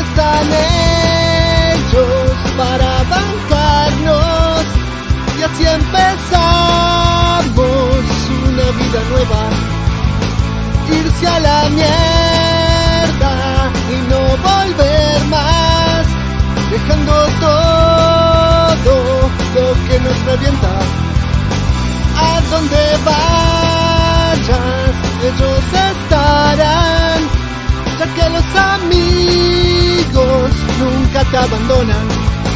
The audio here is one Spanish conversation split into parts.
están ellos para bancarnos. Y así empezamos una vida nueva. Irse a la mierda y no volver más, dejando todo lo que nos revienta. A donde vayas, ellos estarán, ya que los amigos nunca te abandonan.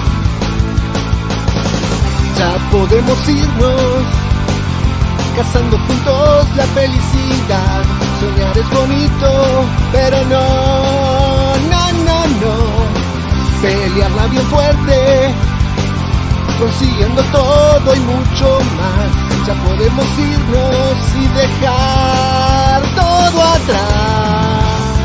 Ya podemos irnos, cazando juntos la felicidad. Soñar es bonito, pero no. Pelearla bien fuerte, consiguiendo todo y mucho más. Ya podemos irnos y dejar todo atrás.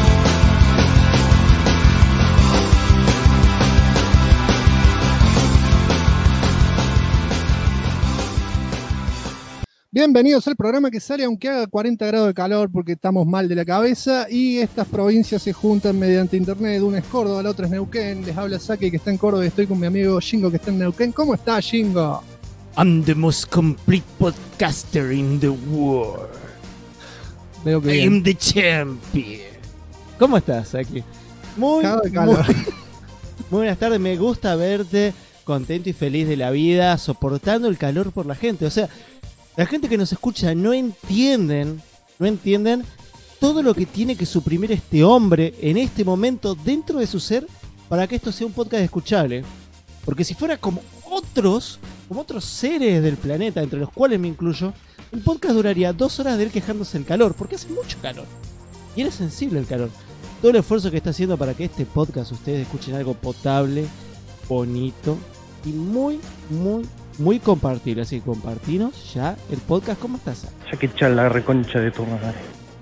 Bienvenidos al programa que sale aunque haga 40 grados de calor porque estamos mal de la cabeza y estas provincias se juntan mediante internet. Una es Córdoba, la otra es Neuquén. Les habla Saki que está en Córdoba y estoy con mi amigo Shingo que está en Neuquén. ¿Cómo está, Shingo? I'm the most complete podcaster in the world. Veo que I bien. am the champion. ¿Cómo estás, Saki? Muy buenas tardes. Me gusta verte contento y feliz de la vida, soportando el calor por la gente. O sea, la gente que nos escucha no entienden todo lo que tiene que suprimir este hombre en este momento dentro de su ser para que esto sea un podcast escuchable. Porque si fuera como otros seres del planeta, entre los cuales me incluyo, un podcast duraría 2 horas de él quejándose del calor, porque hace mucho calor. Y él es sensible al calor. Todo el esfuerzo que está haciendo para que este podcast ustedes escuchen algo potable, bonito y muy compartible. Así que compartinos ya el podcast. ¿Cómo estás? Ya que echar la reconcha de tu madre.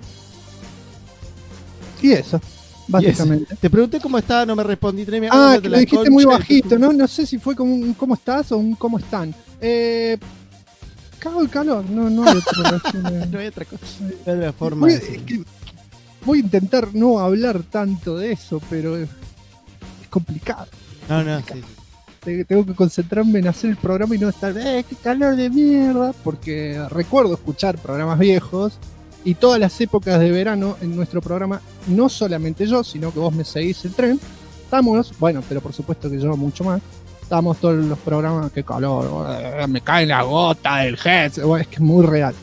Y eso, básicamente. Te pregunté cómo estaba, no me respondí. Que lo dijiste muy bajito, ¿no? No sé si fue como un ¿cómo estás? O un ¿cómo están? Cago el calor, no hay otra cosa. No hay otra cosa. De otra forma. Voy a intentar no hablar tanto de eso, pero es complicado. No, sí. Tengo que concentrarme en hacer el programa y no estar, qué calor de mierda, porque recuerdo escuchar programas viejos y todas las épocas de verano en nuestro programa, no solamente yo, sino que vos me seguís el tren, estamos, bueno, pero por supuesto que yo mucho más, estamos todos los programas, qué calor, me cae la gota del jet, bueno, es que es muy real.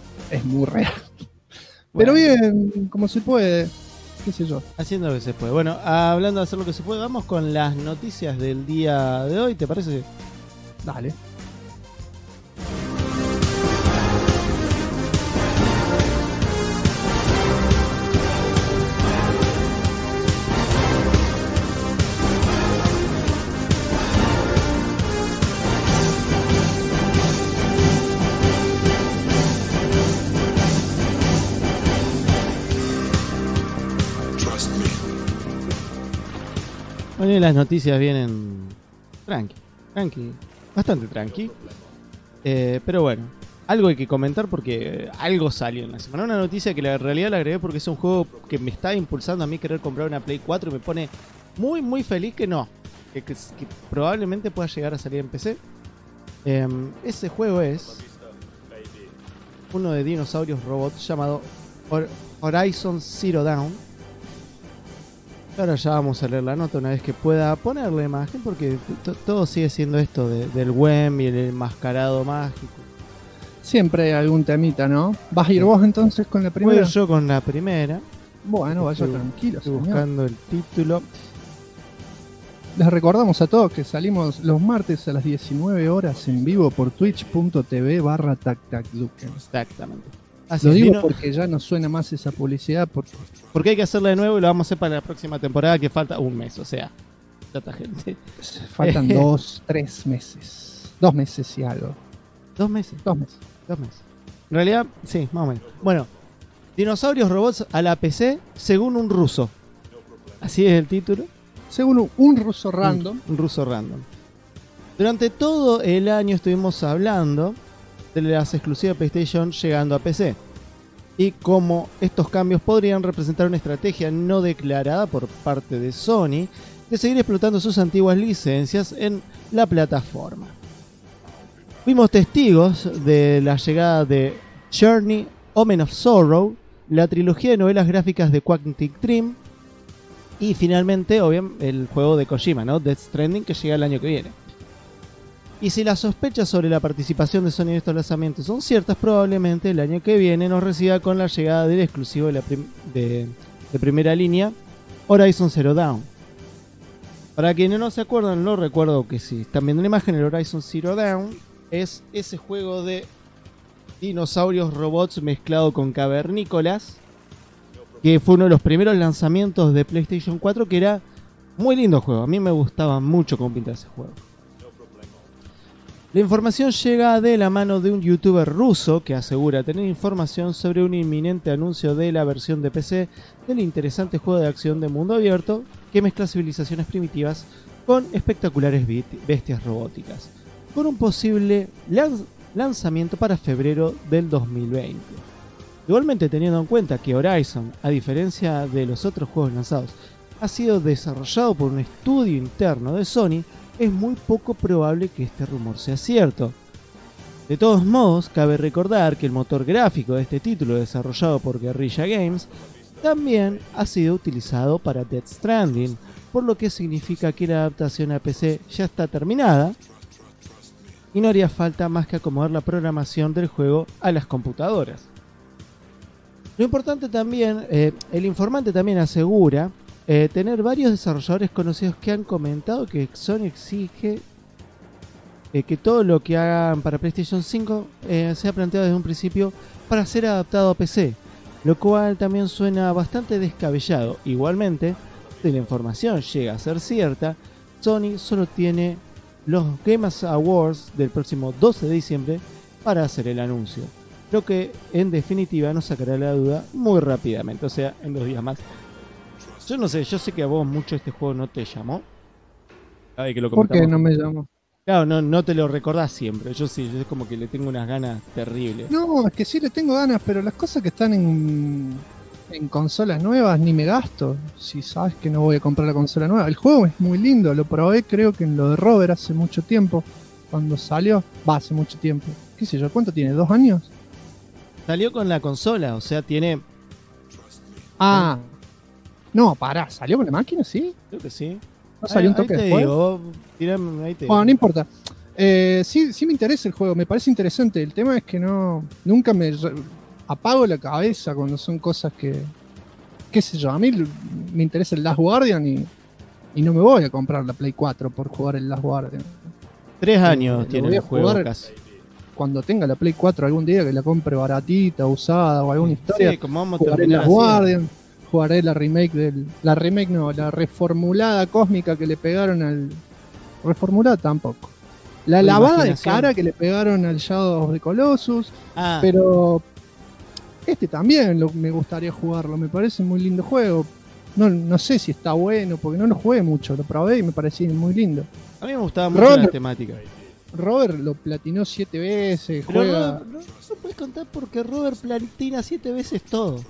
Pero bien, como se puede, qué sé yo. Haciendo lo que se puede. Bueno, hablando de hacer lo que se puede, vamos con las noticias del día de hoy, ¿te parece? Dale. Hoy las noticias vienen tranqui, bastante tranqui. Pero bueno, algo hay que comentar porque algo salió en la semana. Una noticia que en realidad la agregué porque es un juego que me está impulsando a mí querer comprar una Play 4 y me pone muy feliz que probablemente pueda llegar a salir en PC. Ese juego es uno de dinosaurios robots llamado Horizon Zero Dawn. Ahora ya vamos a leer la nota una vez que pueda poner la imagen, porque todo sigue siendo esto del web y el enmascarado mágico. Siempre hay algún temita, ¿no? ¿Vas a ir vos entonces con la primera? Voy yo con la primera. Bueno, vaya tranquilo. Estoy buscando el título. Les recordamos a todos que salimos los martes a las 19 horas en vivo por twitch.tv/tactacduken. Exactamente. Así lo digo porque ya no suena más esa publicidad. Porque hay que hacerla de nuevo y lo vamos a hacer para la próxima temporada, que falta un mes. O sea, tanta gente. Faltan 2-3 meses. 2 meses y algo. 2 meses. 2 meses. En realidad, sí, más o menos. Bueno, dinosaurios robots a la PC según un ruso. Así es el título. Según un ruso random. Un ruso random. Durante todo el año estuvimos hablando de las exclusivas PlayStation llegando a PC y cómo estos cambios podrían representar una estrategia no declarada por parte de Sony de seguir explotando sus antiguas licencias en la plataforma. Fuimos testigos de la llegada de Journey, Omen of Sorrow, la trilogía de novelas gráficas de Quantic Dream y finalmente, obviamente, el juego de Kojima, ¿no? Death Stranding, que llega el año que viene. Y si las sospechas sobre la participación de Sony en estos lanzamientos son ciertas, probablemente el año que viene nos reciba con la llegada del exclusivo de primera línea, Horizon Zero Dawn. Para quienes no se acuerdan, lo recuerdo que si están viendo la imagen, el Horizon Zero Dawn es ese juego de dinosaurios robots mezclado con cavernícolas, que fue uno de los primeros lanzamientos de PlayStation 4, que era muy lindo el juego. A mí me gustaba mucho cómo pintaba ese juego. La información llega de la mano de un youtuber ruso que asegura tener información sobre un inminente anuncio de la versión de PC del interesante juego de acción de mundo abierto que mezcla civilizaciones primitivas con espectaculares bestias robóticas, con un posible lanzamiento para febrero del 2020. Igualmente, teniendo en cuenta que Horizon, a diferencia de los otros juegos lanzados, ha sido desarrollado por un estudio interno de Sony, es muy poco probable que este rumor sea cierto. De todos modos, cabe recordar que el motor gráfico de este título, desarrollado por Guerrilla Games, también ha sido utilizado para Death Stranding, por lo que significa que la adaptación a PC ya está terminada y no haría falta más que acomodar la programación del juego a las computadoras. Lo importante también, el informante también asegura tener varios desarrolladores conocidos que han comentado que Sony exige que todo lo que hagan para PlayStation 5 sea planteado desde un principio para ser adaptado a PC, lo cual también suena bastante descabellado. Igualmente, si la información llega a ser cierta, Sony solo tiene los Game Awards del próximo 12 de diciembre para hacer el anuncio, lo que en definitiva nos sacará la duda muy rápidamente, o sea, en 2 días más. Yo no sé, yo sé que a vos mucho este juego no te llamó. Ay, que lo ¿Por qué no me llamó? Claro, no te lo recordás siempre. Yo sí, yo es como que le tengo unas ganas terribles. No, es que sí le tengo ganas, pero las cosas que están en consolas nuevas ni me gasto. Si sabes que no voy a comprar la consola nueva. El juego es muy lindo, lo probé creo que en lo de Robert hace mucho tiempo. Cuando salió, hace mucho tiempo. ¿Qué sé yo? ¿Cuánto tiene? ¿2 años? Salió con la consola, o sea, tiene... No, pará, ¿salió con la máquina? ¿Sí? Creo que sí. ¿No salió un toque después? Bueno, no importa. Sí me interesa el juego, me parece interesante. El tema es que nunca me apago la cabeza cuando son cosas que... qué sé yo, a mí me interesa el Last Guardian y no me voy a comprar la Play 4 por jugar el Last Guardian. 3 años tiene el juego casi. Cuando tenga la Play 4 algún día, que la compre baratita, usada o alguna historia, sí, como vamos jugaré Last Guardian. Jugaré la reformulada cósmica que le pegaron al... Reformulada tampoco. La lavada de cara que le pegaron al Shadow of the Colossus. Pero este también me gustaría jugarlo. Me parece muy lindo juego. No sé si está bueno, porque no lo jugué mucho. Lo probé y me parecía muy lindo. A mí me gustaba mucho la temática. Robert lo platinó 7 veces. Pero juega... no puedes contar porque Robert platina 7 veces todo.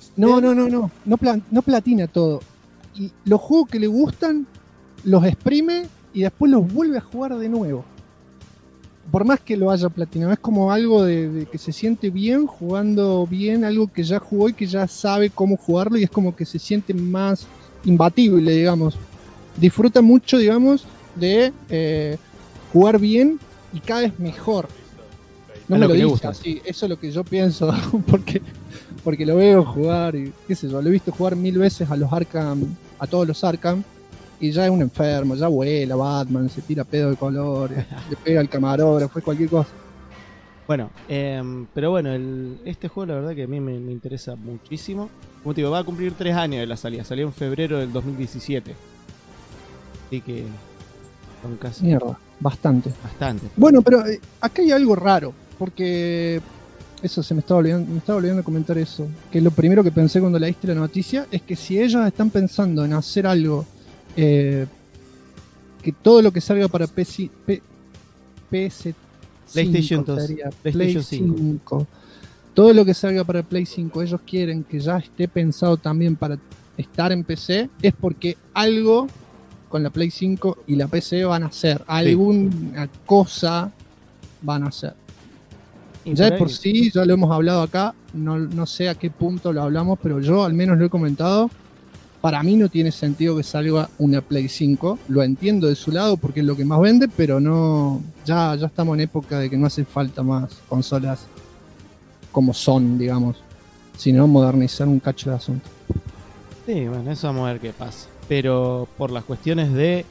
No platina todo. Y los juegos que le gustan los exprime y después los vuelve a jugar de nuevo. Por más que lo haya platinado, es como algo de que se siente bien jugando bien algo que ya jugó y que ya sabe cómo jugarlo, y es como que se siente más imbatible, digamos. Disfruta mucho, digamos, de jugar bien y cada vez mejor. No me lo digas así, eso es lo que yo pienso, porque lo veo jugar y qué sé yo, lo he visto jugar 1000 veces a los Arkham, a todos los Arkham, y ya es un enfermo, ya vuela Batman, se tira pedo de colores, le pega al camarógrafo, es cualquier cosa. Bueno, pero bueno, este juego la verdad que a mí me interesa muchísimo. Como te digo, va a cumplir 3 años de la salida, salió en febrero del 2017. Así que son casi... Mierda, bastante. Bueno, pero acá hay algo raro, porque... Eso me estaba olvidando de comentar eso. Que lo primero que pensé cuando leíste la noticia es que si ellos están pensando en hacer algo, que todo lo que salga para PlayStation 5, todo lo que salga para Play 5, ellos quieren que ya esté pensado también para estar en PC, es porque algo con la Play 5 y la PC van a hacer. Alguna cosa van a hacer. Ya de por sí, ya lo hemos hablado acá, no sé a qué punto lo hablamos, pero yo al menos lo he comentado. Para mí no tiene sentido que salga una Play 5. Lo entiendo de su lado porque es lo que más vende, pero no. Ya estamos en época de que no hace falta más consolas como son, digamos. Sino modernizar un cacho de asunto. Sí, bueno, eso vamos a ver qué pasa. Pero por las cuestiones de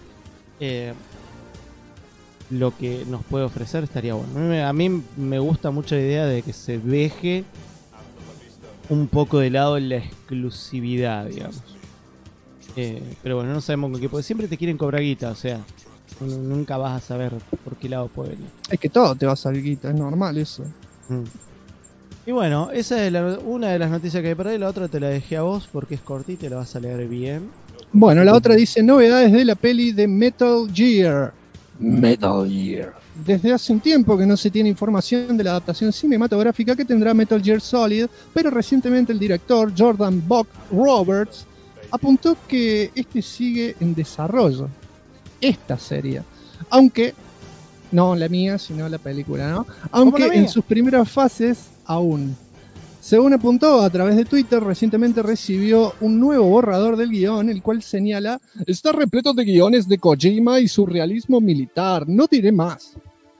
lo que nos puede ofrecer estaría bueno. A mí me gusta mucho la idea de que se deje un poco de lado la exclusividad, digamos. Pero bueno, no sabemos con qué, porque siempre te quieren cobrar guita, o sea, nunca vas a saber por qué lado puede venir. Es que todo te va a salir guita, es normal eso. Y bueno, esa es una de las noticias que hay por ahí. La otra te la dejé a vos porque es cortita y la vas a leer bien. Bueno, la otra dice novedades de la peli de Metal Gear. Metal Gear. Desde hace un tiempo que no se tiene información de la adaptación cinematográfica que tendrá Metal Gear Solid, pero recientemente el director Jordan Buck Roberts apuntó que este sigue en desarrollo. Esta serie. Aunque, no la mía, sino la película, ¿no? Aunque en sus primeras fases aún. Según apuntó a través de Twitter, recientemente recibió un nuevo borrador del guión, el cual señala: está repleto de guiones de Kojima y surrealismo militar, no diré más.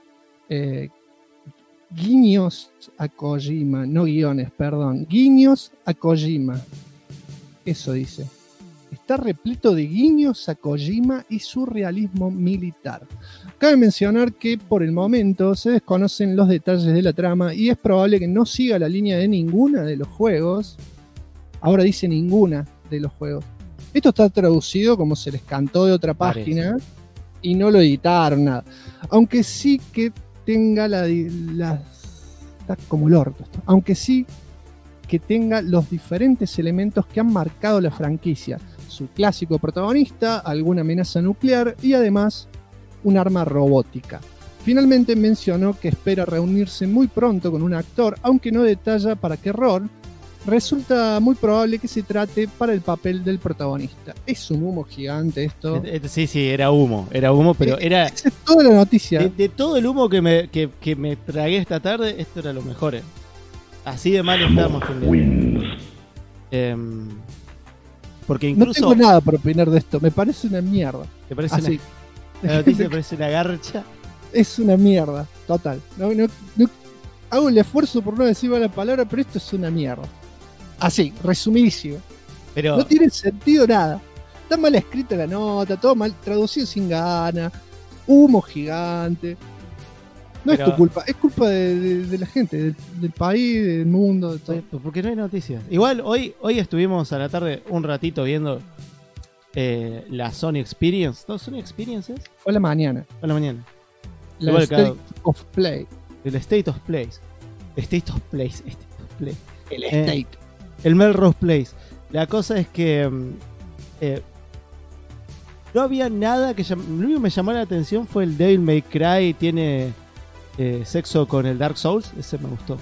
Guiños a Kojima, no guiones, perdón. Guiños a Kojima. Eso dice. Está repleto de guiños a Kojima y surrealismo militar. Cabe mencionar que por el momento se desconocen los detalles de la trama y es probable que no siga la línea de ninguna de los juegos. Ahora dice ninguna de los juegos. Esto está traducido como se les cantó de otra página y no lo editaron nada. Aunque sí que tenga está como el orto esto. Aunque sí que tenga los diferentes elementos que han marcado la franquicia. Su clásico protagonista, alguna amenaza nuclear y además un arma robótica. Finalmente mencionó que espera reunirse muy pronto con un actor, aunque no detalla para qué rol. Resulta muy probable que se trate para el papel del protagonista. Es un humo gigante esto. Sí, era humo, pero era... Esa es toda la noticia. De todo el humo que me tragué esta tarde, esto era lo mejor. Así de mal estábamos. Porque incluso... No tengo nada para opinar de esto, me parece una mierda. ¿Te parece así? La noticia parece una garcha. Es una mierda, total. No, hago el esfuerzo por no decir la palabra, pero esto es una mierda. Así, resumidísimo. Pero... no tiene sentido nada. Está mal escrita la nota, todo mal traducido sin gana, humo gigante. No es tu culpa, es culpa de la gente, del país, del mundo, de todo. Porque no hay noticias. Igual hoy estuvimos a la tarde un ratito viendo la Sony Experience. ¿No? ¿Sony Experience? Fue a la mañana. Fue a la mañana. La igual, State of Play. El State of Play. State of Play. El State. El Melrose Place. La cosa es que no había nada que... Lo único que me llamó la atención fue el Devil May Cry. Tiene sexo con el Dark Souls. Ese me gustó.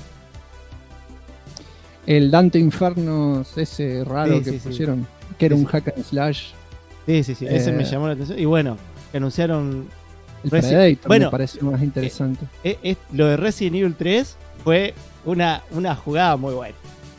El Dante Infernos, ese raro que pusieron, que era un hack and slash. Sí. Ese me llamó la atención. Y bueno, que anunciaron... El Predator me parece más interesante. Lo de Resident Evil 3 fue una jugada muy buena.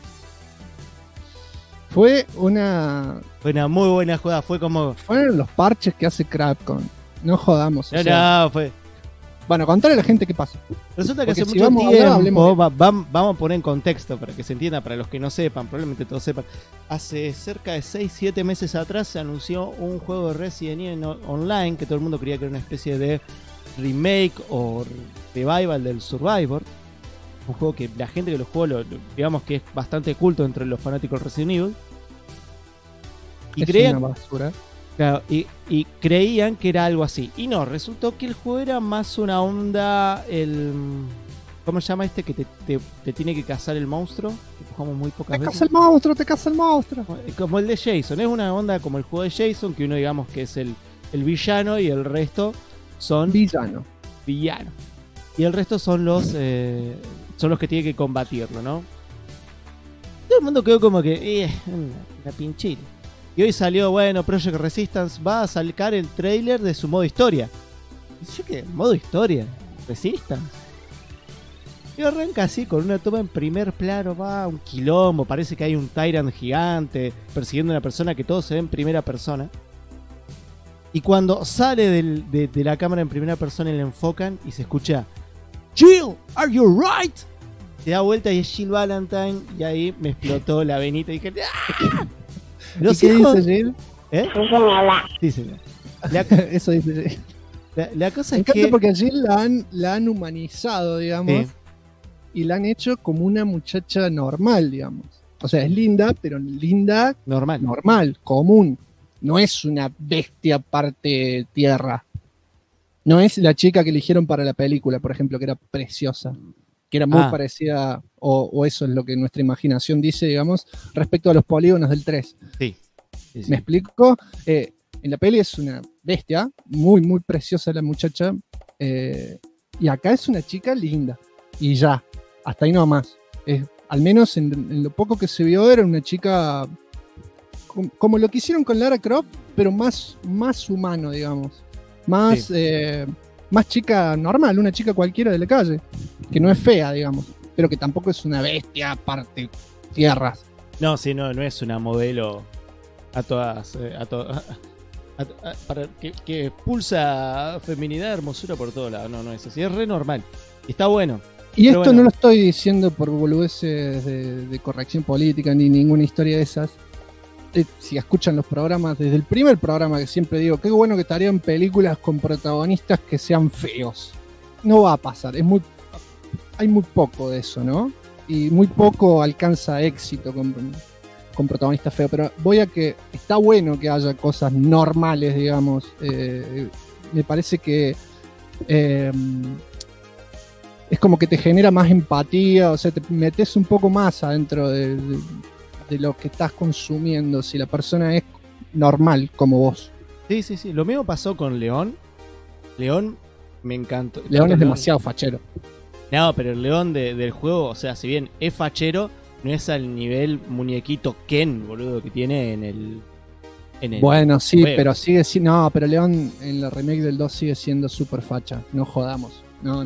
Fue una muy buena jugada. Fueron los parches que hace Capcom. No jodamos. Fue... Bueno, contale a la gente qué pasa. Resulta que hace mucho tiempo, vamos a poner en contexto para que se entienda, para los que no sepan, probablemente todos sepan. Hace cerca de 6-7 meses atrás se anunció un juego de Resident Evil Online que todo el mundo creía que era una especie de remake o revival del Survivor. Un juego que la gente que lo jugó, digamos que es bastante culto entre los fanáticos de Resident Evil. Y creían, una basura. Claro, y creían que era algo así. Y no, resultó que el juego era más una onda. ¿Cómo se llama este? Que te tiene que cazar el monstruo. Que jugamos muy pocas veces. Te caza el monstruo. Como el de Jason. Es una onda como el juego de Jason, que uno digamos que es el villano y el resto son... Villano. Y el resto son los que tienen que combatirlo, ¿no? Todo el mundo quedó como que... una pinchita. Y hoy salió, bueno, Project Resistance va a sacar el trailer de su modo historia. Y yo, ¿qué? ¿Modo historia? ¿Resistance? Y arranca así con una toma en primer plano, va un quilombo, parece que hay un Tyrant gigante persiguiendo a una persona, que todo se ve en primera persona. Y cuando sale de la cámara en primera persona y le enfocan y se escucha "Jill, are you right?" Se da vuelta y es Jill Valentine, y ahí me explotó la venita y dije ¡ah! ¿Y qué dice Jill? ¿Eh? Sí, señor. Eso dice Jill. La cosa Me es encanta que... porque a Jill la han humanizado, digamos, Sí. y la han hecho como una muchacha normal, digamos. O sea, es linda, pero linda normal, común. No es una bestia parte tierra. No es la chica que eligieron para la película, por ejemplo, que era preciosa, que era muy parecida, o eso es lo que nuestra imaginación dice, digamos, respecto a los polígonos del 3. Sí. ¿Me explico? En la peli es una bestia, muy, muy preciosa la muchacha, y acá es una chica linda, y ya, hasta ahí no más. Al menos en lo poco que se vio, era una chica como lo que hicieron con Lara Croft, pero más humano, digamos. Más chica normal, una chica cualquiera de la calle, que no es fea, digamos, pero que tampoco es una bestia parte tierras. No, sí, no es una modelo a todas, para que pulsa feminidad, hermosura por todos lados. No es así, es re normal. Y está bueno. Y esto no lo estoy diciendo por boludeces de corrección política ni ninguna historia de esas. Si escuchan los programas, desde el primer programa que siempre digo, qué bueno que estarían películas con protagonistas que sean feos. No va a pasar, hay muy poco de eso, ¿no? Y muy poco alcanza éxito con protagonistas feos, pero voy a que está bueno que haya cosas normales, digamos. Me parece que es como que te genera más empatía, o sea, te metes un poco más adentro de lo que estás consumiendo, si la persona es normal como vos. Sí. Lo mismo pasó con León. León me encantó. León es demasiado fachero. No, pero el León del juego, o sea, si bien es fachero, no es al nivel muñequito Ken, boludo, que tiene en el bueno, sí, juego. pero sigue siendo... No, pero León en la remake del 2 sigue siendo súper facha. No jodamos. No.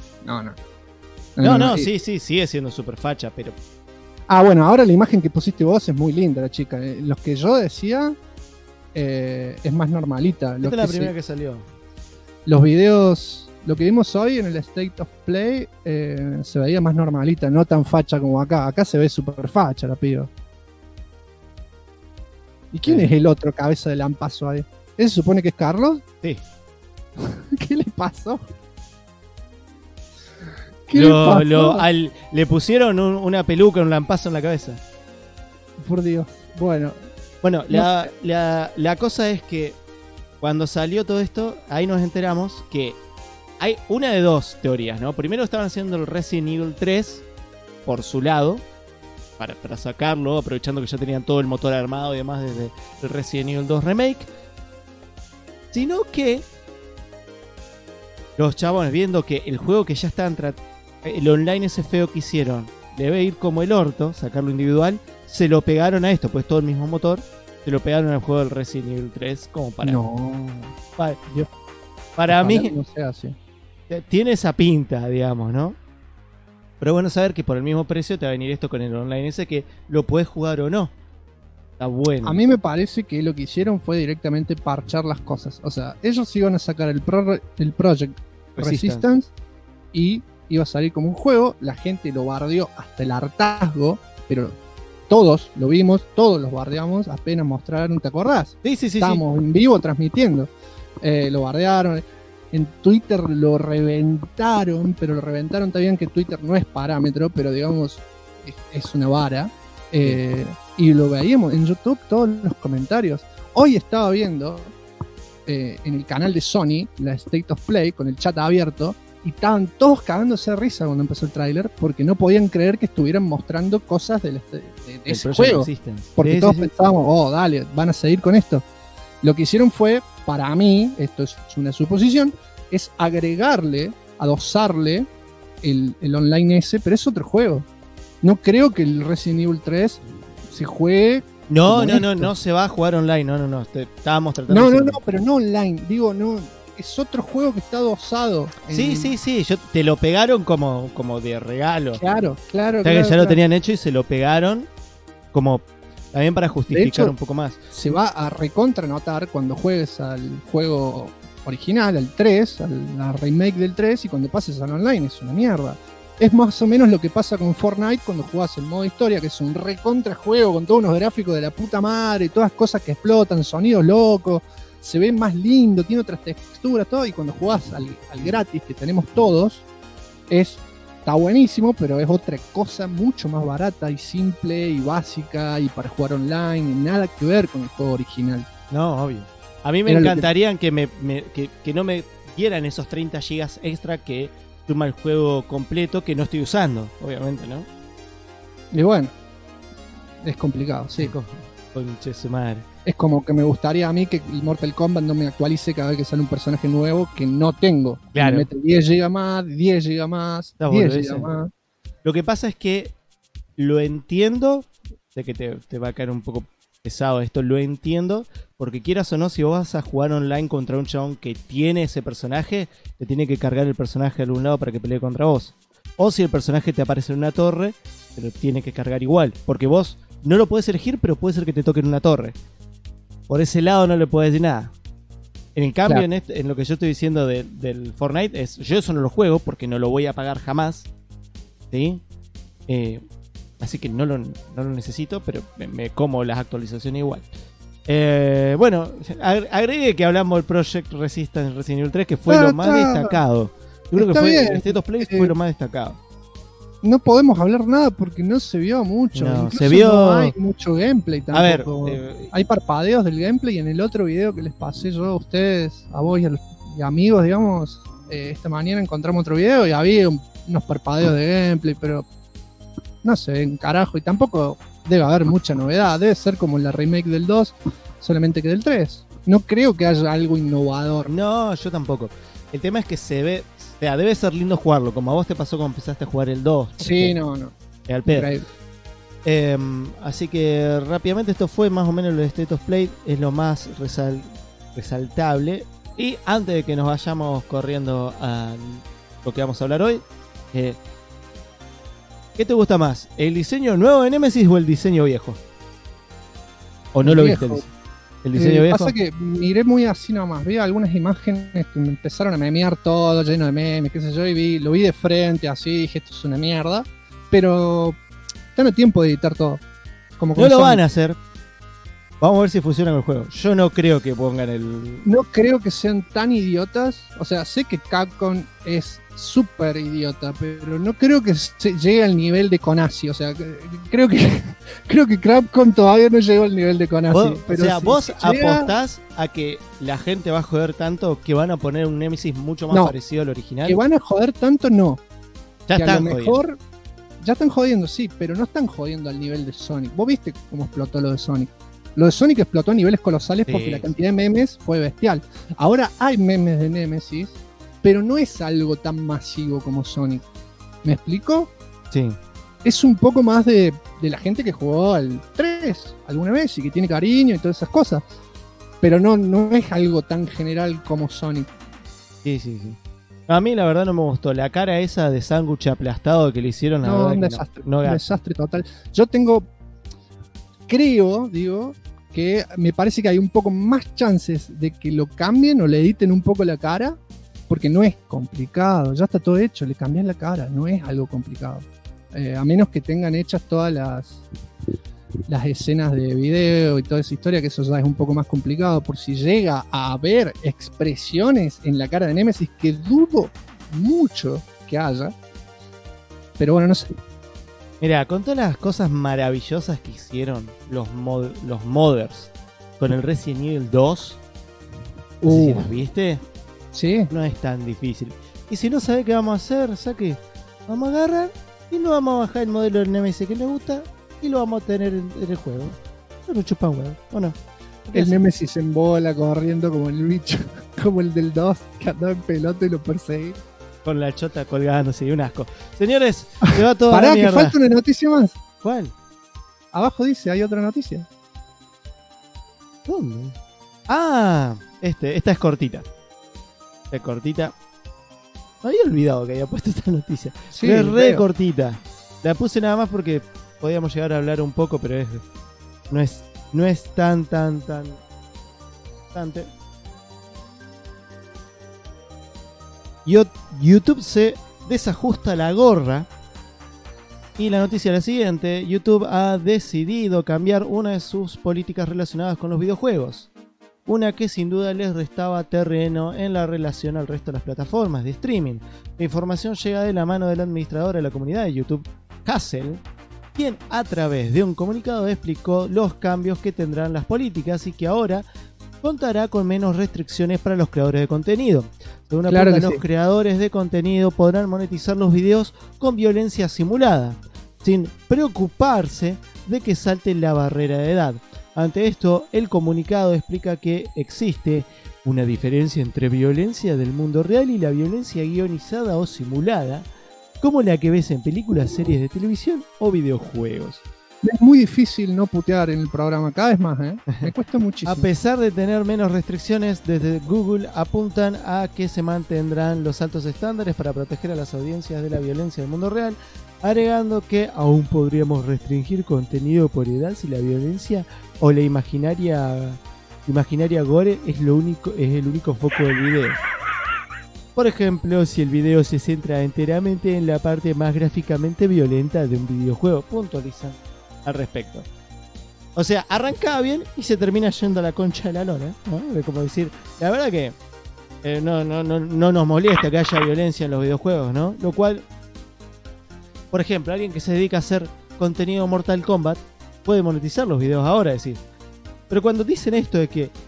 Sí, sigue siendo súper facha, pero... bueno, ahora la imagen que pusiste vos es muy linda, la chica. Los que yo decía es más normalita. Esta es la primera que salió. Los videos, lo que vimos hoy en el State of Play, se veía más normalita, no tan facha como acá. Acá se ve súper facha la piba. ¿Y quién es el otro cabeza de lampazo ahí? ¿Ese se supone que es Carlos? Sí. ¿Qué le pasó? Le pusieron una peluca, un lampazo en la cabeza. Por Dios. Bueno, la cosa es que cuando salió todo esto, ahí nos enteramos que hay una de dos teorías, ¿no? Primero estaban haciendo el Resident Evil 3 por su lado, para sacarlo, aprovechando que ya tenían todo el motor armado y demás desde el Resident Evil 2 Remake. Sino que los chabones, viendo que el juego que ya estaban el online ese feo que hicieron debe ir como el orto, sacarlo individual, se lo pegaron a esto, pues todo el mismo motor, se lo pegaron al juego del Resident Evil 3 como para... No. Para mí no sea así. Tiene esa pinta, digamos, ¿no? Pero bueno saber que por el mismo precio te va a venir esto con el online ese, que lo puedes jugar o no. Está bueno. A mí me parece que lo que hicieron fue directamente parchar las cosas. O sea, ellos iban a sacar el Project Resistance y iba a salir como un juego. La gente lo bardeó hasta el hartazgo, pero todos lo vimos, todos los bardeamos apenas mostraron, ¿te acordás? Sí. Estábamos en vivo transmitiendo. Lo bardearon. En Twitter lo reventaron, pero lo reventaron también, que Twitter no es parámetro, pero digamos es una vara. Y lo veíamos en YouTube, todos los comentarios. Hoy estaba viendo en el canal de Sony la State of Play con el chat abierto, y estaban todos cagándose de risa cuando empezó el tráiler, porque no podían creer que estuvieran mostrando cosas de ese juego. Porque todos pensábamos, dale, van a seguir con esto. Lo que hicieron fue, para mí, esto es una suposición, es agregarle, adosarle el online ese, pero es otro juego. No creo que el Resident Evil 3 se juegue No se va a jugar online. No. Estábamos tratando No, pero no online. Digo, no. Es otro juego que está dosado. Sí. Te lo pegaron como de regalo. Claro. O sea que ya lo tenían hecho y se lo pegaron como también para justificar hecho, un poco más. Se va a recontra notar cuando juegues al juego original, al 3, a la remake del 3, y cuando pases al online es una mierda. Es más o menos lo que pasa con Fortnite cuando jugás el modo historia, que es un recontra juego con todos unos gráficos de la puta madre, todas cosas que explotan, sonidos locos, se ve más lindo, tiene otras texturas, todo, y cuando jugás al gratis que tenemos todos, está buenísimo, pero es otra cosa mucho más barata y simple y básica y para jugar online, y nada que ver con el juego original. No, obvio. A mí me encantaría que no me dieran esos 30 gigas extra que suma el juego completo, que no estoy usando, obviamente, ¿no? Y bueno, es complicado, sí. Conche su madre. Es como que me gustaría a mí que el Mortal Kombat no me actualice cada vez que sale un personaje nuevo que no tengo. Claro. Me mete 10 GB más, 10 GB más, 10 GB más. Lo que pasa es que lo entiendo, sé que te va a caer un poco pesado esto, lo entiendo, porque quieras o no, si vos vas a jugar online contra un chabón que tiene ese personaje, te tiene que cargar el personaje de algún lado para que pelee contra vos. O si el personaje te aparece en una torre, te lo tiene que cargar igual, porque vos no lo podés elegir, pero puede ser que te toque en una torre. Por ese lado no le podés decir nada. En el cambio, claro, en lo que yo estoy diciendo del Fortnite, yo eso no lo juego porque no lo voy a pagar jamás, ¿sí? Así que no lo necesito, pero me como las actualizaciones igual. Bueno, agregué que hablamos del Project Resistance en Resident Evil 3, que fue lo más destacado. Yo creo que fue el State of Play fue lo más destacado. No podemos hablar nada porque no se vio mucho. No, se vio... no hay mucho gameplay tampoco. A ver, hay parpadeos del gameplay, y en el otro video que les pasé yo a ustedes, a vos y amigos, digamos, esta mañana encontramos otro video y había unos parpadeos de gameplay, pero no sé, en carajo, y tampoco debe haber mucha novedad. Debe ser como la remake del 2, solamente que del 3. No creo que haya algo innovador. No, yo tampoco. El tema es que se ve... O sea, debe ser lindo jugarlo, como a vos te pasó cuando empezaste a jugar el 2. Sí, no. Al pedo. Así que rápidamente esto fue más o menos lo de State of Play, es lo más resaltable. Y antes de que nos vayamos corriendo a lo que vamos a hablar hoy, ¿qué te gusta más? ¿El diseño nuevo de Nemesis o el diseño viejo? ¿O no lo viste? ¿El diseño viejo? Pasa que miré muy así nomás, vi algunas imágenes que me empezaron a memear todo, lleno de memes, qué sé yo, y lo vi de frente así, dije, esto es una mierda, pero tengo tiempo de editar todo. Como no lo van a hacer. Vamos a ver si funciona con el juego. Yo no creo que pongan el... No creo que sean tan idiotas. O sea, sé que Capcom es súper idiota, pero no creo que llegue al nivel de Konami. O sea, creo que Capcom todavía no llegó al nivel de Konami. Pero o sea, si vos apostás a que la gente va a joder tanto que van a poner un Nemesis mucho más parecido al original. Que van a joder tanto, no. Ya que están a lo mejor ya están jodiendo, sí, pero no están jodiendo al nivel de Sonic. Vos viste cómo explotó lo de Sonic. Lo de Sonic explotó a niveles colosales porque la cantidad de memes fue bestial. Ahora hay memes de Nemesis, pero no es algo tan masivo como Sonic. ¿Me explico? Sí. Es un poco más de la gente que jugó al 3 alguna vez y que tiene cariño y todas esas cosas. Pero no es algo tan general como Sonic. Sí. A mí la verdad no me gustó. La cara esa de sándwich aplastado que le hicieron, la verdad un desastre. Un desastre total. Yo creo que me parece que hay un poco más chances de que lo cambien o le editen un poco la cara, porque no es complicado, ya está todo hecho, le cambian la cara, no es algo complicado. A menos que tengan hechas todas las escenas de video y toda esa historia, que eso ya es un poco más complicado, por si llega a haber expresiones en la cara de Nemesis, que dudo mucho que haya, pero bueno, no sé. Mira, con todas las cosas maravillosas que hicieron los modders con el Resident Evil 2, no sé si las viste, sí, no es tan difícil. Y si no sabe qué vamos a hacer, ¿sabe? Vamos a agarrar y nos vamos a bajar el modelo del Nemesis que le gusta y lo vamos a tener en el juego. No lo chupan huevo, ¿o no? El Nemesis en bola, corriendo como el bicho, como el del 2, que andaba en pelota y lo perseguí. Con la chota colgándose y un asco. Señores, se va todo Pará, a la mierda. que falta una noticia más. ¿Cuál? Abajo dice, hay otra noticia. ¿Dónde? Ah, esta es cortita. Es cortita. Me había olvidado que había puesto esta noticia. Sí, pero es re veo. cortita. La puse nada más porque podíamos llegar a hablar un poco, pero no es tan importante. YouTube se desajusta la gorra. Y la noticia es la siguiente: YouTube ha decidido cambiar una de sus políticas relacionadas con los videojuegos. Una que sin duda les restaba terreno en la relación al resto de las plataformas de streaming. La información llega de la mano del administrador de la comunidad de YouTube, Hassel, quien a través de un comunicado explicó los cambios que tendrán las políticas y que ahora contará con menos restricciones para los creadores de contenido. Según apuntan, los creadores de contenido podrán monetizar los videos con violencia simulada, sin preocuparse de que salte la barrera de edad. Ante esto, el comunicado explica que existe una diferencia entre violencia del mundo real y la violencia guionizada o simulada, como la que ves en películas, series de televisión o videojuegos. Es muy difícil no putear en el programa, cada vez más, me cuesta muchísimo. A pesar de tener menos restricciones, desde Google apuntan a que se mantendrán los altos estándares para proteger a las audiencias de la violencia del mundo real, agregando que aún podríamos restringir contenido por edad si la violencia o la imaginaria gore es el único foco del video. Por ejemplo, si el video se centra enteramente en la parte más gráficamente violenta de un videojuego, puntualizan al respecto. O sea, arrancaba bien y se termina yendo a la concha de la lona, ¿no? De como decir, la verdad que no nos molesta que haya violencia en los videojuegos, ¿no? Lo cual, por ejemplo, alguien que se dedica a hacer contenido Mortal Kombat puede monetizar los videos ahora, decir. Pero cuando dicen esto de que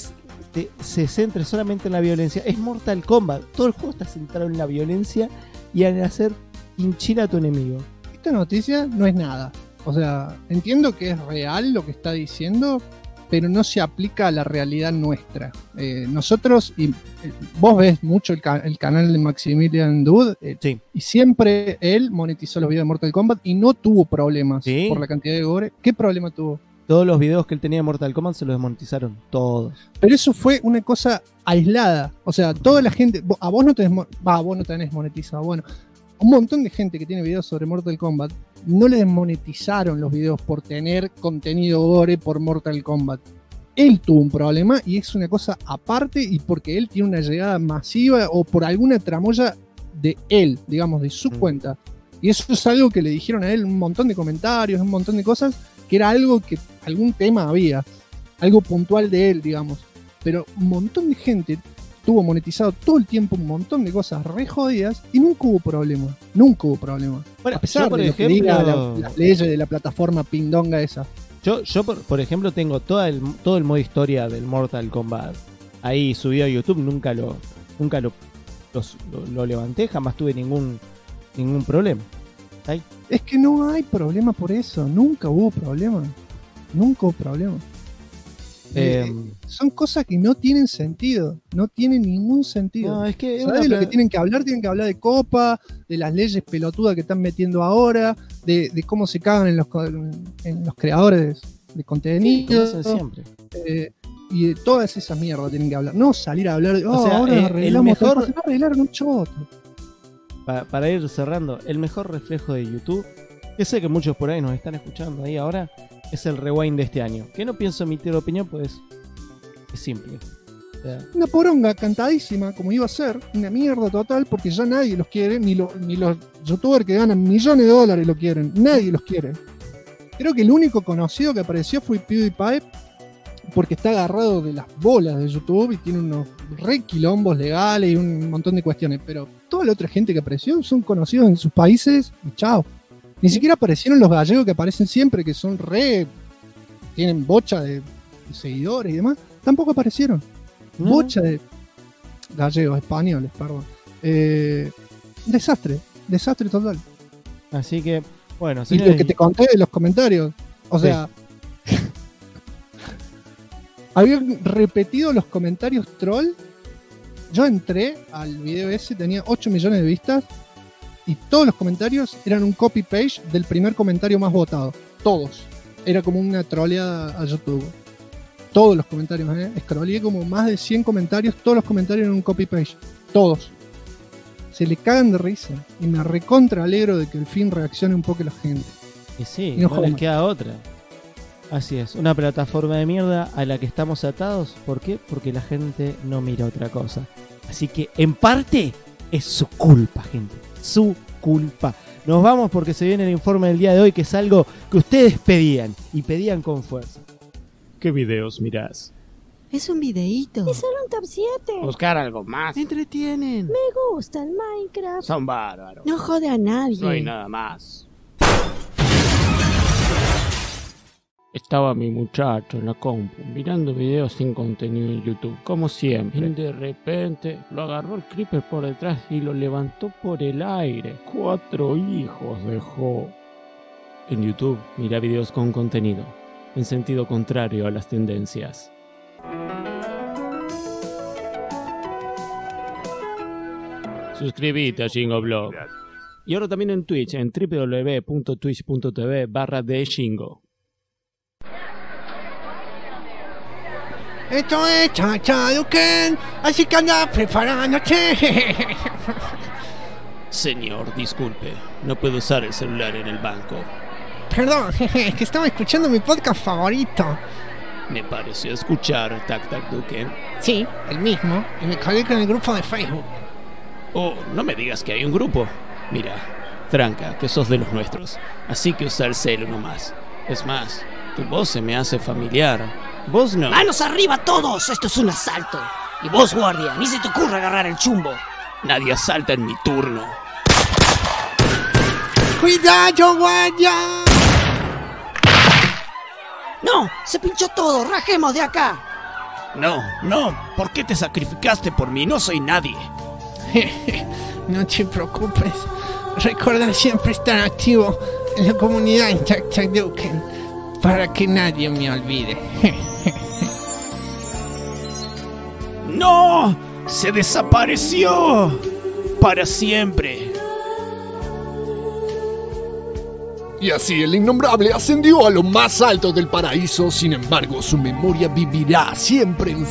se centre solamente en la violencia, es Mortal Kombat. Todo el juego está centrado en la violencia y en hacer hinchar a tu enemigo. Esta noticia no es nada. O sea, entiendo que es real lo que está diciendo, pero no se aplica a la realidad nuestra. Nosotros, y vos ves mucho el canal de Maximilian Dood, Sí. y siempre él monetizó los videos de Mortal Kombat y no tuvo problemas Sí. por la cantidad de gore. ¿Qué problema tuvo? Todos los videos que él tenía de Mortal Kombat se los desmonetizaron. Todos. Pero eso fue una cosa aislada. O sea, toda la gente... A vos no tenés monetizado. Bueno, un montón de gente que tiene videos sobre Mortal Kombat no le desmonetizaron los videos por tener contenido gore por Mortal Kombat. Él tuvo un problema y es una cosa aparte, y porque él tiene una llegada masiva o por alguna tramoya de él, digamos, de su cuenta. Y eso es algo que le dijeron a él, un montón de comentarios, un montón de cosas, que era algo que algún tema había, algo puntual de él, digamos. Pero un montón de gente tuvo monetizado todo el tiempo un montón de cosas re jodidas y nunca hubo problema. Nunca hubo problema. Bueno, a pesar por de lo ejemplo, que diga las leyes de la plataforma pindonga esa. Yo por ejemplo, tengo todo el modo historia del Mortal Kombat ahí subido a YouTube. Nunca lo levanté, jamás tuve ningún problema. ¿Ahí? Es que no hay problema por eso. Nunca hubo problema. Nunca hubo problema. Son cosas que no tienen sentido. No tienen ningún sentido. No, es que ¿Sabes de lo que tienen que hablar? Tienen que hablar de Copa, de las leyes pelotudas que están metiendo ahora, de cómo se cagan en los creadores de contenido. Sí, siempre. Y de todas esas mierdas tienen que hablar. No salir a hablar de, O sea, ahora arreglamos. el mejor- No arreglaron un choto. Para ir cerrando, el mejor reflejo de YouTube, que sé que muchos por ahí nos están escuchando ahí ahora, es el rewind de este año. Que no pienso emitir opinión, pues es simple. O sea, Una poronga cantadísima, como iba a ser, una mierda total, porque ya nadie los quiere, ni los youtubers que ganan millones de dólares lo quieren, nadie los quiere. Creo que el único conocido que apareció fue PewDiePie, porque está agarrado de las bolas de YouTube y tiene unos re quilombos legales y un montón de cuestiones, pero toda la otra gente que apareció son conocidos en sus países y chao. Ni siquiera aparecieron los gallegos que aparecen siempre, que son tienen bocha de seguidores y demás, tampoco aparecieron. ¿no? Bocha de gallegos, españoles, perdón. Desastre total. Así que, bueno, Y señores, lo que te conté de los comentarios, o sea, habían repetido los comentarios troll. Yo entré al video ese, tenía 8 millones de vistas y todos los comentarios eran un copy-paste del primer comentario más votado. Todos. Era como una troleada a YouTube. todos los comentarios, scrollé como más de 100 comentarios, todos los comentarios en un copy-paste, todos. Se le cagan de risa y me recontra alegro de que al fin reaccione un poco la gente. Y sí, Y no no les jodas. queda otra. Así es, una plataforma de mierda a la que estamos atados. ¿Por qué? Porque la gente no mira otra cosa. Así que en parte es su culpa, gente. Su culpa. Nos vamos porque se viene el informe del día de hoy, que es algo que ustedes pedían y pedían con fuerza. ¿Qué videos mirás? Es un videíto. Es solo un top 7. Buscar algo más. Entretienen. Me gusta el Minecraft. Son bárbaros. No jode a nadie. No hay nada más. Estaba mi muchacho en la compu mirando videos sin contenido en YouTube, como siempre. Y de repente lo agarró el creeper por detrás y lo levantó por el aire. 4 hijos dejó. En YouTube mira videos con contenido, en sentido contrario a las tendencias. Suscríbete a Shingoblog. Y ahora también en Twitch, en www.twitch.tv/theshingo. Esto es Chachaduken, así que anda preparándote. Señor, disculpe, no puedo usar el celular en el banco. Perdón, es que estaba escuchando mi podcast favorito. Me pareció escuchar Tac Tac Duken. Sí, el mismo, y me colgué con el grupo de Facebook. Oh, no me digas que hay un grupo. Mira, tranca, que sos de los nuestros, así que usa el celu nomás. Es más, tu voz se me hace familiar. Vos no. ¡Manos arriba todos! Esto es un asalto. Y vos, guardia, ni se te ocurra agarrar el chumbo. Nadie asalta en mi turno. ¡Cuidado, guardia! ¡No! ¡Se pinchó todo! ¡Rajemos de acá! No, no, ¿por qué te sacrificaste por mí? No soy nadie. No te preocupes. Recuerda siempre estar activo en la comunidad en Chachaduken para que nadie me olvide. ¡No! ¡Se desapareció! ¡Para siempre! Y así el innombrable ascendió a lo más alto del paraíso. Sin embargo, su memoria vivirá siempre en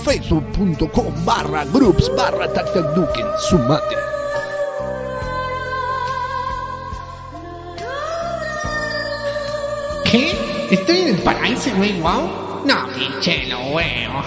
facebook.com/groups/tactacduken. Sumate. ¿Qué? ¿Estoy en el paraíso, güey? ¿Wow? No, pinche lo huevo.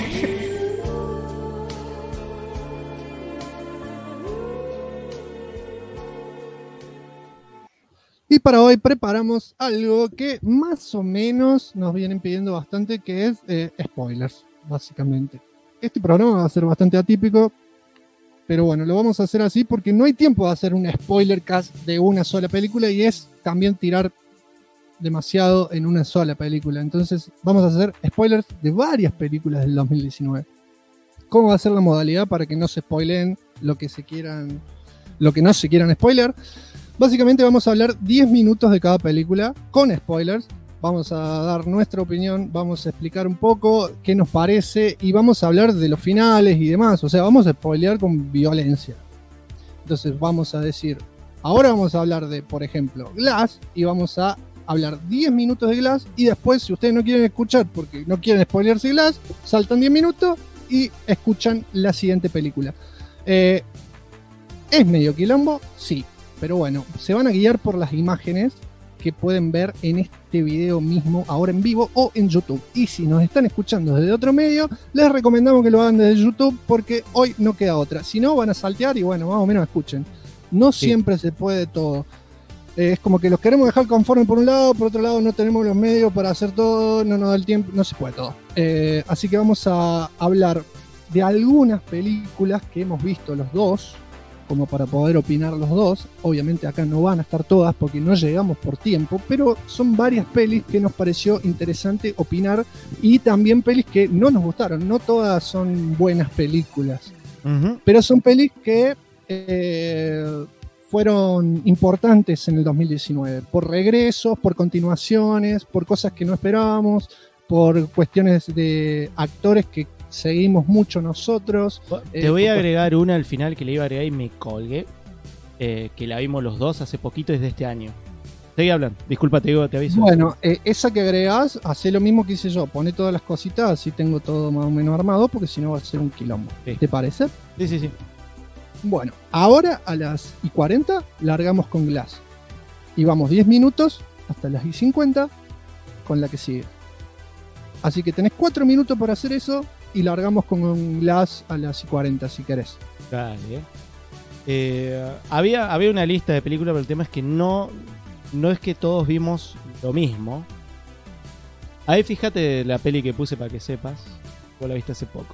Y para hoy preparamos algo que más o menos nos vienen pidiendo bastante, que es spoilers, básicamente. Este programa va a ser bastante atípico, pero bueno, lo vamos a hacer así porque no hay tiempo de hacer un spoiler cast de una sola película y es también tirar demasiado en una sola película. Entonces vamos a hacer spoilers de varias películas del 2019. ¿Cómo va a ser la modalidad para que no se spoileen lo que no se quieran spoiler? Básicamente vamos a hablar 10 minutos de cada película con spoilers. Vamos a dar nuestra opinión, vamos a explicar un poco qué nos parece y vamos a hablar de los finales y demás. O sea, vamos a spoilear con violencia. Entonces vamos a decir, ahora vamos a hablar de, por ejemplo, Glass, y vamos a hablar 10 minutos de Glass, y después, si ustedes no quieren escuchar porque no quieren spoilearse Glass, saltan 10 minutos y escuchan la siguiente película. ¿Es medio quilombo? Sí. Pero bueno, se van a guiar por las imágenes que pueden ver en este video mismo, ahora en vivo o en YouTube. Y si nos están escuchando desde otro medio, les recomendamos que lo hagan desde YouTube porque hoy no queda otra. Si no, van a saltear y bueno, más o menos escuchen. No siempre se puede todo. Es como que los queremos dejar conforme por un lado, por otro lado no tenemos los medios para hacer todo, no nos da el tiempo, no se puede todo. Así que vamos a hablar de algunas películas que hemos visto los dos, como para poder opinar los dos. Obviamente acá no van a estar todas porque no llegamos por tiempo, pero son varias pelis que nos pareció interesante opinar y también pelis que no nos gustaron. No todas son buenas películas, pero son pelis que fueron importantes en el 2019 por regresos, por continuaciones, por cosas que no esperábamos, por cuestiones de actores que seguimos mucho nosotros. Te voy a agregar una al final que le iba a agregar y me colgué, que la vimos los dos hace poquito, es de este año. Seguí hablando. Disculpa, te aviso. Bueno, esa que agregás, hace lo mismo que hice yo. Pone todas las cositas, así tengo todo más o menos armado, porque si no va a ser un quilombo. Sí. ¿Te parece? Sí. Bueno, ahora a las 40 largamos con Glass. Y vamos 10 minutos hasta las 50 con la que sigue. Así que tenés 4 minutos para hacer eso y largamos con Glass a las 40 si querés. Dale. Había una lista de películas, pero el tema es que no es que todos vimos lo mismo. Ahí fíjate la peli que puse para que sepas. Vos la viste hace poco.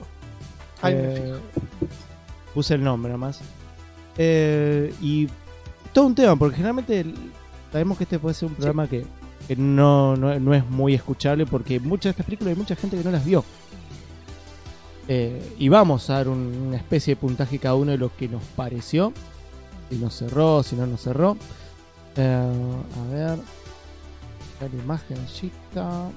Puse el nombre nomás. Y todo un tema, porque generalmente sabemos que este puede ser un programa que no es muy escuchable, porque muchas de estas películas hay mucha gente que no las vio. Y vamos a dar una especie de puntaje cada uno de lo que nos pareció. Si nos cerró, si no nos cerró. A ver. La imagen chica.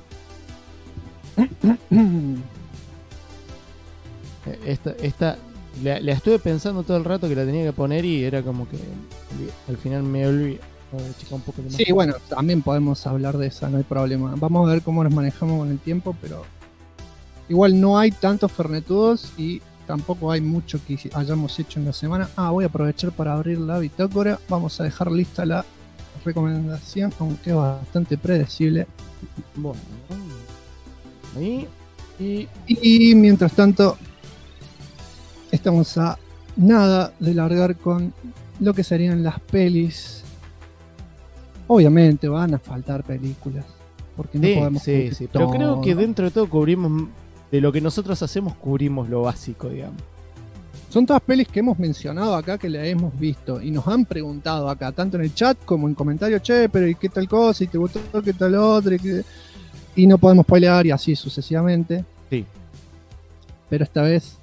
Esta la estuve pensando todo el rato que la tenía que poner y era como que al final me olvidé. Chica, un poco de sí, bueno, también podemos hablar de esa, no hay problema. Vamos a ver cómo nos manejamos con el tiempo, pero igual no hay tantos fernetudos y tampoco hay mucho que hayamos hecho en la semana. Voy a aprovechar para abrir la bitácora. Vamos a dejar lista la recomendación, aunque es bastante predecible. Bueno, ahí y mientras tanto estamos a nada de largar con lo que serían las pelis. Obviamente van a faltar películas porque no podemos sí, pero creo que dentro de todo cubrimos, de lo que nosotros hacemos, cubrimos lo básico, digamos. Son todas pelis que hemos mencionado acá, que las hemos visto y nos han preguntado acá, tanto en el chat como en comentarios, pero ¿y qué tal cosa? ¿Y te gustó qué tal otra? Y no podemos spoilear y así sucesivamente. Sí. Pero esta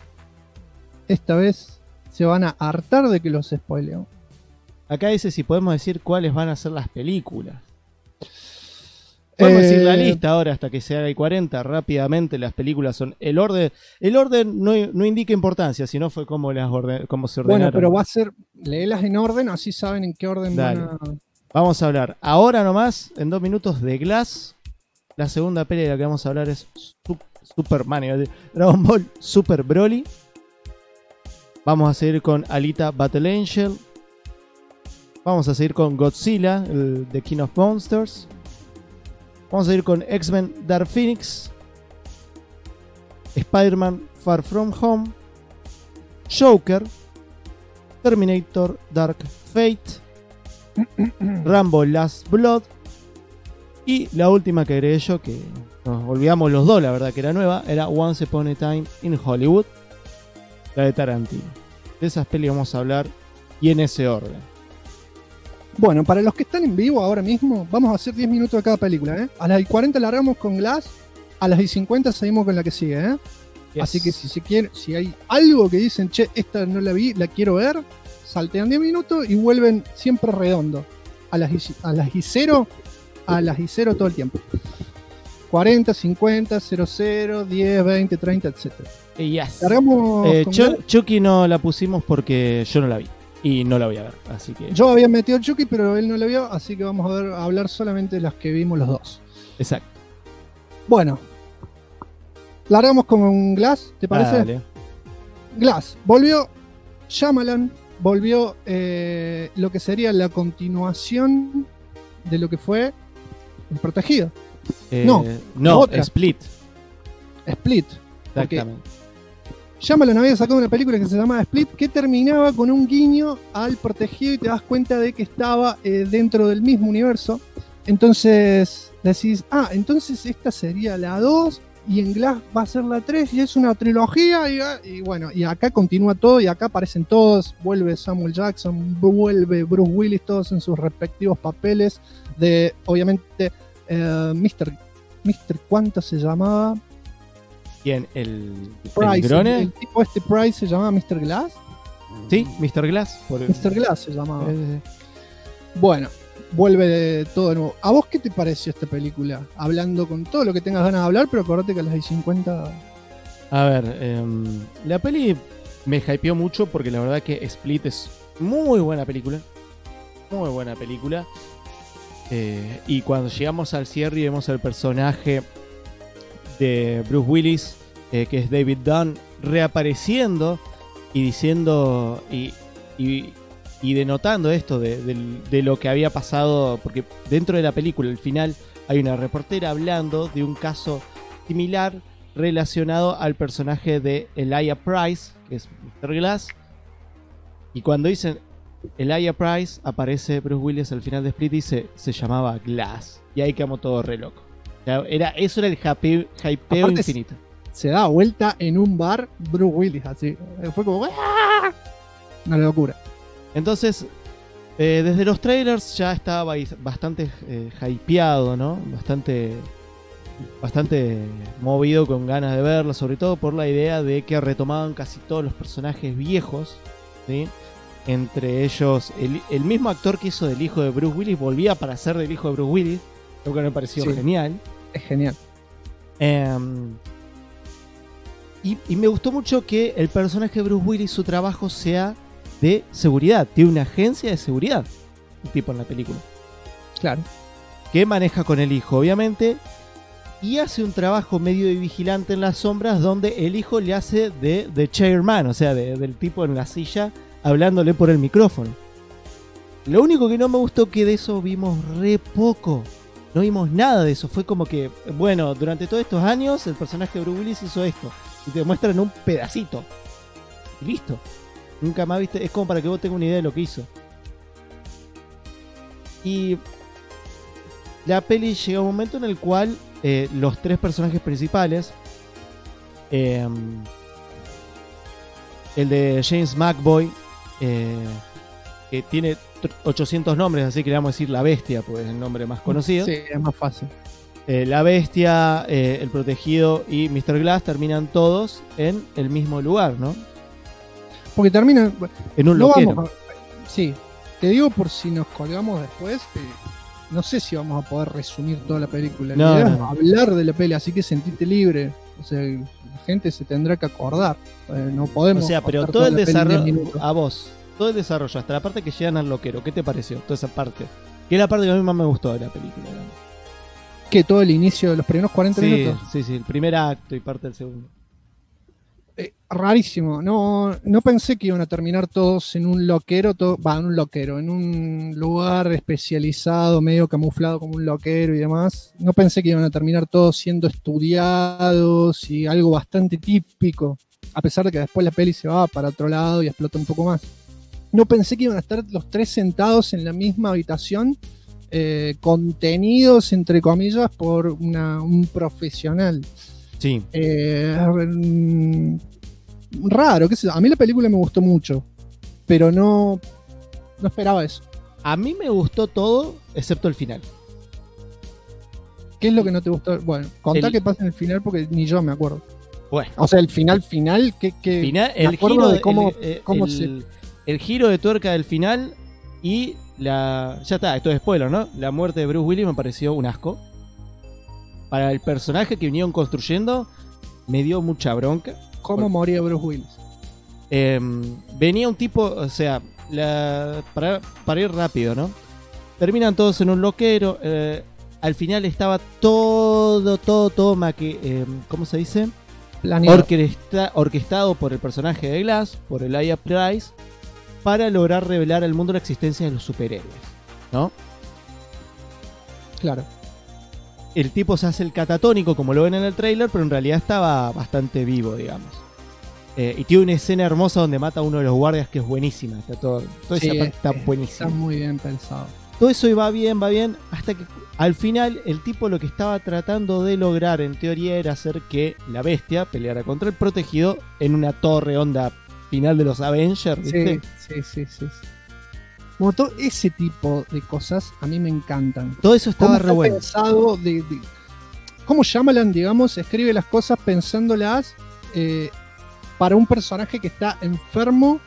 vez se van a hartar de que los spoileo. Acá dice si podemos decir cuáles van a ser las películas. Podemos decir la lista ahora hasta que se haga el 40. Rápidamente las películas son el orden no indica importancia, sino fue como cómo se ordenaron. Bueno, pero va a ser, léelas en orden, así saben en qué orden Dale. van a... Vamos a hablar ahora nomás, en 2 minutos, de Glass. La segunda peli de la que vamos a hablar es Dragon Ball Super Broly. Vamos a seguir con Alita Battle Angel. Vamos a seguir con Godzilla, The King of Monsters. Vamos a ir con X-Men Dark Phoenix, Spider-Man Far From Home, Joker, Terminator Dark Fate, Rambo Last Blood y la última que agregué yo, que nos olvidamos los dos, la verdad que era nueva, era Once Upon a Time in Hollywood, la de Tarantino. De esas pelis vamos a hablar y en ese orden. Bueno, para los que están en vivo ahora mismo, vamos a hacer 10 minutos de cada película, A las 40 largamos con Glass, a las 50 seguimos con la que sigue, Yes. Así que si hay algo que dicen, esta no la vi, la quiero ver, saltean 10 minutos y vuelven siempre redondo. A las y 0 todo el tiempo. 40, 50, 00, 10, 20, 30, etc. Yes. Largamos con Chucky no la pusimos porque yo no la vi. Y no la voy a ver, así que... Yo había metido Chucky, pero él no la vio, así que vamos a hablar solamente de las que vimos los dos. Exacto. Bueno. Largamos con un Glass, ¿te parece? Dale. Glass. Volvió Shyamalan, volvió lo que sería la continuación de lo que fue El Protegido. No, Split. Split. Exactamente. Shyamalan había sacado una película que se llamaba Split, que terminaba con un guiño al Protegido y te das cuenta de que estaba dentro del mismo universo. Entonces decís, entonces esta sería la 2 y en Glass va a ser la 3 y es una trilogía y bueno, y acá continúa todo y acá aparecen todos, vuelve Samuel Jackson, vuelve Bruce Willis, todos en sus respectivos papeles de, obviamente, Mr. ¿Cuánto se llamaba? ¿Quién? ¿El Price, Grone? el tipo Price se llamaba Mr. Glass. Sí, Mr. Glass. Mr. Glass se llamaba. Bueno, vuelve todo de nuevo. ¿A vos qué te pareció esta película? Hablando con todo lo que tengas ganas de hablar, pero acordate que a las 50... A ver, la peli me hypeó mucho porque la verdad que Split es muy buena película. Muy buena película. Y cuando llegamos al cierre y vemos al personaje de Bruce Willis, que es David Dunn, reapareciendo y diciendo y denotando esto de lo que había pasado, porque dentro de la película, al final, hay una reportera hablando de un caso similar relacionado al personaje de Elijah Price, que es Mr. Glass, y cuando dicen Elijah Price, aparece Bruce Willis al final de Split y dice, se llamaba Glass, y ahí quedamos todos re locos. O sea, eso era el hypeo infinito. Se da vuelta en un bar Bruce Willis, así. Fue como ¡ah! Una locura. Entonces, desde los trailers ya estaba bastante hypeado, ¿no? Bastante movido, con ganas de verlo, sobre todo por la idea de que retomaban casi todos los personajes viejos, ¿sí? Entre ellos, el mismo actor que hizo del hijo de Bruce Willis volvía para hacer del hijo de Bruce Willis, lo que me pareció genial. Es genial. Y me gustó mucho que el personaje de Bruce Willis, su trabajo sea de seguridad. Tiene una agencia de seguridad, el tipo en la película. Claro. Que maneja con el hijo, obviamente. Y hace un trabajo medio de vigilante en las sombras, donde el hijo le hace de chairman, o sea, del tipo en la silla, hablándole por el micrófono. Lo único que no me gustó que de eso vimos re poco. No vimos nada de eso. Fue como que, bueno, durante todos estos años el personaje de Bruce Willis hizo esto. Y te muestran un pedacito. Y listo. Nunca más viste. Es como para que vos tengas una idea de lo que hizo. Y la peli llega a un momento en el cual los tres personajes principales, el de James McAvoy, que tiene 800 nombres, así que le vamos a decir La Bestia, pues es el nombre más conocido. Sí, es más fácil. La Bestia, el Protegido y Mr. Glass terminan todos en el mismo lugar, ¿no? Porque terminan en un loquero. Sí, te digo por si nos colgamos después, no sé si vamos a poder resumir toda la película. La idea es hablar de la peli, así que sentite libre. O sea, la gente se tendrá que acordar. No podemos. O sea, pero todo el desarrollo, a vos, todo el desarrollo, hasta la parte que llegan al loquero, ¿qué te pareció? Toda esa parte. Que es la parte que a mí más me gustó de la película, ¿no? Que todo el inicio de los primeros 40 minutos. Sí, el primer acto y parte del segundo. Rarísimo. No pensé que iban a terminar todos en un loquero, en un lugar especializado, medio camuflado como un loquero y demás. No pensé que iban a terminar todos siendo estudiados y algo bastante típico, a pesar de que después la peli se va para otro lado y explota un poco más. No pensé que iban a estar los tres sentados en la misma habitación, contenidos, entre comillas, por un profesional. Sí. Raro, qué sé yo. A mí la película me gustó mucho, pero no esperaba eso. A mí me gustó todo, excepto el final. ¿Qué es lo que no te gustó? Bueno, contá qué pasa en el final porque ni yo me acuerdo. Bueno. O sea, el final, ¿qué? El giro de cómo el giro de tuerca del final y ya está, esto es spoiler, ¿no? La muerte de Bruce Willis me pareció un asco. Para el personaje que vinieron construyendo, me dio mucha bronca. ¿Cómo moría Bruce Willis? Venía un tipo, o sea, para ir rápido, ¿no? Terminan todos en un loquero. Al final estaba todo ¿cómo se dice? Planeado. Orquestado por el personaje de Glass, por Elijah Price, para lograr revelar al mundo la existencia de los superhéroes, ¿no? Claro. El tipo se hace el catatónico, como lo ven en el trailer, pero en realidad estaba bastante vivo, digamos. Y tiene una escena hermosa donde mata a uno de los guardias que es buenísima. Toda esa parte está buenísima. Está muy bien pensado. Todo eso va bien, hasta que al final el tipo lo que estaba tratando de lograr, en teoría, era hacer que la Bestia peleara contra el Protegido en una torre onda final de los Avengers, ¿viste? Sí. Como todo ese tipo de cosas a mí me encantan. Todo eso estaba re bueno. Pensado ¿cómo Shyamalan, digamos, escribe las cosas pensándolas para un personaje que está enfermo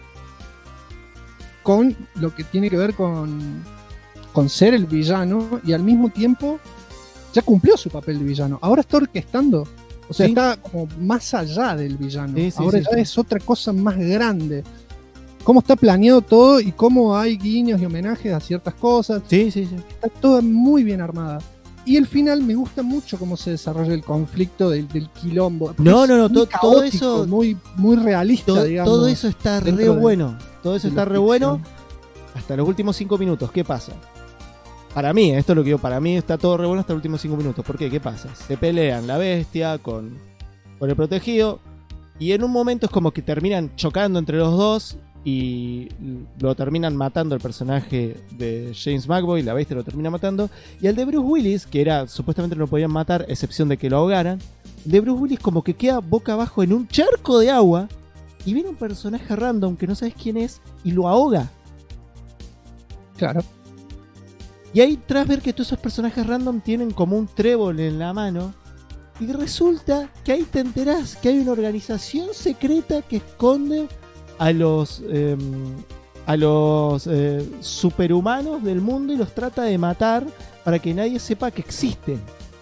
con lo que tiene que ver con ser el villano, y al mismo tiempo ya cumplió su papel de villano. Ahora está orquestando. O sea, está como más allá del villano. Ahora ya es otra cosa más grande. cómo está planeado todo y cómo hay guiños y homenajes a ciertas cosas. Sí. Está toda muy bien armada. Y el final me gusta mucho cómo se desarrolla el conflicto del quilombo. No, Muy todo caótico, eso. muy realista, digamos. Todo eso está re dentro de- bueno. Todo eso de está la re bueno. ficción. Hasta los últimos 5 minutos. ¿Qué pasa? Para mí, esto es lo que digo, para mí está todo re bueno hasta los últimos 5 minutos. ¿Por qué? ¿Qué pasa? Se pelean la bestia con el protegido. Y en un momento es como que terminan chocando entre los dos. Y lo terminan matando el personaje de James McAvoy. La bestia lo termina matando. Y el de Bruce Willis, que era supuestamente no lo podían matar, excepción de que lo ahogaran. El de Bruce Willis como que queda boca abajo en un charco de agua. Y viene un personaje random que no sabes quién es y lo ahoga. Claro. Y ahí tras ver que todos esos personajes random tienen como un trébol en la mano. Y resulta que ahí te enterás que hay una organización secreta que esconde a los superhumanos del mundo y los trata de matar para que nadie sepa que existen.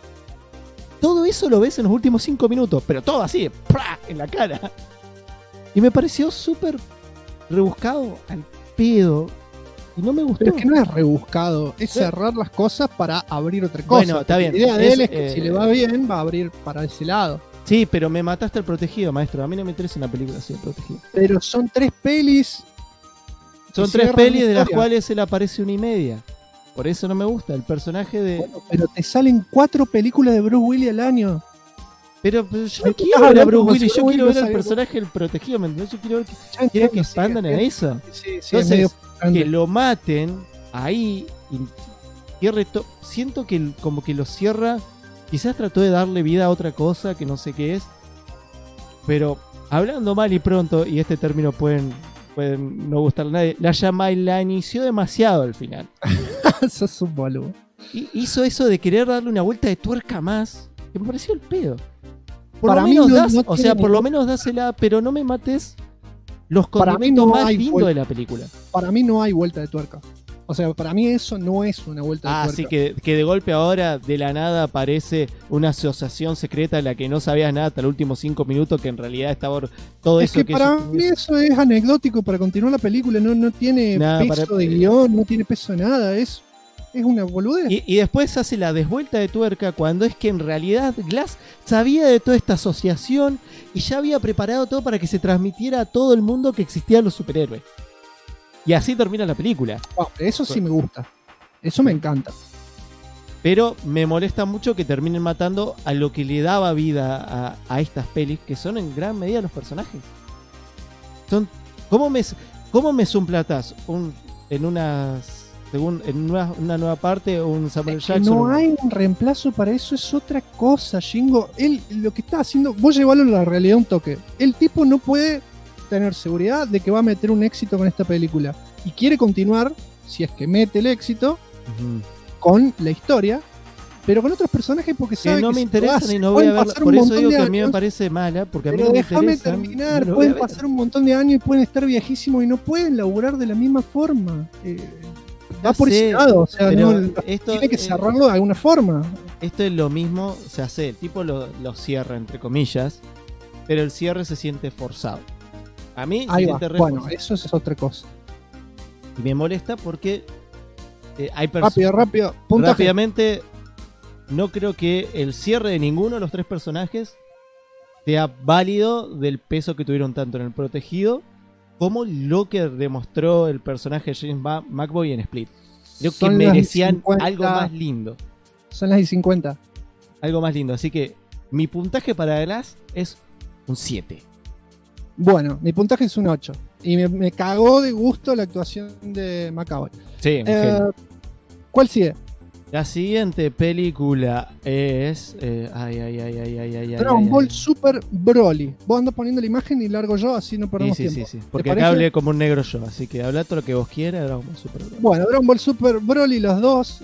Todo eso lo ves en los últimos 5 minutos, pero todo así, ¡prá!, en la cara. Y me pareció súper rebuscado al pedo. Y no me gustó. Pero es que no es rebuscado, es cerrar las cosas para abrir otra cosa. Bueno, está bien. La idea de él es que si le va bien, va a abrir para ese lado. Sí, pero me mataste al protegido, maestro. A mí no me interesa una película así, el protegido. Pero son 3 pelis. Son que 3 cierran pelis la de las historia. cuales él aparece 1.5. Por eso no me gusta. El personaje de... Bueno, pero te salen 4 películas de Bruce Willis al año. Pero yo no Estás quiero ver a hablando Bruce como Willis, si yo Bruce quiero Willis ver al salió- personaje del protegido, ¿me entendés? Yo quiero ver Ya quiero entiendo, que expandan sí, a eso. Sí, sí, es Entonces, medio grande. que lo maten ahí y cierre siento que como que lo cierra. Quizás trató de darle vida a otra cosa que no sé qué es. Pero hablando mal y pronto, y este término pueden no gustarle a nadie, la inició demasiado al final. Sos un boludo. Y hizo eso de querer darle una vuelta de tuerca más, que me pareció el pedo. Por Para lo mí menos no- das, no o tiene sea, por lo ningún- menos dásela, pero no me mates los Para mí condimentos no más hay lindos vuelta. de la película. Para mí no hay vuelta de tuerca. O sea, para mí eso no es una vuelta de tuerca. Así que de golpe ahora, de la nada, aparece una asociación secreta de la que no sabías nada hasta los últimos 5 minutos, que en realidad estaba todo Es eso que para ellos mí eso es anecdótico para continuar la película. No tiene Nada, peso para- de guión, no tiene peso de nada. Es una boludez. Y después hace la desvuelta de tuerca cuando es que en realidad Glass sabía de toda esta asociación y ya había preparado todo para que se transmitiera a todo el mundo que existían los superhéroes. Y así termina la película. Wow, eso sí me gusta. Eso me encanta. Pero me molesta mucho que terminen matando a lo que le daba vida a estas pelis, que son en gran medida los personajes. Son ¿Cómo me suplantas en una nueva parte un Samuel Es que Jackson? no hay un reemplazo para eso, es otra cosa, Jingo. Él lo que está haciendo, vos llevalo a la realidad un toque. El tipo no puede tener seguridad de que va a meter un éxito con esta película. Y quiere continuar, si es que mete el éxito, Ujú. con la historia, pero con otros personajes porque Que sabe no que me si interesa lo hace, ni no voy pueden a verla. pasar un Por eso montón digo de que a mí me años. parece mala, porque a mí Pero no me déjame interesa. terminar, no lo voy a pueden ver. pasar un montón de años y pueden estar viejísimos y no pueden laburar de la misma forma. Va Ya por sé, ese lado, o sea, pero no, esto, tiene que cerrarlo de alguna forma. Esto es lo mismo, se hace, el tipo lo cierra entre comillas, pero el cierre se siente forzado. A mí se Ahí va. siente re Bueno, forzado. eso es otra cosa. Y me molesta porque hay personas. Rápido. Puntaje. Rápidamente, no creo que el cierre de ninguno de los 3 personajes sea válido del peso que tuvieron tanto en el protegido como lo que demostró el personaje de James McAvoy en Split. Creo que Son las merecían 50. algo más lindo. Son las y 50. Algo más lindo. Así que mi puntaje para Glass es un 7. Bueno, mi puntaje es un 8. Y me cagó de gusto la actuación de Macaboy. Sí, un genio. ¿Cuál sigue? La siguiente película es. Dragon Ball Super Broly. Vos andás poniendo la imagen y largo yo, así no perdemos Sí. tiempo. Porque ¿Te acá parece? hablé como un negro yo. Así que habla todo lo que vos quieras. Dragon Ball Super Broly. Bueno, Dragon Ball Super Broly, los dos,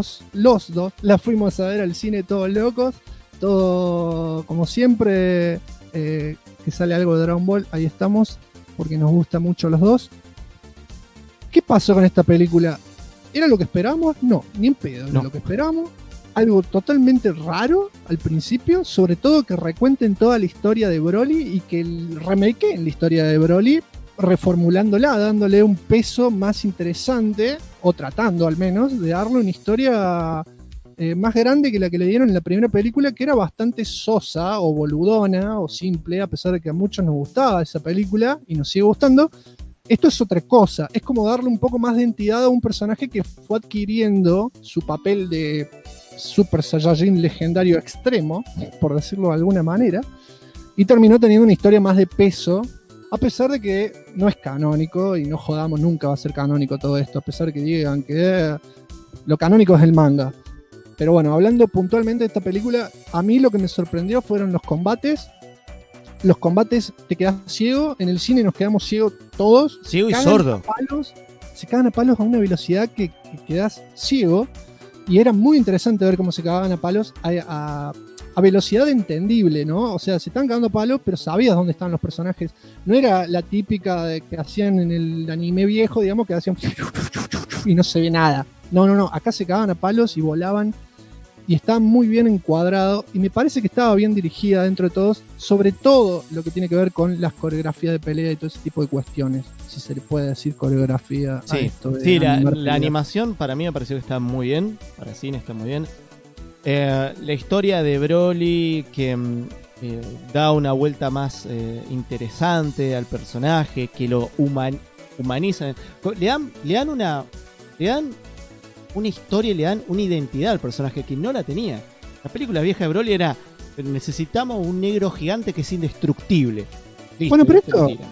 la fuimos a ver al cine todos locos, todo como siempre, que sale algo de Dragon Ball, ahí estamos, porque nos gusta mucho los dos. ¿Qué pasó con esta película? ¿Era lo que esperábamos? No, ni en pedo, era No. lo que esperábamos. Algo totalmente raro al principio, sobre todo que recuenten toda la historia de Broly y que remakeen la historia de Broly reformulándola, dándole un peso más interesante, o tratando al menos de darle una historia más grande que la que le dieron en la primera película, que era bastante sosa o boludona o simple, a pesar de que a muchos nos gustaba esa película y nos sigue gustando. Esto es otra cosa, es como darle un poco más de entidad a un personaje que fue adquiriendo su papel de Super Saiyajin legendario extremo, por decirlo de alguna manera, y terminó teniendo una historia más de peso, a pesar de que no es canónico, y no jodamos, nunca va a ser canónico todo esto, a pesar de que digan que lo canónico es el manga. Pero bueno, hablando puntualmente de esta película, a mí lo que me sorprendió fueron los combates. Los combates te quedas ciego, en el cine nos quedamos ciegos todos. Ciego y sordo. Se cagan a palos a una velocidad que quedas ciego. Y era muy interesante ver cómo se cagaban a palos a velocidad entendible, ¿no? O sea, se estaban cagando a palos, pero sabías dónde estaban los personajes. No era la típica de que hacían en el anime viejo, digamos, que hacían y no se ve nada. No. Acá se cagaban a palos y volaban. Y estaba muy bien encuadrado. Y me parece que estaba bien dirigida dentro de todos. Sobre todo lo que tiene que ver con las coreografías de pelea y todo ese tipo de cuestiones. Si se le puede decir coreografía a esto de sí, la animación para mí me pareció que está muy bien. Para cine está muy bien. La historia de Broly que da una vuelta más interesante al personaje, que lo humanizan. Le dan una historia, le dan una identidad al personaje que no la tenía. La película vieja de Broly era: necesitamos un negro gigante que es indestructible. Listo, bueno, pero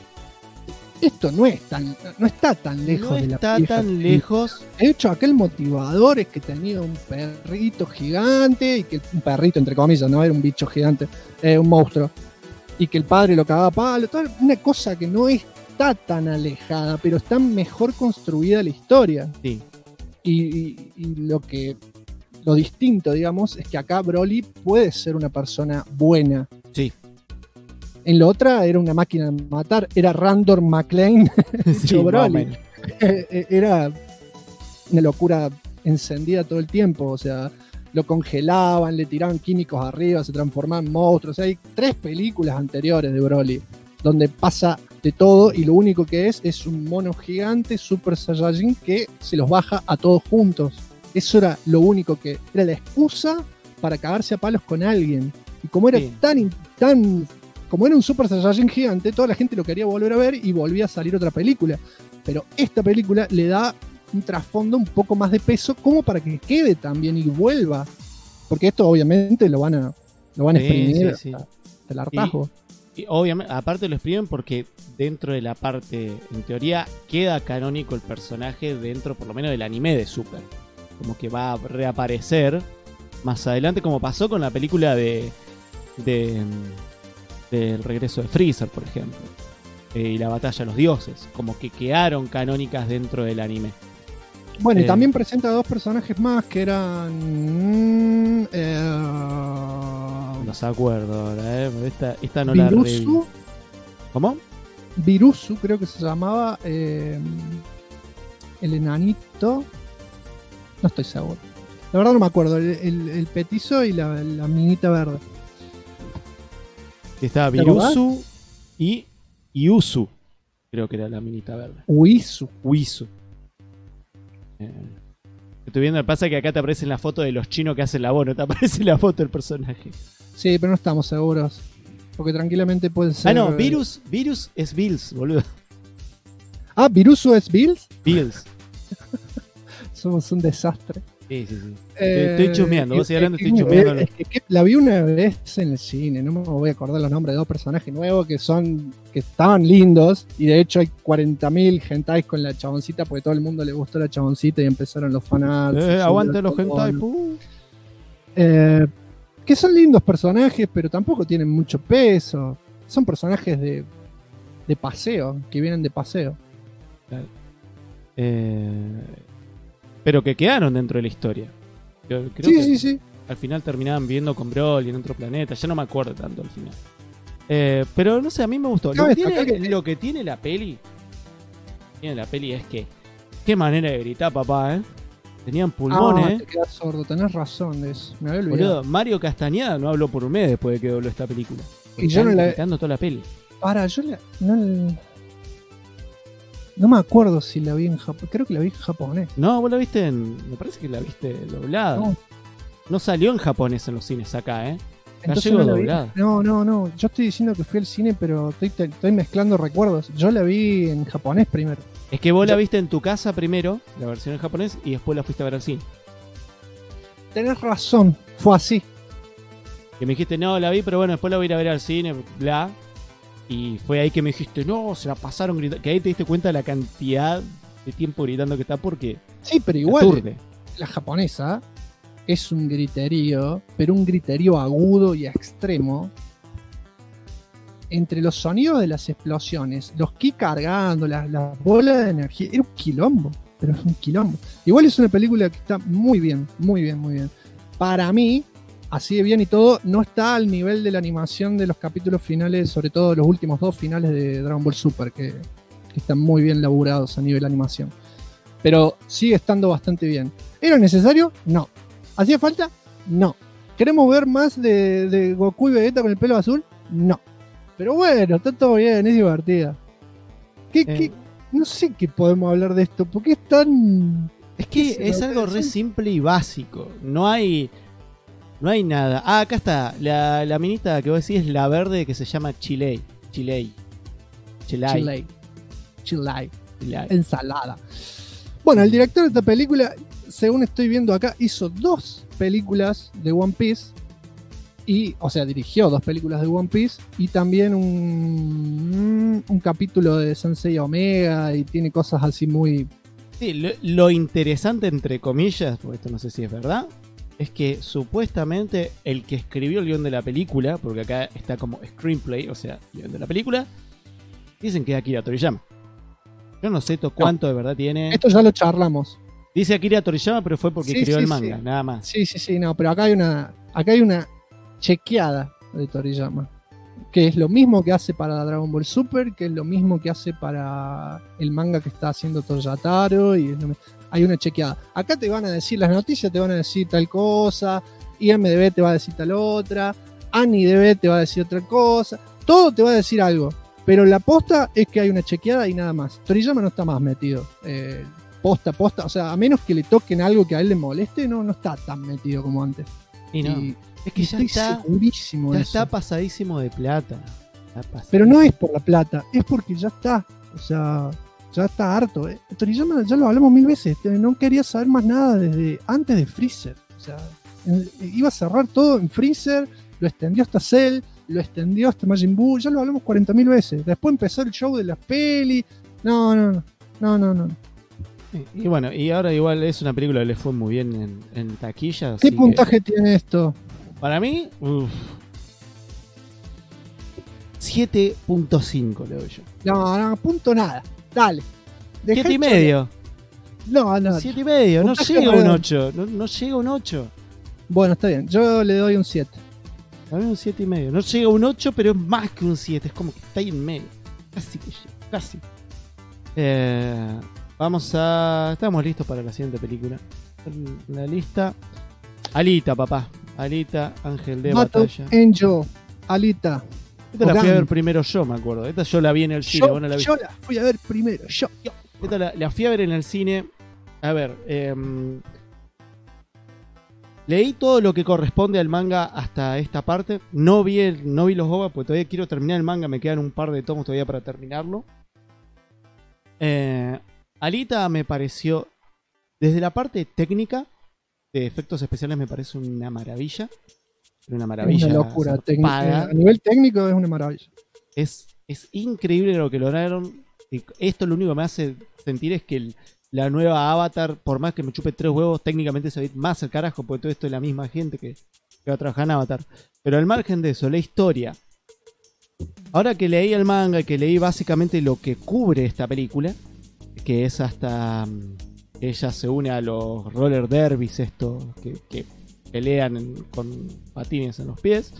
esto no está tan lejos de la está tan lejos. De hecho, aquel motivador es que tenía un perrito gigante, y que un perrito entre comillas, no era un bicho gigante, un monstruo, y que el padre lo cagaba a palo, toda una cosa que no está tan alejada, pero está mejor construida la historia. Sí. Y lo distinto, digamos, es que acá Broly puede ser una persona buena. Sí. En la otra era una máquina de matar, era Randor McClane hecho Broly. Era una locura encendida todo el tiempo, o sea, lo congelaban, le tiraban químicos arriba, se transformaban en monstruos. O sea, hay 3 películas anteriores de Broly donde pasa de todo y lo único que es un mono gigante Super Saiyajin que se los baja a todos juntos. Eso era lo único que era la excusa para cagarse a palos con alguien. Y como era como era un Super Saiyajin gigante, toda la gente lo quería volver a ver y volvía a salir otra película. Pero esta película le da un trasfondo un poco más de peso como para que quede también y vuelva. Porque esto obviamente lo van a exprimir hasta el hartazgo. Y obviamente, aparte lo exprimen porque dentro de la parte, en teoría, queda canónico el personaje dentro, por lo menos, del anime de Super. Como que va a reaparecer más adelante, como pasó con la película del regreso de Freezer, por ejemplo. Y la batalla de los dioses. Como que quedaron canónicas dentro del anime. Bueno, y también presenta 2 personajes más que eran... no se acuerdo ahora, esta no Virusu, la reví. ¿Cómo? Virusu creo que se llamaba, el enanito. No estoy seguro. La verdad no me acuerdo. El petizo y la minita verde. Estaba Virusu y Usu. Creo que era la minita verde. Uisu. Estoy viendo, pasa que acá te aparece la foto de los chinos que hacen la voz, no te aparece la foto del personaje. Sí, pero no estamos seguros. Porque tranquilamente puede ser... Ah, no, Virus es Bills, boludo. Ah, ¿Virusu es Bills? Bills. Somos un desastre. Sí. Estoy chusmeando, vos hablando, estoy chusmeando. La vi una vez en el cine, no me voy a acordar los nombres de 2 personajes nuevos que estaban lindos, y de hecho hay 40.000 hentais con la chaboncita porque todo el mundo le gustó la chaboncita y empezaron los fanarts. Aguante los hentai, que son lindos personajes, pero tampoco tienen mucho peso. Son personajes de paseo, que vienen de paseo. Claro. Pero que quedaron dentro de la historia. Creo que sí. Al final terminaban viviendo con Broly en otro planeta. Ya no me acuerdo tanto al final. Pero no sé, a mí me gustó. Lo que tiene la peli es que... Qué manera de gritar, papá, ¿eh? Tenían pulmones, te quedas sordo, tenés razón de eso. Me había olvidado. Boludo, Mario Castañeda no habló por un mes después de que dobló esta película. Y yo no la... gritando toda la peli. Para, yo No me acuerdo si la vi en japonés. Creo que la vi en japonés. No, vos la viste me parece que la viste doblada. No salió en japonés en los cines acá, ¿eh? Entonces no la vi. No. Yo estoy diciendo que fui al cine, pero estoy mezclando recuerdos. Yo la vi en japonés primero. Es que vos la viste en tu casa primero, la versión en japonés, y después la fuiste a ver al cine. Tenés razón, fue así. Que me dijiste, no, la vi, pero bueno, después la voy a ir a ver al cine, bla. Y fue ahí que me dijiste, no, se la pasaron gritando. Que ahí te diste cuenta de la cantidad de tiempo gritando que está porque... Sí, pero igual la japonesa es un griterío, pero un griterío agudo y extremo. Entre los sonidos de las explosiones, los ki cargando, las bolas de energía, era un quilombo, pero es un quilombo. Igual es una película que está muy bien. Para mí, así de bien y todo, no está al nivel de la animación de los capítulos finales, sobre todo los últimos 2 finales de Dragon Ball Super, que están muy bien laburados a nivel animación. Pero sigue estando bastante bien. ¿Era necesario? No. ¿Hacía falta? No. ¿Queremos ver más de Goku y Vegeta con el pelo azul? No. Pero bueno, está todo bien, es divertida. No sé qué podemos hablar de esto, porque es tan... Es que es algo re simple y básico. No hay nada. Ah, acá está. La minita que vos decís es la verde, que se llama Chilei. Ensalada. Bueno, el director de esta película, según estoy viendo acá, hizo 2 películas de One Piece. Dirigió 2 películas de One Piece y también un capítulo de Sensei Omega, y tiene cosas así muy... Sí, lo interesante, entre comillas, porque esto no sé si es verdad, es que supuestamente el que escribió el guión de la película, porque acá está como screenplay, o sea, guión de la película, dicen que es Akira Toriyama. Yo no sé cuánto de verdad tiene. Esto ya lo charlamos. Dice Akira Toriyama, pero fue porque escribió el manga, nada más. Sí, no, pero acá hay una chequeada de Toriyama, que es lo mismo que hace para Dragon Ball Super, que es lo mismo que hace para el manga que está haciendo Toyotaro, y hay una chequeada. Acá te van a decir, las noticias te van a decir tal cosa, IMDb te va a decir tal otra, AniDB te va a decir otra cosa, todo te va a decir algo, pero la posta es que hay una chequeada y nada más. Toriyama no está más metido, posta, o sea, a menos que le toquen algo que a él le moleste, no está tan metido como antes. Y no. Es que ya está pasadísimo de plata. Pero no es por la plata, es porque ya está. O sea, ya está harto. Toriyama, ya lo hablamos 1000 veces. No quería saber más nada desde antes de Freezer. O sea, iba a cerrar todo en Freezer, lo extendió hasta Cell, lo extendió hasta Majin Buu. Ya lo hablamos 40.000 veces. Después empezó el show de las pelis. No. Y bueno, y ahora igual es una película que le fue muy bien en taquilla. ¿Qué puntaje tiene esto? Para mí, 7.5 le doy yo. No, punto nada. Dale. 7,5. No. 7,5. No llega un 8. No llega un 8. Bueno, está bien. Yo le doy un 7. A mí un 7,5. No llega un 8, pero es más que un 7. Es como que está ahí en medio. Casi que llega. Casi. Estamos listos para la siguiente película. La lista. Alita, papá. Alita, Ángel de Batalla. Angel, Alita. Esta la fui a ver primero yo, me acuerdo. Esta yo la vi en el cine. Yo la fui a ver primero. Esta la fui a ver en el cine. A ver, leí todo lo que corresponde al manga hasta esta parte. No vi los OVA porque todavía quiero terminar el manga. Me quedan un par de tomos todavía para terminarlo. Alita me pareció, desde la parte técnica de efectos especiales, me parece una maravilla. Una maravilla. Una locura técnica. A nivel técnico es una maravilla. Es increíble lo que lograron. Esto lo único que me hace sentir es que la nueva Avatar, por más que me chupe 3 huevos, técnicamente se ve más al carajo, porque todo esto es la misma gente que va a trabajar en Avatar. Pero al margen de eso, la historia. Ahora que leí el manga y que leí básicamente lo que cubre esta película, que es hasta ella se une a los roller derbies estos que pelean con patines en los pies,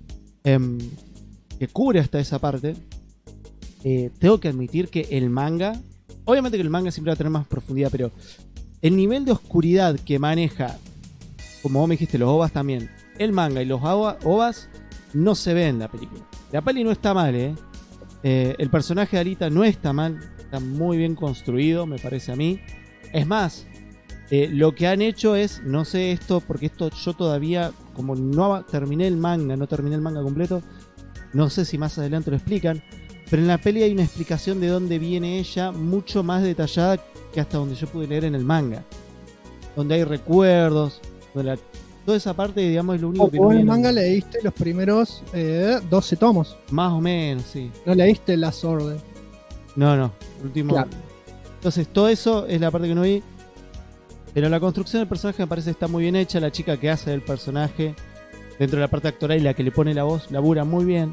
que cubre hasta esa parte. Tengo que admitir que el manga, obviamente que el manga siempre va a tener más profundidad, pero el nivel de oscuridad que maneja, como vos me dijiste, los OVAs también, el manga y los OVAs no se ven en la película. La peli no está mal, el personaje de Alita no está mal. Está muy bien construido, me parece a mí. Es más, lo que han hecho es, no sé esto, porque esto yo todavía, como no terminé el manga completo, no sé si más adelante lo explican, pero en la peli hay una explicación de dónde viene ella mucho más detallada que hasta donde yo pude leer en el manga. Donde hay recuerdos, donde toda esa parte, digamos, es lo único que no vos en viene. el manga leíste los primeros 12 tomos. Más o menos, sí. No leíste Last Order. No, último. Claro. Entonces, todo eso es la parte que no vi. Pero la construcción del personaje me parece que está muy bien hecha. La chica que hace el personaje dentro de la parte actoral y la que le pone la voz labura muy bien.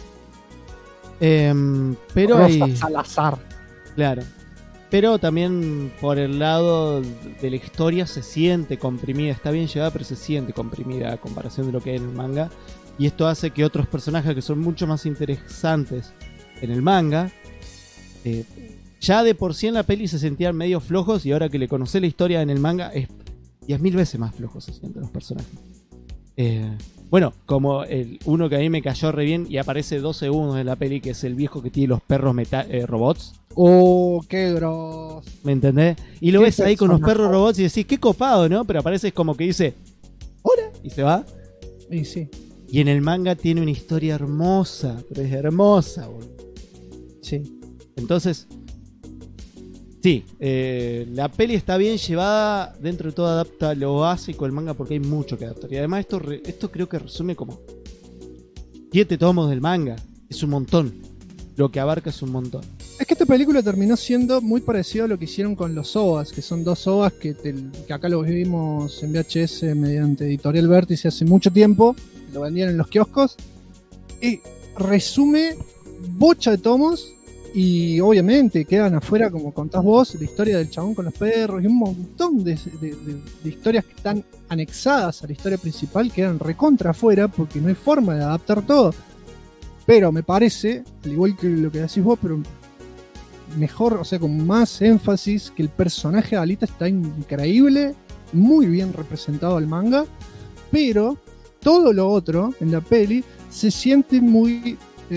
Pero Rosa hay... Salazar. Claro. Pero también por el lado de la historia se siente comprimida. Está bien llevada, pero se siente comprimida a comparación de lo que hay en el manga. Y esto hace que otros personajes que son mucho más interesantes en el manga, ya de por sí en la peli se sentían medio flojos, y ahora que le conocé la historia en el manga es 10.000 veces más flojos se sienten los personajes. Bueno, como uno que a mí me cayó re bien y aparece 2 segundos en la peli, que es el viejo que tiene los perros robots. Oh, qué grosso. ¿Me entendés? Y lo ves ahí con los perros robots y decís, qué copado, ¿no? Pero aparece como que dice, ¡hola! Y se va. Y sí. Y en el manga tiene una historia hermosa, pero es hermosa, boludo. Sí. Entonces, sí, la peli está bien llevada, dentro de todo adapta lo básico del manga porque hay mucho que adaptar. Y además esto creo que resume como 7 tomos del manga. Es un montón. Lo que abarca es un montón. Es que esta película terminó siendo muy parecido a lo que hicieron con los OVAs, que son 2 OVAs que acá los vimos en VHS mediante Editorial Vértice hace mucho tiempo. Lo vendían en los kioscos. Y resume bocha de tomos. Y obviamente quedan afuera, como contás vos, la historia del chabón con los perros y un montón de historias que están anexadas a la historia principal quedan recontra afuera porque no hay forma de adaptar todo. Pero me parece, al igual que lo que decís vos, pero mejor, o sea, con más énfasis, que el personaje de Alita está increíble, muy bien representado al manga, pero todo lo otro en la peli se siente muy...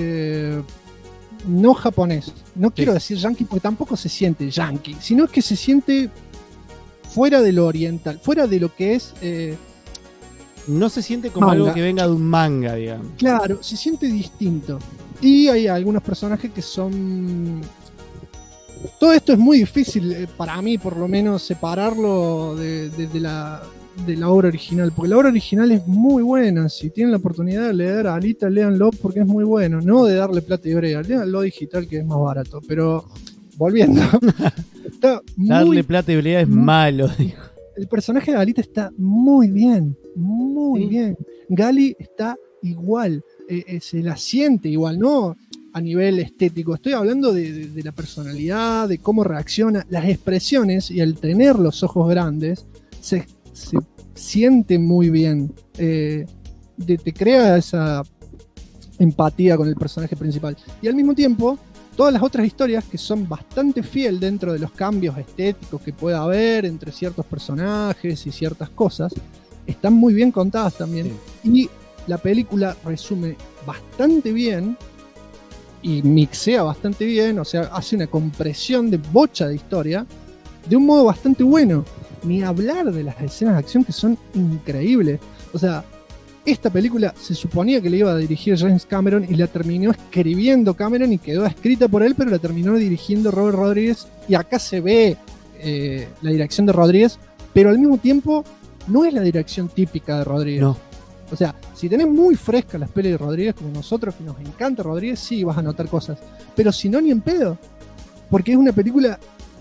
no japonés, no quiero decir yankee porque tampoco se siente yankee, sino que se siente fuera de lo oriental, fuera de lo que es no se siente como manga. Algo que venga de un manga, digamos. Claro, se siente distinto. Y hay algunos personajes que son... Todo esto es muy difícil para mí, por lo menos, separarlo de la obra original, porque la obra original es muy buena. Si tienen la oportunidad de leer a Alita, léanlo porque es muy bueno, no de darle plata y brea, léanlo digital que es más barato. Pero volviendo, está darle plata y brea es malo, dijo. El personaje de Alita está muy bien, muy bien. Gali está igual, se la siente igual, no a nivel estético, estoy hablando de la personalidad, de cómo reacciona, las expresiones, y al tener los ojos grandes se siente muy bien, te crea esa empatía con el personaje principal, y al mismo tiempo todas las otras historias, que son bastante fiel dentro de los cambios estéticos que pueda haber entre ciertos personajes y ciertas cosas, están muy bien contadas también, y la película resume bastante bien y mixea bastante bien, o sea, hace una compresión de bocha de historia de un modo bastante bueno. Ni hablar de las escenas de acción que son increíbles. O sea, esta película se suponía que la iba a dirigir James Cameron y la terminó escribiendo Cameron y quedó escrita por él, pero la terminó dirigiendo Robert Rodríguez, y acá se ve la dirección de Rodríguez, pero al mismo tiempo no es la dirección típica de Rodríguez. No. O sea, si tenés muy frescas las pelis de Rodríguez, como nosotros, que nos encanta Rodríguez, sí vas a notar cosas. Pero si no, ni en pedo. Porque es una película...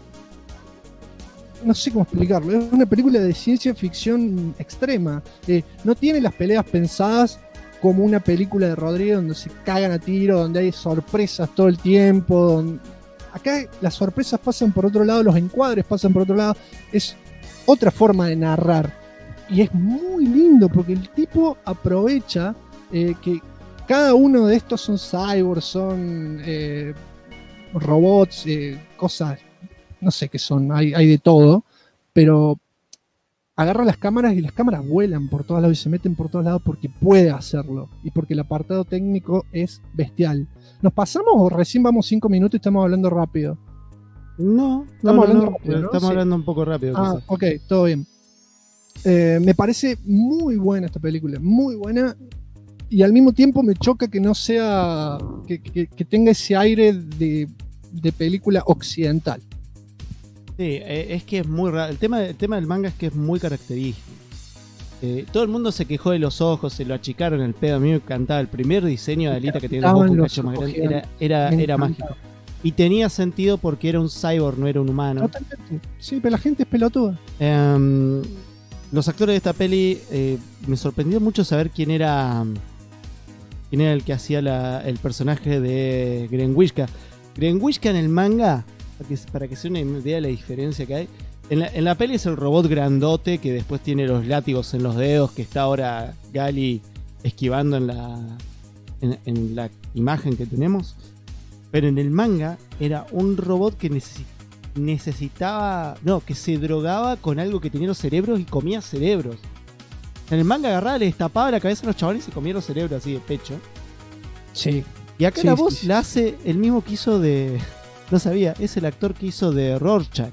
No sé cómo explicarlo. Es una película de ciencia ficción extrema. No tiene las peleas pensadas como una película de Rodríguez donde se cagan a tiro, donde hay sorpresas todo el tiempo. Acá las sorpresas pasan por otro lado, los encuadres pasan por otro lado. Es otra forma de narrar. Y es muy lindo porque el tipo aprovecha que cada uno de estos son cyborgs, son robots, cosas, no sé qué son, hay de todo, pero agarra las cámaras y las cámaras vuelan por todos lados y se meten por todos lados porque puede hacerlo y porque el apartado técnico es bestial. ¿Nos pasamos o recién vamos 5 minutos y estamos hablando rápido? No, Estamos hablando rápido, ¿no? estamos Sí. hablando un poco rápido. Ah, quizás. ok, todo bien. Me parece muy buena esta película, muy buena. Y al mismo tiempo me choca que no sea. Que tenga ese aire de película occidental. Sí, es que es muy raro. El tema del manga es que es muy característico. Todo el mundo se quejó de los ojos, se lo achicaron el pedo. A mí me encantaba. El primer diseño de Alita que tenía los ojos un cacho más grande era mágico. Y tenía sentido porque era un cyborg, no era un humano. Totalmente. Sí, pero la gente es pelotuda. Los actores de esta peli me sorprendió mucho saber quién era el que hacía el personaje de Grenwishka. Grenwishka en el manga, para que se den una idea de la diferencia que hay, en la peli es el robot grandote que después tiene los látigos en los dedos, que está ahora Gali esquivando en la imagen que tenemos. Pero en el manga era un robot que que se drogaba con algo que tenía los cerebros y comía cerebros. En el manga agarraba, le destapaba la cabeza a los chavales y comía los cerebros así de pecho. Sí. Y acá Sí, la voz sí. la hace el mismo que hizo de... No sabía, es el actor que hizo de Rorschach.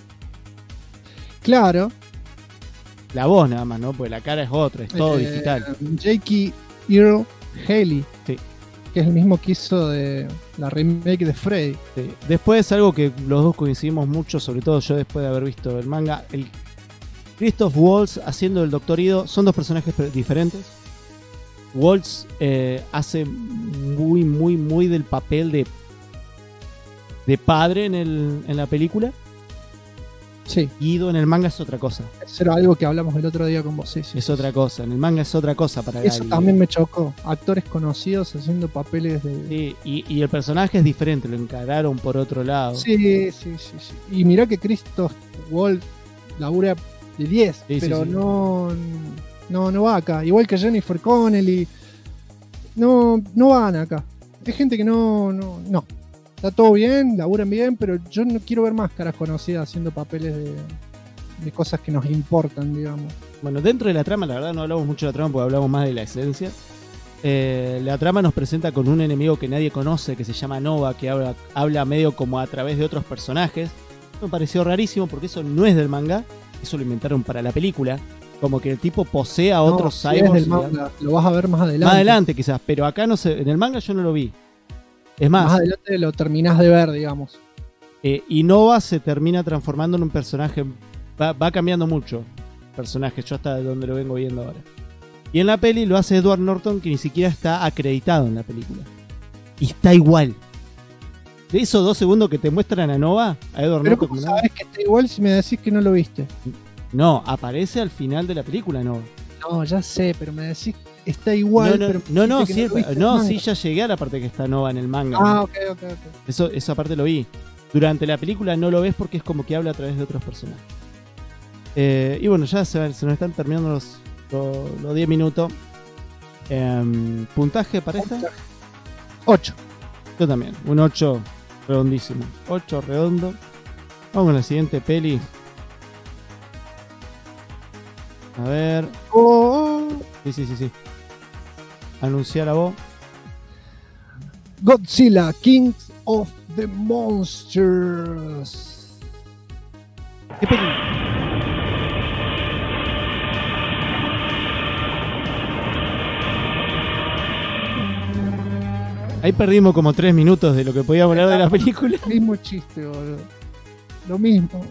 Claro. La voz nada más, ¿no? Porque la cara es otra, es todo digital. Jake Earl Haley. Sí. Que es el mismo que hizo de la remake de Freddy. Sí. Después algo que los dos coincidimos mucho, sobre todo yo después de haber visto el manga, el Christoph Waltz haciendo el Dr. Ido, son dos personajes diferentes. Waltz hace muy, muy, muy del papel de padre en la película. Sí. Ido en el manga es otra cosa. Eso era algo que hablamos el otro día con vos. Sí, sí. Es otra cosa. En el manga es otra cosa para Eso Gali. también me chocó. Actores conocidos haciendo papeles de... Sí, y el personaje es diferente, lo encararon por otro lado. Sí. Y mirá que Christoph Waltz labura de 10, Sí, pero sí. no va acá. Igual que Jennifer Connelly. No van acá. Hay gente que no. Está todo bien, laburan bien, pero yo no quiero ver más caras conocidas haciendo papeles de cosas que nos importan, digamos. Bueno, dentro de la trama, la verdad no hablamos mucho de la trama porque hablamos más de la esencia. La trama nos presenta con un enemigo que nadie conoce, que se llama Nova, que habla medio como a través de otros personajes. Me pareció rarísimo porque eso no es del manga, eso lo inventaron para la película. Como que el tipo posee a otros si es cyborgs. del manga, lo vas a ver más adelante. Más adelante quizás, pero acá no sé, en el manga yo no lo vi. Es Más adelante lo terminás de ver, digamos. Y Nova se termina transformando en un personaje. Va cambiando mucho el personaje, yo hasta donde lo vengo viendo ahora. Y en la peli lo hace Edward Norton, que ni siquiera está acreditado en la película. Y está igual. De esos 2 segundos que te muestran a Nova, a Edward Pero Norton. ¿cómo sabes que está igual si me decís que no lo viste? No, aparece al final de la película Nova. No, ya sé, pero me decís está igual. pero No, dijiste que sí, lo viste en no, manga. sí, ya llegué a la parte que está Nova en el manga. Ah, ok. Esa parte lo vi. Durante la película no lo ves porque es como que habla a través de otros personajes. Y bueno, ya se nos están terminando los 10 minutos. ¿Puntaje para esta? 8. Yo también, un 8 redondísimo. 8 redondo. Vamos con la siguiente peli. A ver. Sí. Anunciar a vos. Godzilla, King of the Monsters. ¿Qué peli? Ahí perdimos como 3 minutos de lo que podíamos hablar de la película. El mismo chiste, boludo. Lo mismo.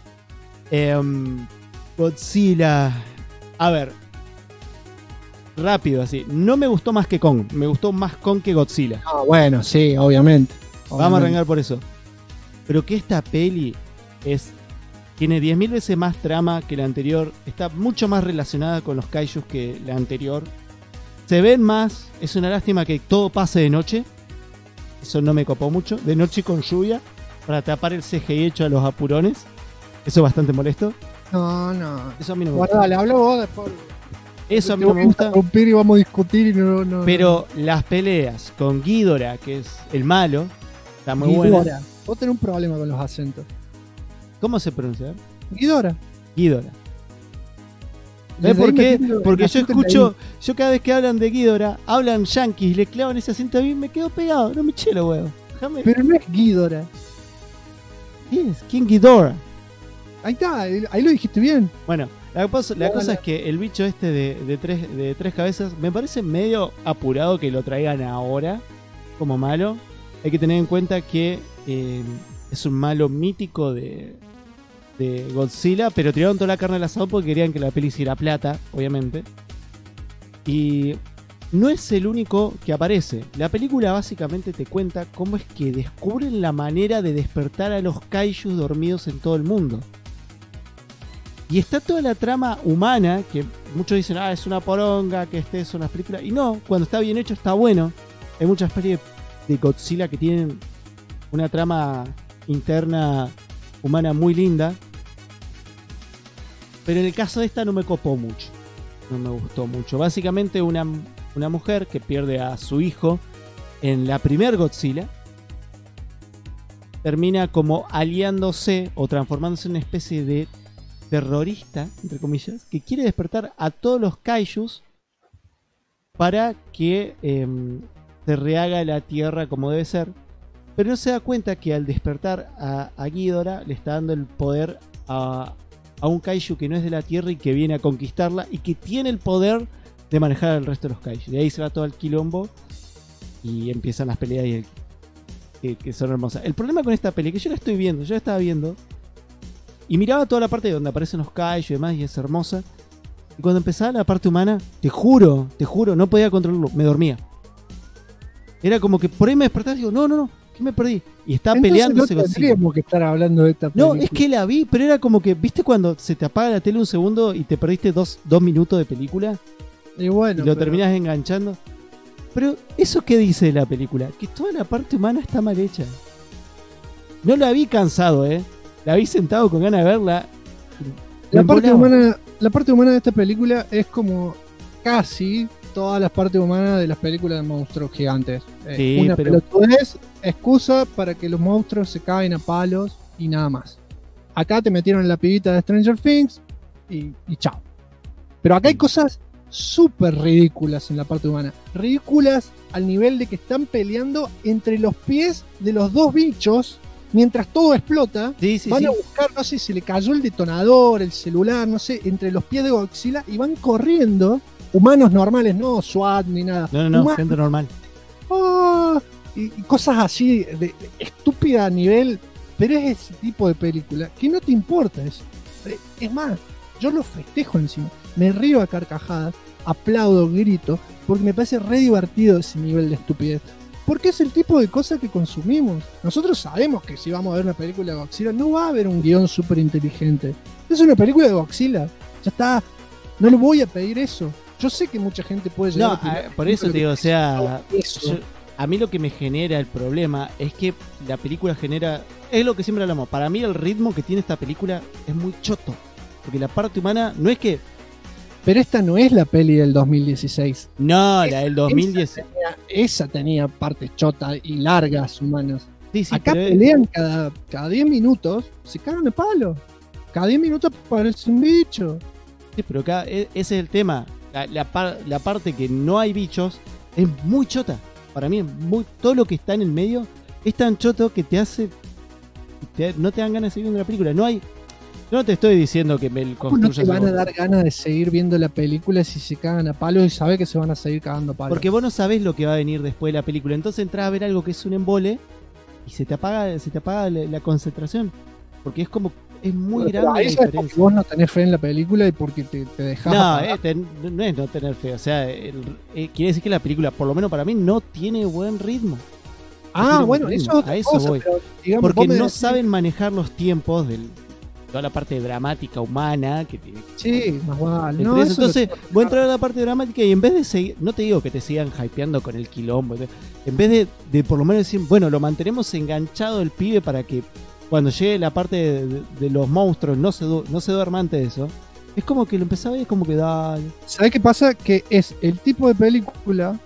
Godzilla. A ver. Rápido así. No me gustó más que Kong. Me gustó más Kong que Godzilla. Ah, bueno, sí, obviamente. Vamos a arrancar por eso. Pero que esta peli tiene 10.000 veces más trama que la anterior. Está mucho más relacionada con los kaijus que la anterior. Se ven más. Es una lástima que todo pase de noche. Eso no me copó mucho. De noche con lluvia. Para tapar el CGI hecho a los apurones. Eso es bastante molesto. No. Eso a mí no me gusta. Bueno, dale, hablo vos después. Eso a mí no me gusta. Y vamos a discutir y no. Pero las peleas con Ghidorah, que es el malo, está muy Ghidorah. buena. Vos tenés un problema con los acentos. ¿Cómo se pronuncia? Ghidorah. Ghidorah. Desde ¿Ves por ahí qué? metiendo Porque el yo acento en la escucho, yo cada vez que hablan de Ghidorah, hablan yankees y le clavan ese acento a mí, me quedo pegado, no me chelo, huevo. Déjame. Pero no es Ghidorah. Sí, es King Ghidorah. Ahí está, ahí lo dijiste bien. Bueno, la cosa es que el bicho este de tres cabezas me parece medio apurado que lo traigan ahora como malo. Hay que tener en cuenta que es un malo mítico de Godzilla, pero tiraron toda la carne al asador porque querían que la peli hiciera plata, obviamente. Y no es el único que aparece. La película básicamente te cuenta cómo es que descubren la manera de despertar a los kaijus dormidos en todo el mundo. Y está toda la trama humana, que muchos dicen, es una poronga, que son las películas. Y no, cuando está bien hecho está bueno. Hay muchas pelis de Godzilla que tienen una trama interna humana muy linda. Pero en el caso de esta no me copó mucho. No me gustó mucho. Básicamente una mujer que pierde a su hijo en la primer Godzilla termina como aliándose o transformándose en una especie de terrorista, entre comillas, que quiere despertar a todos los kaijus para que se rehaga la tierra como debe ser, pero no se da cuenta que al despertar a Ghidorah le está dando el poder a un kaiju que no es de la tierra y que viene a conquistarla y que tiene el poder de manejar al resto de los kaiju. De ahí se va todo el quilombo y empiezan las peleas que son hermosas. El problema con esta peli, que yo la estaba viendo y miraba toda la parte donde aparecen los kaiju y demás, y es hermosa. Y cuando empezaba la parte humana, te juro, no podía controlarlo, me dormía. Era como que por ahí me despertaba y digo, no, ¿qué me perdí? Y estaba peleándose no tendríamos que estar hablando de esta película. No, es que la vi, pero era como que, ¿viste cuando se te apaga la tele un segundo y te perdiste dos minutos de película? Y bueno, y lo terminás enganchando. Pero, ¿eso qué dice de la película? Que toda la parte humana está mal hecha. No la vi cansado, la vi sentado con ganas de verla. La parte humana de esta película es como casi todas las partes humanas de las películas de monstruos gigantes. Sí, una pelotudez, excusa para que los monstruos se caguen a palos y nada más. Acá te metieron la pibita de Stranger Things y chao. Pero acá hay cosas súper ridículas en la parte humana. Ridículas al nivel de que están peleando entre los pies de los dos bichos. Mientras todo explota, van a buscar, no sé, se le cayó el detonador, el celular, no sé, entre los pies de Godzilla y van corriendo. Humanos normales, no SWAT ni nada. No, gente normal. Y cosas así de estúpida nivel, pero es ese tipo de película que no te importa eso. Es más, yo lo festejo encima. Me río a carcajadas, aplaudo, grito, porque me parece re divertido ese nivel de estupidez. Porque es el tipo de cosas que consumimos. Nosotros sabemos que si vamos a ver una película de Godzilla, no va a haber un guión súper inteligente. Es una película de Godzilla. Ya está. No le voy a pedir eso. Yo sé que mucha gente puede llegar a por eso te digo, o sea, a mí lo que me genera el problema es que la película genera, es lo que siempre hablamos, para mí el ritmo que tiene esta película es muy choto. Porque la parte humana no es que... Pero esta no es la peli del 2016. No, la del 2010. Esa tenía partes chotas y largas humanas. Sí, acá pelean cada 10 minutos, se cagan de palo. Cada 10 minutos aparece un bicho. Sí, pero acá ese es el tema. La parte que no hay bichos es muy chota. Para mí todo lo que está en el medio es tan choto que te hace... no te dan ganas de seguir viendo la película. Yo no te estoy diciendo que me construyas. ¿Cómo no te van a dar ganas de seguir viendo la película si se cagan a palos y sabes que se van a seguir cagando a palos? Porque vos no sabés lo que va a venir después de la película. Entonces entras a ver algo que es un embole y se te apaga la concentración. Porque es como... Es muy grande la diferencia. Porque vos no tenés fe en la película y porque te dejás... No es no tener fe. O sea, quiere decir que la película, por lo menos para mí, no tiene buen ritmo. Bueno, eso a eso voy. Pero, digamos, porque no saben manejar los tiempos de toda la parte dramática humana que tiene. Sí, más vale. Entonces, voy a entrar a la parte dramática y en vez de seguir, no te digo que te sigan hypeando con el quilombo, en vez de por lo menos decir, bueno, lo mantenemos enganchado el pibe para que cuando llegue la parte de los monstruos no se duerma antes de eso. Es como que lo empezaba y es como que dale. ¿Sabes qué pasa? Que es el tipo de película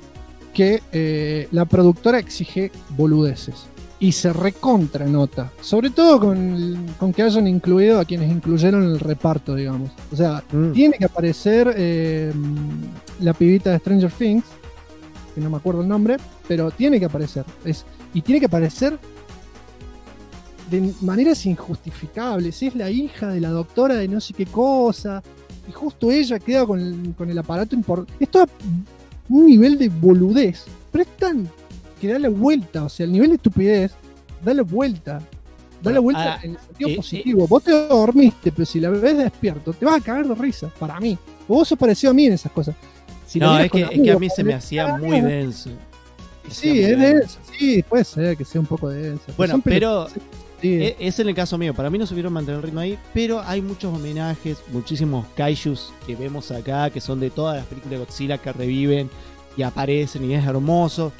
que la productora exige boludeces y se recontra nota, sobre todo con que hayan incluido a quienes incluyeron el reparto, digamos. O sea, tiene que aparecer la pibita de Stranger Things, que no me acuerdo el nombre, pero tiene que aparecer. Y tiene que aparecer de maneras injustificables. Es la hija de la doctora de no sé qué cosa, y justo ella queda con el aparato importante. Esto es un nivel de boludez, pero es tan que da la vuelta, o sea, el nivel de estupidez da la vuelta. Da la vuelta en el sentido positivo. Vos te dormiste, pero si la ves despierto, te vas a cagar de risa, para mí. Vos sos parecido a mí en esas cosas. Si no, es que a mí se me hacía muy denso. Sí, es denso, sí, puede ser que sea un poco denso. Bueno, pero es en el caso mío. Para mí no supieron mantener el ritmo ahí, pero hay muchos homenajes, muchísimos kaijus que vemos acá, que son de todas las películas de Godzilla que reviven y aparecen y es hermoso.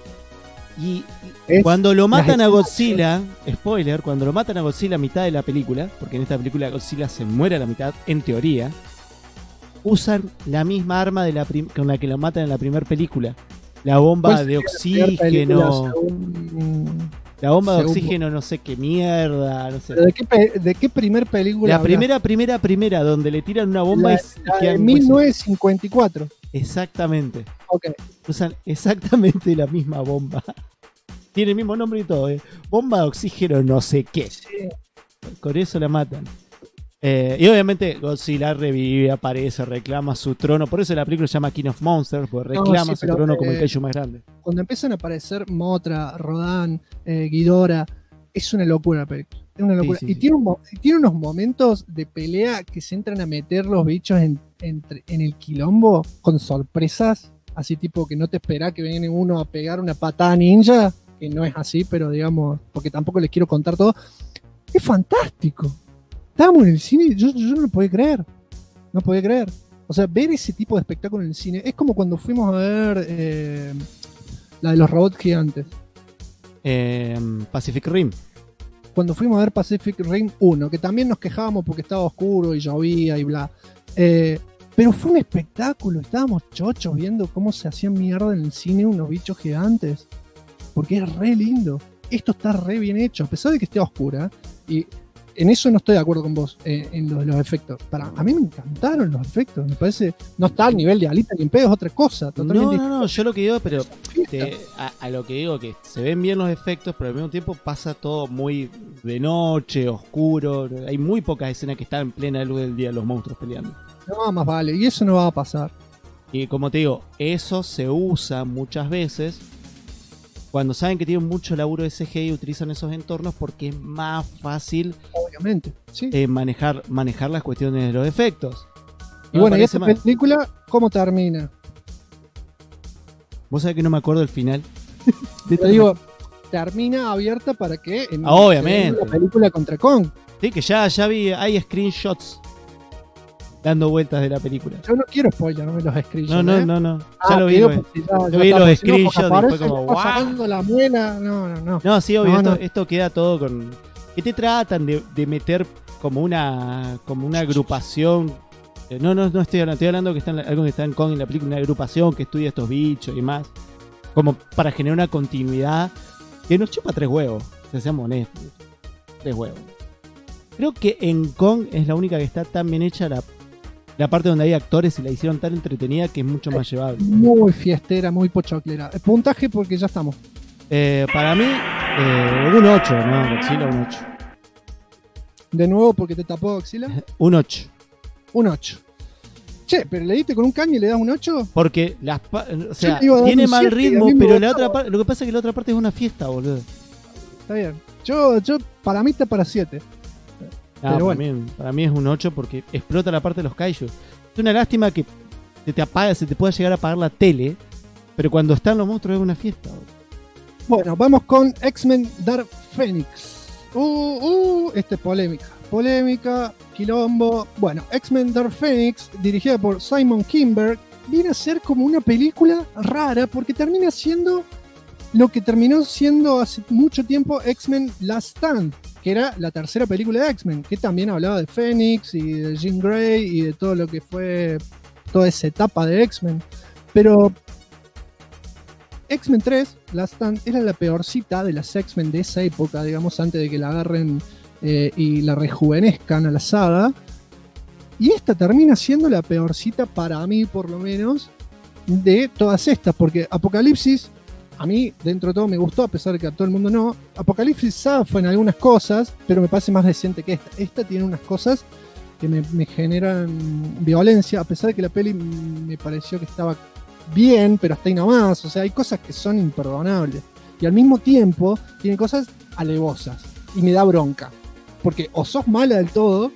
Y cuando lo matan a Godzilla, spoiler, cuando lo matan a Godzilla a mitad de la película, porque en esta película Godzilla se muere a la mitad, en teoría, usan la misma arma con la que lo matan en la primera película. La bomba de oxígeno. La bomba de oxígeno, no sé qué mierda, no sé. ¿De qué primer película? La primera, donde le tiran una bomba y en 1954. Exactamente. Okay. Usan exactamente la misma bomba. Tiene el mismo nombre y todo, bomba de oxígeno, no sé qué. Sí. Con eso la matan. Y obviamente Godzilla revive, aparece, reclama su trono. Por eso la película se llama King of Monsters, porque reclama su trono como el kaiju más grande. Cuando empiezan a aparecer Mothra, Rodan, Ghidorah, es una locura la película. Es una locura. Sí. Tiene unos momentos de pelea que se entran a meter los bichos en el quilombo con sorpresas, así tipo que no te esperás que viene uno a pegar una patada ninja, que no es así, pero digamos, porque tampoco les quiero contar todo. Es fantástico. Estábamos en el cine, yo no lo podía creer. No podía creer. O sea, ver ese tipo de espectáculo en el cine es como cuando fuimos a ver la de los robots gigantes. Pacific Rim. Cuando fuimos a ver Pacific Rim 1, que también nos quejábamos porque estaba oscuro y llovía y bla. Pero fue un espectáculo, estábamos chochos viendo cómo se hacían mierda en el cine unos bichos gigantes. Porque es re lindo. Esto está re bien hecho, a pesar de que esté oscura. Y en eso no estoy de acuerdo con vos, en los efectos. A mí me encantaron los efectos, me parece. No está al nivel de Alita ni en pedo, es otra cosa. No, yo lo que digo, pero a lo que digo, que se ven bien los efectos, pero al mismo tiempo pasa todo muy de noche, oscuro. Hay muy pocas escenas que están en plena luz del día los monstruos peleando. No, más vale, y eso no va a pasar. Y como te digo, eso se usa muchas veces. Cuando saben que tienen mucho laburo de CGI, utilizan esos entornos porque es más fácil, obviamente, sí, manejar las cuestiones de los efectos. Y bueno, ¿y esta película cómo termina? ¿Vos sabés que no me acuerdo del final? Te digo, termina abierta para que obviamente la película contra Kong. Sí, que ya vi, hay screenshots dando vueltas de la película. Yo no quiero spoilerme los screenshots. No. Ya lo vi. Yo vi los screenshots y fue como sacando la muela. No. No, sí, obvio. Esto queda todo con. Que te tratan de meter como una agrupación. No estoy hablando que algo que está en Kong en la película, una agrupación que estudia estos bichos y más. Como para generar una continuidad que nos chupa 3 huevos. Seamos honestos. 3 huevos. Creo que en Kong es la única que está tan bien hecha la parte donde hay actores y la hicieron tan entretenida que es mucho más llevable. Muy fiestera, muy pochoclera. Puntaje porque ya estamos. Para mí, un 8, ¿no? Godzilla, un 8. ¿De nuevo porque te tapó Godzilla? Un 8. Un 8. Che, pero le diste con un caño y le das un 8. Porque tiene mal ritmo, pero la otra parte, lo que pasa es que la otra parte es una fiesta, boludo. Está bien. Yo para mí está para 7. Pero bueno. Para mí es un 8 porque explota la parte de los kaijus. Es una lástima que se te pueda llegar a apagar la tele, pero cuando están los monstruos es una fiesta. Bueno, vamos con X-Men Dark Phoenix. Este es polémica, quilombo. Bueno, X-Men Dark Phoenix, dirigida por Simon Kinberg, viene a ser como una película rara porque termina siendo lo que terminó siendo hace mucho tiempo X-Men Last Stand, que era la tercera película de X-Men, que también hablaba de Phoenix y de Jean Grey y de todo lo que fue toda esa etapa de X-Men. Pero X-Men 3, Last Stand, era la peorcita de las X-Men de esa época, digamos, antes de que la agarren y la rejuvenezcan a la saga. Y esta termina siendo la peorcita para mí, por lo menos, de todas estas, porque Apocalipsis a mí, dentro de todo, me gustó, a pesar de que a todo el mundo no. Apocalipsis zafa en algunas cosas, pero me parece más decente que esta. Esta tiene unas cosas que me generan violencia, a pesar de que la peli me pareció que estaba bien, pero hasta ahí nomás. O sea, hay cosas que son imperdonables. Y al mismo tiempo, tiene cosas alevosas. Y me da bronca. Porque o sos mala del todo,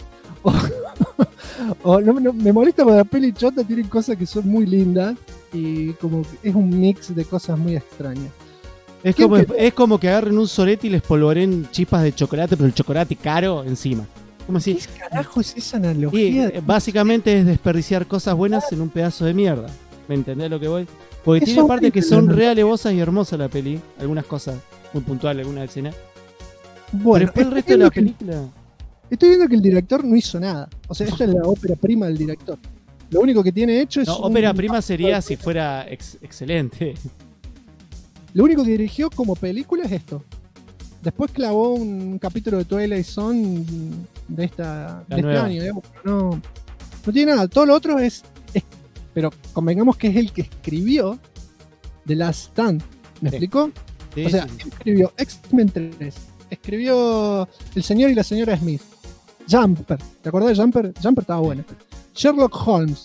o no, me molesta porque la peli chota tiene cosas que son muy lindas. Y como que es un mix de cosas muy extrañas. Es como que agarren un sorete y les polvoren chispas de chocolate, pero el chocolate caro encima. ¿Cómo así? ¿Qué carajo es esa analogía? Y básicamente es desperdiciar cosas buenas en un pedazo de mierda. ¿Me entendés lo que voy? Porque tiene partes que son re alevosas y hermosas la peli. Algunas cosas muy puntuales, alguna escena. Bueno, pero después el resto de la película... Estoy viendo que el director no hizo nada. O sea, esta es la ópera prima del director. Lo único que tiene hecho es... No, ópera prima sería si fuera excelente. Lo único que dirigió como película es esto. Después clavó un capítulo de Twilight Zone de este año, digamos. No tiene nada. Todo lo otro es... Pero convengamos que es el que escribió The Last Stand. ¿Me explicó? Sí, o sea, escribió X-Men 3. Escribió El señor y la señora Smith. Jumper. ¿Te acordás de Jumper? Jumper estaba buena. Sherlock Holmes,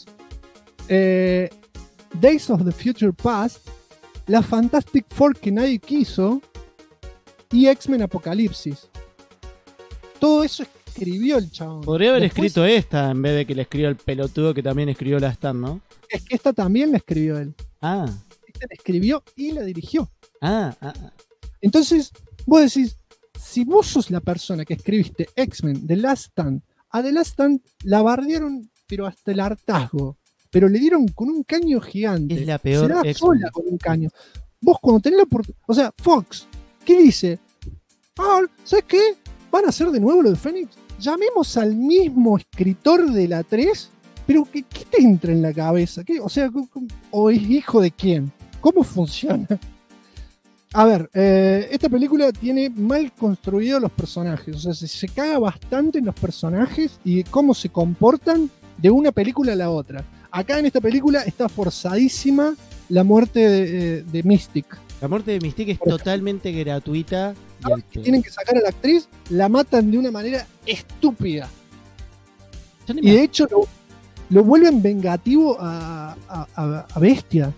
Days of the Future Past, la Fantastic Four que nadie quiso y X-Men Apocalipsis. Todo eso escribió el chabón. Podría haber escrito esta en vez de que le escribió el pelotudo que también escribió la Stan, ¿no? Es que esta también la escribió él. Ah. Esta la escribió y la dirigió. Ah. Entonces, vos decís, si vos sos la persona que escribiste X-Men, The Last Stand, a The Last Stand la bardearon pero hasta el hartazgo, pero le dieron con un caño gigante. Es la peor. Se da sola con un caño. Vos cuando tenés la oportunidad, o sea, Fox, ¿qué dice? ¿Sabes qué? ¿Van a hacer de nuevo lo de Fénix? Llamemos al mismo escritor de la 3, pero ¿qué te entra en la cabeza? ¿Qué? O sea, ¿o es hijo de quién? ¿Cómo funciona? A ver, esta película tiene mal construidos los personajes, o sea, se caga bastante en los personajes y cómo se comportan de una película a la otra. Acá en esta película está forzadísima la muerte de Mystic. La muerte de Mystic es totalmente gratuita. Y tienen que sacar a la actriz, la matan de una manera estúpida. Y de hecho lo vuelven vengativo a Bestia.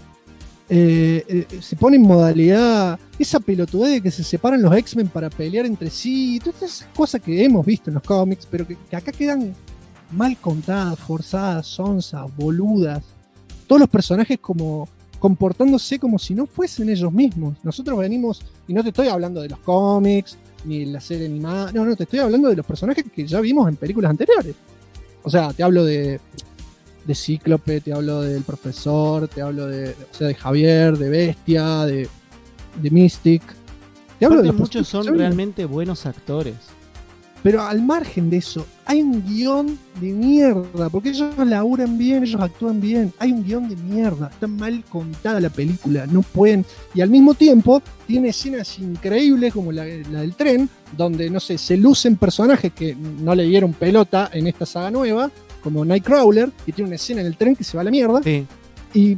Se pone en modalidad esa pelotudez de que se separan los X-Men para pelear entre sí, todas esas cosas que hemos visto en los cómics, pero que acá quedan mal contadas, forzadas, sonzas, boludas. Todos los personajes como comportándose como si no fuesen ellos mismos. Nosotros venimos, y no te estoy hablando de los cómics ni la serie animada, no, te estoy hablando de los personajes que ya vimos en películas anteriores. O sea, te hablo de Cíclope, te hablo del Profesor, te hablo de Javier, de Bestia, de Mystic. Te hablo de muchos son realmente buenos actores. Pero al margen de eso, hay un guión de mierda, porque ellos laburan bien, ellos actúan bien. Hay un guión de mierda, está mal contada la película, no pueden. Y al mismo tiempo, tiene escenas increíbles como la del tren, donde, no sé, se lucen personajes que no le dieron pelota en esta saga nueva, como Nightcrawler, que tiene una escena en el tren que se va a la mierda. Sí. Y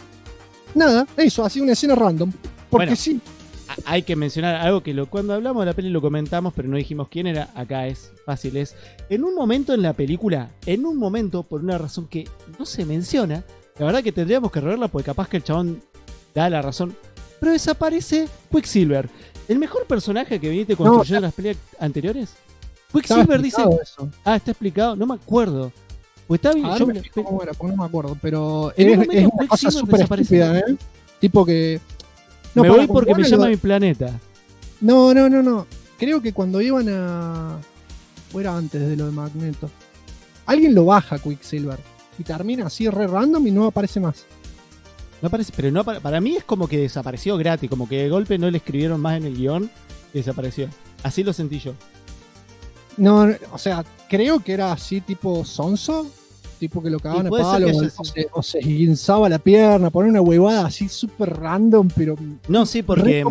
nada, eso, así una escena random. Porque bueno, sí. Hay que mencionar algo que cuando hablamos de la peli lo comentamos, pero no dijimos quién era. Acá es fácil, es en un momento en la película, por una razón que no se menciona, la verdad que tendríamos que reverla porque capaz que el chabón da la razón, pero desaparece Quicksilver, el mejor personaje que viniste construyendo en las pelis anteriores. Quicksilver dice eso. Está explicado, no me acuerdo. Pues está bien, yo no me acuerdo, pero es una cosa súper estúpida, ¿eh? Tipo que me voy porque me llama mi planeta. No. Creo que cuando iban a... O era antes de lo de Magneto. Alguien lo baja Quicksilver. Y termina así re random y no aparece más. No aparece, pero no para mí es como que desapareció gratis. Como que de golpe no le escribieron más en el guión y desapareció. Así lo sentí yo. No, o sea, creo que era así tipo sonso. Tipo que lo cagaban a palo o se guinzaba la pierna, poner una huevada así súper random, pero... No, sí, porque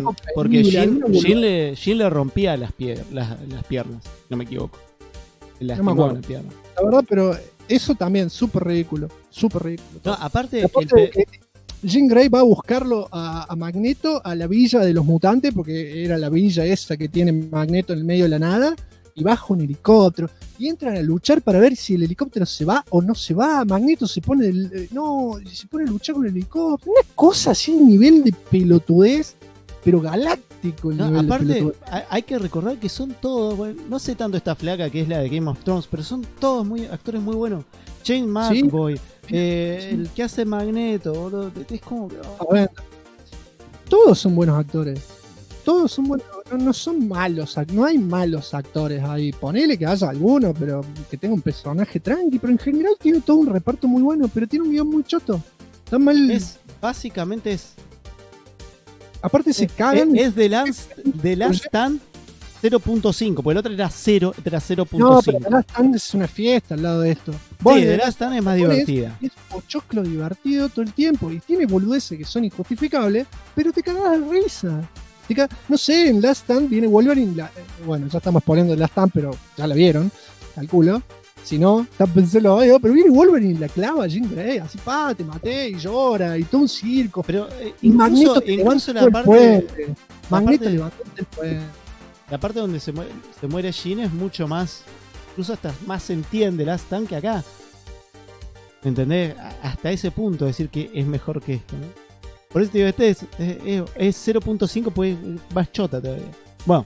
Jean le rompía las piernas, no me equivoco. La verdad, pero eso también, súper ridículo. No, aparte Jean Grey va a buscarlo a Magneto a la villa de los mutantes, porque era la villa esa que tiene Magneto en el medio de la nada, y baja un helicóptero, y entran a luchar para ver si el helicóptero se va o no se va. Magneto se pone a luchar con el helicóptero, una cosa así, un nivel de pelotudez, pero galáctico. Aparte, hay que recordar que son todos, bueno, no sé tanto esta flaca que es la de Game of Thrones, pero son todos actores muy buenos. Jane McAvoy, el que hace Magneto, boludo, es como que... Bueno, todos son buenos actores. Todos son buenos, no son malos, no hay malos actores ahí. Ponele que haya alguno, pero que tenga un personaje tranqui, pero en general tiene todo un reparto muy bueno, pero tiene un guión muy choto. Está mal. Básicamente es. Aparte se cagan. Es The Last Stand 0.5, porque el otro era 0, era 0.5. No, pero The Last Stand es una fiesta al lado de esto. Sí, The Last Stand es más divertida. Es pochoclo divertido todo el tiempo y tiene boludeces que son injustificables, pero te cagás de risa. No sé, en Last Stand viene Wolverine. Bueno, ya estamos poniendo Last Stand, pero ya la vieron, calculo. Si no, pensando, pero viene Wolverine y la clava a Jean Grey, así te maté, y llora, y todo un circo. Pero y Magneto incluso la parte. Magneto levantó el puente. La parte donde se muere Jean es mucho más. Incluso hasta más se entiende Last Stand que acá. ¿Entendés? Hasta ese punto, decir que es mejor que esto, ¿no? Por eso te digo, este es 0.5, pues más chota todavía. Bueno.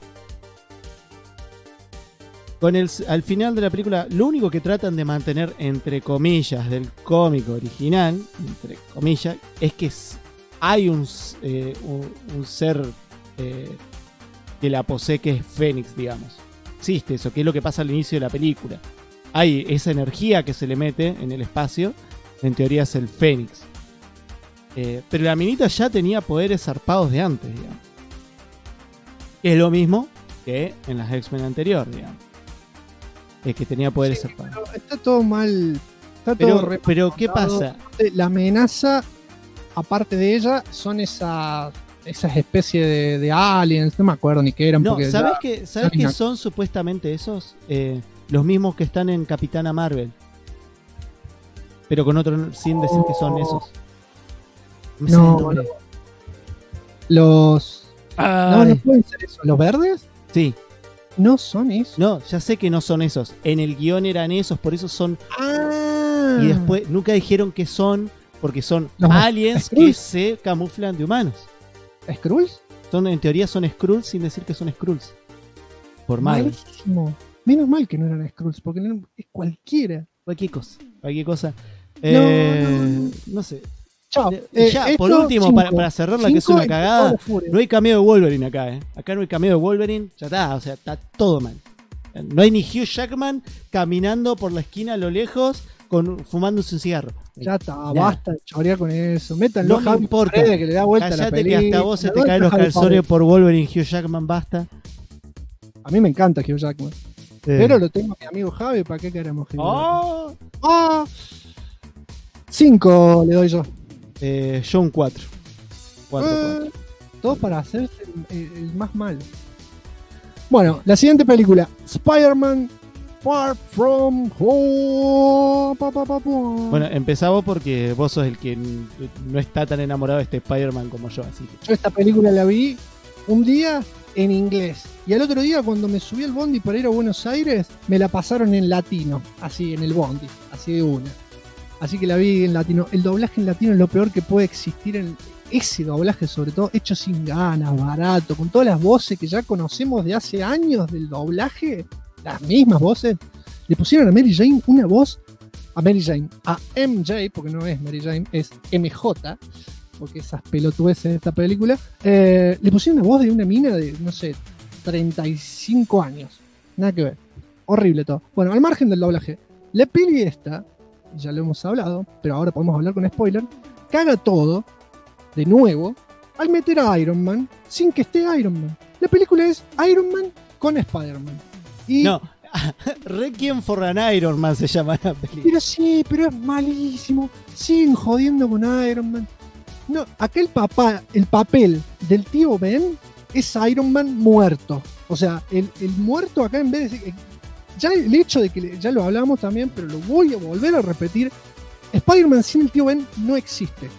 Al final de la película, lo único que tratan de mantener, entre comillas, del cómic original, entre comillas, es que hay un ser que la posee, que es Fénix, digamos. Existe eso, que es lo que pasa al inicio de la película. Hay esa energía que se le mete en el espacio, en teoría es el Fénix. Pero la minita ya tenía poderes zarpados de antes, digamos. Es lo mismo que en las X-Men anterior, digamos. Es que tenía poderes zarpados. Está todo mal. Pero ¿qué pasa? La amenaza, aparte de ella, son esas especies de aliens. No me acuerdo ni qué eran. No, ¿sabes qué son supuestamente esos? Los mismos que están en Capitana Marvel. Pero con otro, sin decir que son esos. No. No pueden ser esos. ¿Los verdes? Sí. No son esos. No, ya sé que no son esos. En el guión eran esos, por eso son. Y después nunca dijeron que son, porque son aliens que se camuflan de humanos. ¿Skrulls? En teoría son Skrulls sin decir que son Skrulls. Por mal. Menos mal que no eran Skrulls, porque es cualquiera. Cualquier cosa. No sé. Por último, para cerrarla, que es una cagada, no hay cameo de Wolverine acá, Acá no hay cameo de Wolverine, ya está, o sea, está todo mal. No hay ni Hugh Jackman caminando por la esquina a lo lejos fumándose un cigarro. Ya está, basta de chorear con eso. Métanlo, no me importa. Que le da vuelta a la película. Que hasta vos se te caen los calzones por Wolverine, Hugh Jackman, basta. A mí me encanta Hugh Jackman. Pero lo tengo a mi amigo Javi, ¿para qué queremos? 5 le doy yo. Yo un 4. 4. Todo para hacerse el más malo. Bueno, la siguiente película, Spider-Man Far From Home. Bueno, empezamos porque vos sos el que no está tan enamorado de este Spider-Man como yo, así que... Yo esta película la vi un día en inglés y al otro día, cuando me subí al bondi para ir a Buenos Aires, me la pasaron en latino, así en el bondi, así de una. Así que la vi en latino. El doblaje en latino es lo peor que puede existir. Ese doblaje, sobre todo, hecho sin ganas, barato, con todas las voces que ya conocemos de hace años del doblaje, las mismas voces. Le pusieron a Mary Jane una voz, a MJ, porque no es Mary Jane, es MJ, porque esas pelotudeces de esta película. Le pusieron una voz de una mina de, no sé, 35 años. Nada que ver. Horrible todo. Bueno, al margen del doblaje, la peli esta, ya lo hemos hablado, pero ahora podemos hablar con spoiler, caga todo, de nuevo, al meter a Iron Man, sin que esté Iron Man. La película es Iron Man con Spider-Man. No, Requiem for an Iron Man se llama la película. Pero es malísimo. Siguen jodiendo con Iron Man. No, acá el papel del tío Ben es Iron Man muerto. O sea, el muerto acá, en vez de... Ya el hecho de que ya lo hablamos también, pero lo voy a volver a repetir. Spider-Man sin el tío Ben no existe.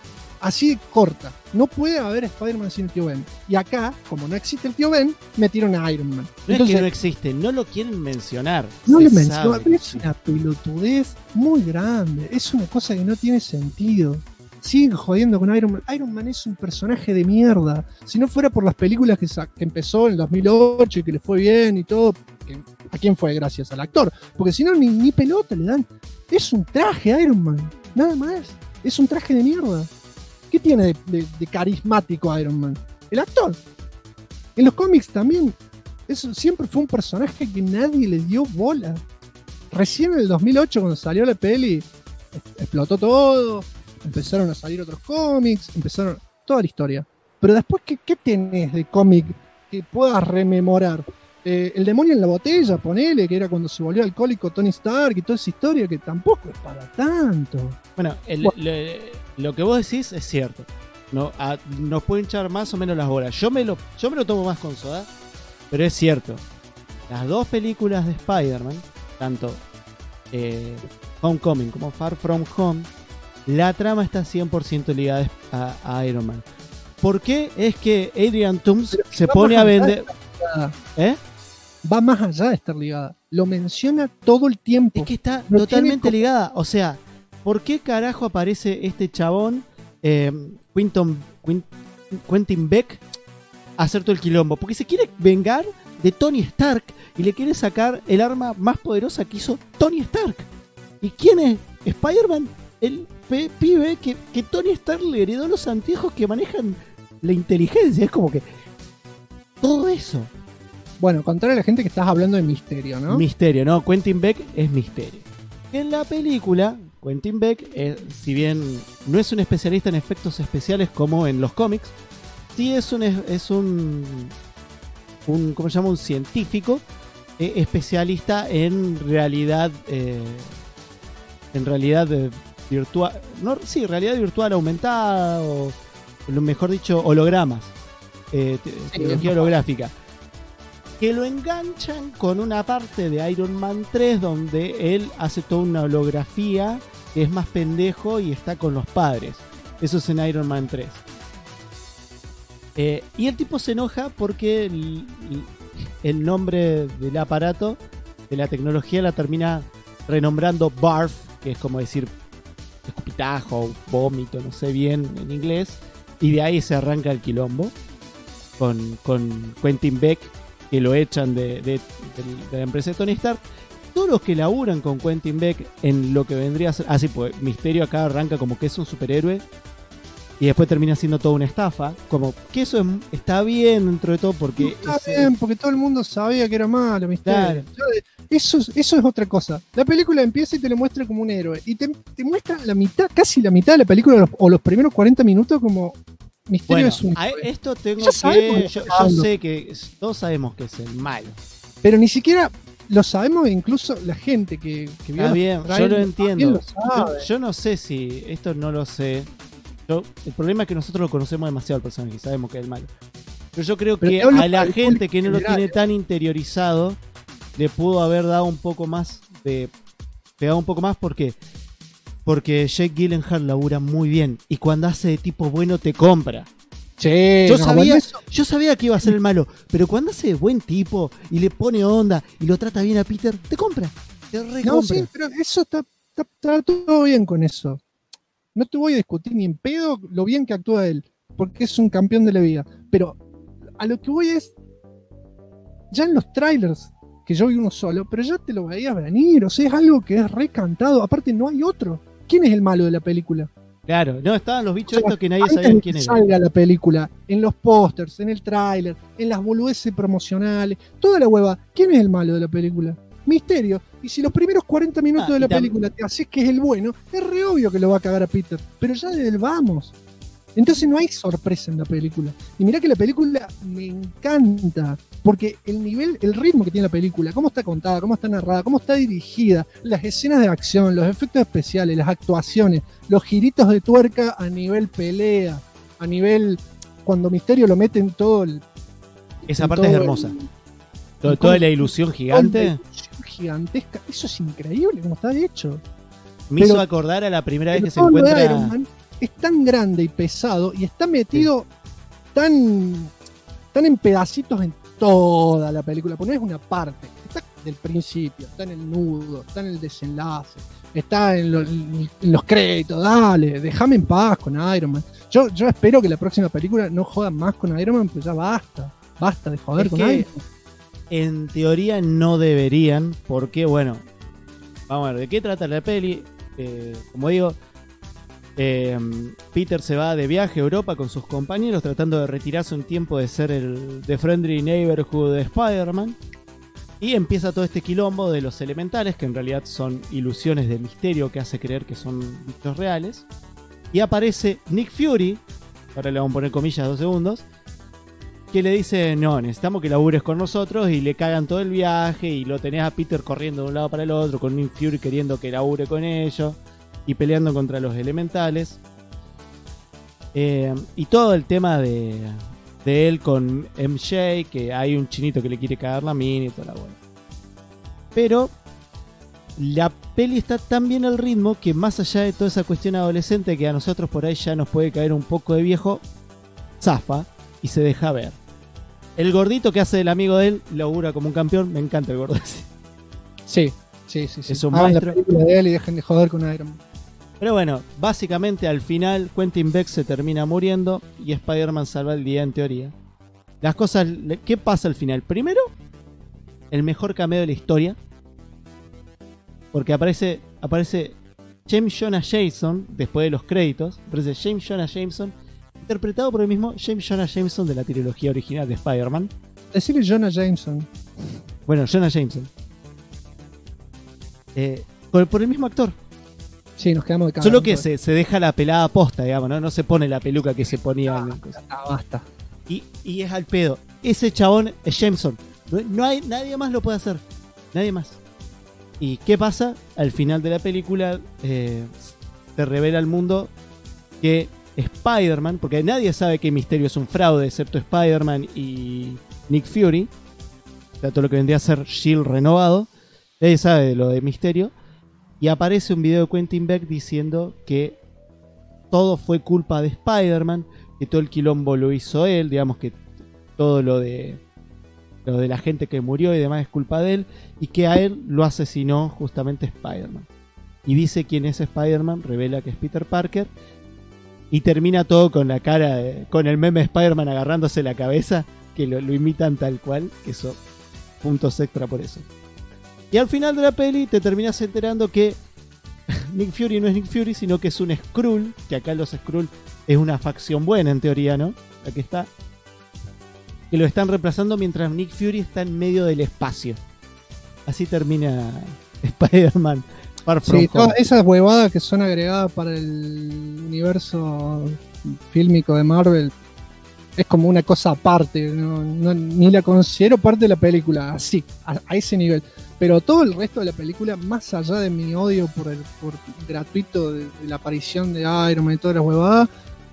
Así de corta. No puede haber Spider-Man sin el tío Ben. Y acá, como no existe el tío Ben, metieron a Iron Man. No Entonces, es que no existe, no lo quieren mencionar. no Se lo menciono, sabe pero que es una pelotudez muy grande. Es una cosa que no tiene sentido. Siguen jodiendo con Iron Man. Iron Man es un personaje de mierda. Si no fuera por las películas que empezó en el 2008 y que le fue bien y todo, ¿a quién fue? Gracias al actor. Porque si no, ni pelota le dan. Es un traje Iron Man, nada más. Es un traje de mierda. ¿Qué tiene de carismático Iron Man? El actor. En los cómics también. Eso siempre fue un personaje que nadie le dio bola. Recién en el 2008, cuando salió la peli, explotó todo. Empezaron a salir otros cómics. Empezaron toda la historia. Pero después, ¿qué tenés de cómic que puedas rememorar? El demonio en la botella, ponele, que era cuando se volvió alcohólico Tony Stark y toda esa historia que tampoco es para tanto. Bueno, lo que vos decís es cierto. No, nos pueden echar más o menos las bolas. Yo me lo tomo más con soda, pero es cierto. Las dos películas de Spider-Man, tanto Homecoming como Far From Home, la trama está 100% ligada a Iron Man. ¿Por qué? Es que Adrian Toomes se pone a vender... Va más allá de estar ligada. Lo menciona todo el tiempo. Es que está totalmente ligada. O sea, ¿por qué carajo aparece este chabón, Quentin Beck, a hacer todo el quilombo? Porque se quiere vengar de Tony Stark y le quiere sacar el arma más poderosa que hizo Tony Stark. ¿Y quién es? Spider-Man, el pibe que Tony Stark le heredó los anteojos que manejan la inteligencia. Es como que todo eso. Bueno, contarle a la gente que estás hablando de Misterio, ¿no? Misterio, ¿no? Quentin Beck es Misterio. En la película, Quentin Beck, si bien no es un especialista en efectos especiales como en los cómics, sí es un ¿cómo se llama? Un científico especialista en realidad virtual, realidad virtual aumentada, o lo mejor dicho, hologramas, tecnología holográfica, que lo enganchan con una parte de Iron Man 3 donde él hace toda una holografía que es más pendejo y está con los padres. Eso es en Iron Man 3. Y el tipo se enoja porque el nombre del aparato, de la tecnología, la termina renombrando BARF, que es como decir escupitajo, vómito, no sé bien en inglés, y de ahí se arranca el quilombo con Quentin Beck, que lo echan de la empresa de Tony Stark. Todos los que laburan con Quentin Beck en lo que vendría a ser... Así pues, Misterio acá arranca como que es un superhéroe y después termina siendo toda una estafa. Como que eso está bien dentro de todo porque... Está bien, porque todo el mundo sabía que era malo, Misterio. Claro. Eso es otra cosa. La película empieza y te lo muestra como un héroe. Y te muestra casi la mitad de la película o los primeros 40 minutos como... Misterio es un héroe. Esto tengo que... Yo sé que todos sabemos que es el malo. Pero ni siquiera... Lo sabemos, incluso la gente que vio. Está bien, yo lo entiendo. Lo yo no sé si esto no lo sé. El problema es que nosotros lo conocemos demasiado al personaje y sabemos que es el malo. Pero yo creo que a la gente que no lo tiene tan interiorizado le pudo haber dado un poco más de... Pegado un poco más, ¿por qué? Porque Jake Gyllenhaal labura muy bien y cuando hace de tipo bueno te compra. Sí, yo sabía que iba a ser el malo, pero cuando hace de buen tipo y le pone onda y lo trata bien a Peter, te compra, te recompra. No, sí, pero eso está todo bien con eso. No te voy a discutir ni en pedo lo bien que actúa él, porque es un campeón de la vida. Pero a lo que voy es, ya en los trailers, que yo vi uno solo, pero ya te lo veías venir, o sea, es algo que es recantado. Aparte no hay otro. ¿Quién es el malo de la película? Claro, no, estaban los bichos estos que nadie sabía quién era. Salga la película, en los pósters, en el tráiler, en las boludeces promocionales, toda la hueva. ¿Quién es el malo de la película? Misterio. Y si los primeros 40 minutos de la película te haces que es el bueno, es re obvio que lo va a cagar a Peter. Pero ya desde el vamos. Entonces no hay sorpresa en la película. Y mirá que la película me encanta. Porque el ritmo que tiene la película, cómo está contada, cómo está narrada, cómo está dirigida, las escenas de acción, los efectos especiales, las actuaciones, los giritos de tuerca a nivel pelea, a nivel cuando Misterio lo mete en todo esa parte es hermosa. Toda la ilusión gigante. La ilusión gigantesca. Eso es increíble como está hecho. Me hizo acordar a la primera vez que se encuentra... es tan grande y pesado y está metido tan en pedacitos en toda la película, porque no es una parte, está del principio, está en el nudo, está en el desenlace, está en los créditos. Dale, déjame en paz con Iron Man. Yo espero que la próxima película no jodan más con Iron Man, pues ya basta de joder con Iron Man. En teoría no deberían, porque bueno, vamos a ver, ¿de qué trata la peli? Como digo, Peter se va de viaje a Europa con sus compañeros tratando de retirarse un tiempo de ser el The Friendly Neighborhood de Spider-Man, y empieza todo este quilombo de los elementales, que en realidad son ilusiones de Misterio que hace creer que son bichos reales, y aparece Nick Fury, ahora le vamos a poner comillas 2 segundos, que le dice: no, necesitamos que labures con nosotros, y le cagan todo el viaje y lo tenés a Peter corriendo de un lado para el otro con Nick Fury queriendo que labure con ellos y peleando contra los elementales, y todo el tema de él con MJ, que hay un chinito que le quiere cagar la mina y toda la buena. Pero la peli está tan bien al ritmo que, más allá de toda esa cuestión adolescente que a nosotros por ahí ya nos puede caer un poco de viejo, zafa y se deja ver. El gordito que hace del amigo de él labura como un campeón. Me encanta el gordo ese. Sí. Es un maestro. La película de él y dejen de joder con Iron Man. Pero bueno, básicamente al final Quentin Beck se termina muriendo y Spider-Man salva el día en teoría. Las cosas, ¿qué pasa al final? Primero, el mejor cameo de la historia, porque aparece James Jonah Jameson después de los créditos. Aparece James Jonah Jameson, interpretado por el mismo James Jonah Jameson de la trilogía original de Spider-Man. Decirle Jonah Jameson. Bueno, Jonah Jameson. Por el mismo actor. Sí, nos quedamos de cara. Solo que se deja la pelada posta, digamos, ¿no? No se pone la peluca que se ponía. Basta. Y es al pedo. Ese chabón es Jameson. Nadie más lo puede hacer. Nadie más. ¿Y qué pasa? Al final de la película se revela al mundo que Spider-Man, porque nadie sabe que Misterio es un fraude excepto Spider-Man y Nick Fury, o sea, todo lo que vendría a ser S.H.I.E.L.D. renovado. Nadie sabe de lo de Misterio. Y aparece un video de Quentin Beck diciendo que todo fue culpa de Spider-Man, que todo el quilombo lo hizo él, digamos que todo lo de la gente que murió y demás es culpa de él, y que a él lo asesinó justamente Spider-Man. Y dice quién es Spider-Man, revela que es Peter Parker, y termina todo con la cara, con el meme de Spider-Man agarrándose la cabeza, que lo imitan tal cual, que eso, puntos extra por eso. Y al final de la peli te terminas enterando que Nick Fury no es Nick Fury, sino que es un Skrull, que acá los Skrull es una facción buena en teoría, ¿no? Aquí está. Que lo están reemplazando mientras Nick Fury está en medio del espacio. Así termina Spider-Man Far From Home. Todas esas huevadas que son agregadas para el universo fílmico de Marvel es como una cosa aparte, ni la considero parte de la película, así, a ese nivel. Pero todo el resto de la película, más allá de mi odio por gratuito de la aparición de Iron Man y todas las huevadas,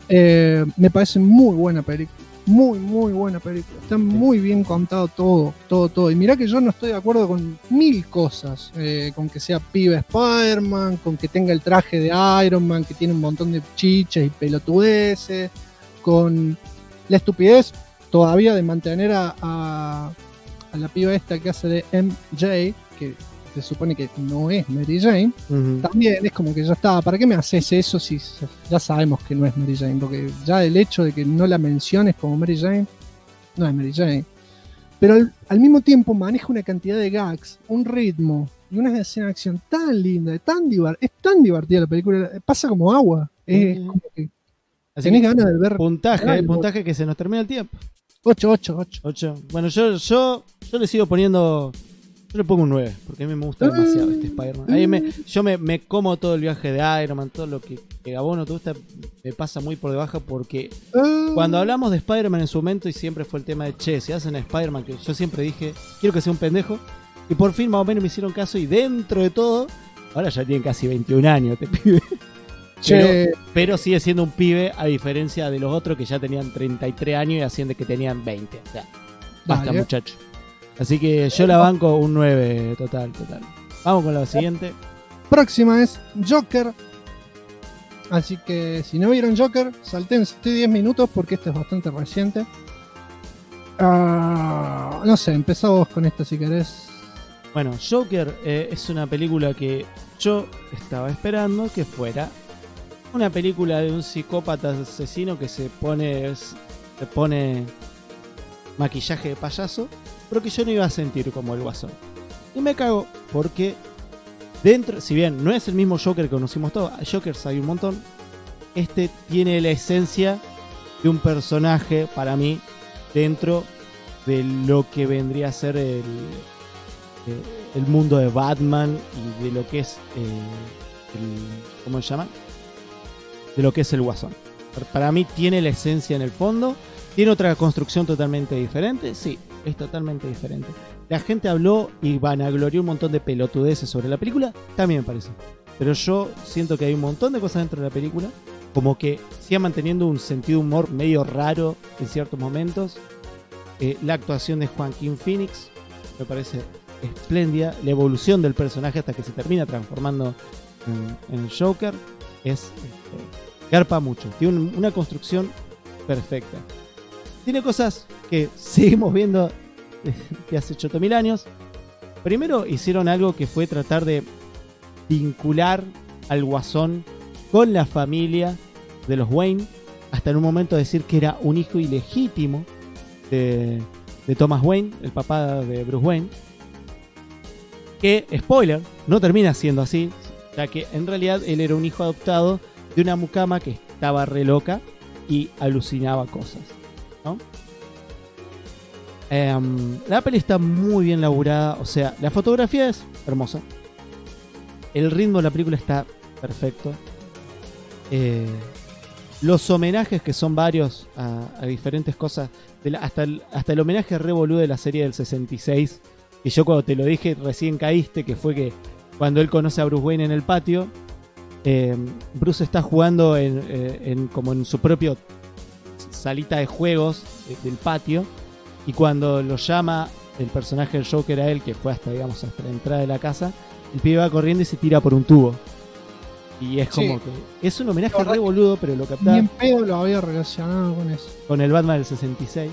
me parece muy buena película. Muy, muy buena película. Está muy bien contado todo. Y mirá que yo no estoy de acuerdo con 1000 cosas. Con que sea pibe Spider-Man, con que tenga el traje de Iron Man, que tiene un montón de chiches y pelotudeces, con la estupidez todavía de mantener a la piba esta que hace de MJ, que se supone que no es Mary Jane. También es como que ya está, ¿para qué me haces eso si ya sabemos que no es Mary Jane? Porque ya el hecho de que no la menciones como Mary Jane, no es Mary Jane. Pero al mismo tiempo maneja una cantidad de gags, un ritmo y una escena de acción tan linda, es tan divertida la película, pasa como agua. Es como que tenés ganas de ver. Puntaje que se nos termina el tiempo. 8. Bueno, yo le sigo poniendo. Yo le pongo un 9, porque a mí me gusta demasiado este Spider-Man. Yo me como todo el viaje de Iron Man, todo lo que a vos no te gusta, me pasa muy por debajo, porque cuando hablamos de Spider-Man en su momento, y siempre fue el tema de che, si hacen a Spider-Man, que yo siempre dije, quiero que sea un pendejo, y por fin más o menos me hicieron caso, y dentro de todo, ahora ya tienen casi 21 años este pibe. Pero sigue siendo un pibe, a diferencia de los otros que ya tenían 33 años y hacían de que tenían 20. O sea, basta, muchachos. Así que yo la banco un 9 total. Vamos con la siguiente. Próxima es Joker. Así que si no vieron Joker, saltense 10 minutos porque esto es bastante reciente. No sé, empezá vos con esto si querés. Bueno, Joker es una película que yo estaba esperando que fuera una película de un psicópata asesino que se pone maquillaje de payaso, pero que yo no iba a sentir como el Guasón. Y me cago porque dentro, si bien no es el mismo Joker que conocimos todos, Jokers hay un montón, este tiene la esencia de un personaje para mí dentro de lo que vendría a ser el mundo de Batman y de lo que es ¿cómo se llama? De lo que es el Guasón. Para mí tiene la esencia en el fondo. ¿Tiene otra construcción totalmente diferente? Sí, es totalmente diferente. La gente habló y vanaglorió un montón de pelotudeces sobre la película, también me parece. Pero yo siento que hay un montón de cosas dentro de la película, como que siga manteniendo un sentido de humor medio raro en ciertos momentos. La actuación de Joaquin Phoenix me parece espléndida. La evolución del personaje hasta que se termina transformando en Joker es garpa mucho. Tiene una construcción perfecta. Tiene cosas que seguimos viendo de hace 8.000 años. Primero hicieron algo que fue tratar de vincular al Guasón con la familia de los Wayne, hasta en un momento decir que era un hijo ilegítimo de Thomas Wayne, el papá de Bruce Wayne, que, spoiler, no termina siendo así, ya que en realidad él era un hijo adoptado de una mucama que estaba re loca y alucinaba cosas, ¿no? La peli está muy bien laburada, o sea, la fotografía es hermosa, el ritmo de la película está perfecto, los homenajes, que son varios a diferentes cosas, hasta el homenaje re boludo de la serie del 66, que yo cuando te lo dije recién caíste, que fue que cuando él conoce a Bruce Wayne en el patio, Bruce está jugando como en su propio salita de juegos del patio, y cuando lo llama el personaje del Joker a él, que fue hasta la entrada de la casa, el pibe va corriendo y se tira por un tubo. Y es como que es un homenaje re boludo, pero lo captaba. Ni en pedo lo había relacionado con eso. Con el Batman del 66.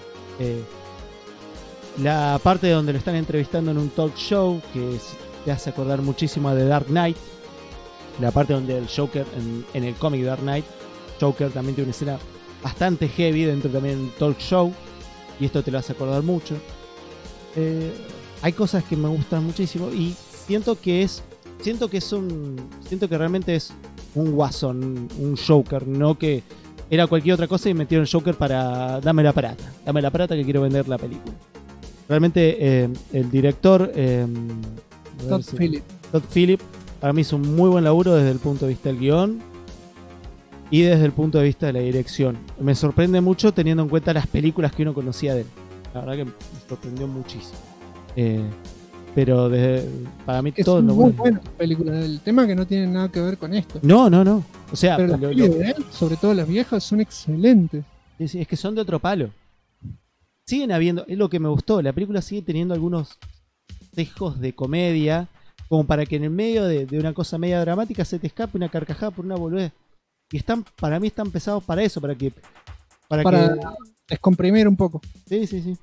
La parte donde lo están entrevistando en un talk show, que te hace acordar muchísimo a The Dark Knight. La parte donde el Joker, en el cómic Dark Knight, Joker también tiene una escena bastante heavy dentro también del talk show. Y esto te lo hace acordar mucho. Hay cosas que me gustan muchísimo. Y siento que realmente es un Guasón, un Joker, no que era cualquier otra cosa y metieron el Joker para dame la plata que quiero vender la película. Realmente el director Todd Phillip para mí hizo un muy buen laburo desde el punto de vista del guión y desde el punto de vista de la dirección. Me sorprende mucho teniendo en cuenta las películas que uno conocía de él. La verdad que me sorprendió muchísimo. Pero para mí es todo muy lo bueno. buena película. El tema que no tiene nada que ver con esto. No. O sea, pero las películas de él, sobre todo las viejas, son excelentes. Sí, es que son de otro palo. Siguen habiendo, es lo que me gustó, la película sigue teniendo algunos sesgos de comedia, como para que en el medio de una cosa media dramática se te escape una carcajada por una boludez. Y para mí están pesados para eso, para descomprimir un poco. Sí.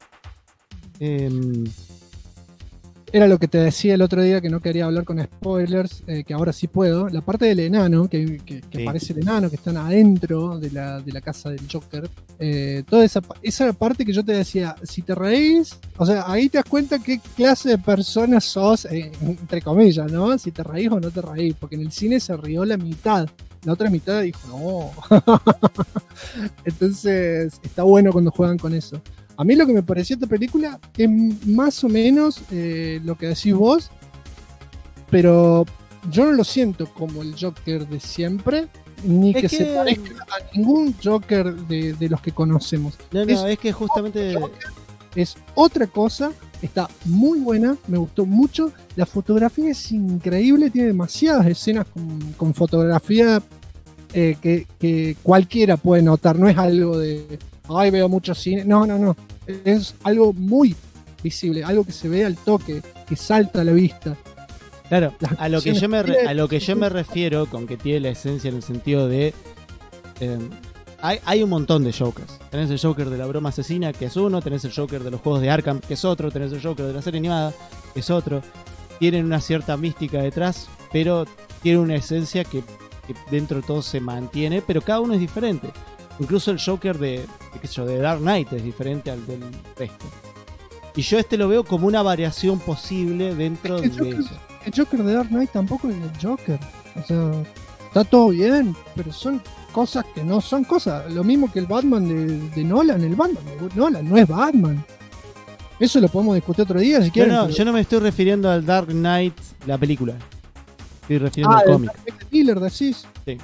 Era lo que te decía el otro día, que no quería hablar con spoilers, que ahora sí puedo. La parte del enano, que aparece el enano, que están adentro de la casa del Joker. Toda esa parte que yo te decía, si te reís, o sea, ahí te das cuenta qué clase de persona sos, entre comillas, ¿no? Si te reís o no te reís, porque en el cine se rió la mitad. La otra mitad dijo, no. Entonces, está bueno cuando juegan con eso. A mí lo que me pareció esta película es más o menos lo que decís vos, pero yo no lo siento como el Joker de siempre, ni que se parezca a ningún Joker de los que conocemos. No, es que justamente es otra cosa, está muy buena, me gustó mucho, la fotografía es increíble, tiene demasiadas escenas con fotografía que cualquiera puede notar, no es algo de... Ay, veo mucho cine. No. Es algo muy visible, algo que se ve al toque, que salta a la vista. Claro, Las a lo que acciones yo me refiero con que tiene la esencia en el sentido de hay un montón de Jokers. Tenés el Joker de la broma asesina, que es uno, tenés el Joker de los juegos de Arkham, que es otro, tenés el Joker de la serie animada, que es otro. Tienen una cierta mística detrás, pero tiene una esencia que dentro de todo se mantiene, pero cada uno es diferente. Incluso el Joker de Dark Knight es diferente al del resto. Y yo lo veo como una variación posible dentro de eso. El Joker de Dark Knight tampoco es el Joker. O sea, está todo bien, pero son cosas que no son cosas. Lo mismo que el Batman de Nolan. El Batman de Nolan no es Batman. Eso lo podemos discutir otro día si quieren. Yo no me estoy refiriendo al Dark Knight, la película. Estoy refiriendo al cómic. Killer, decís. Sí.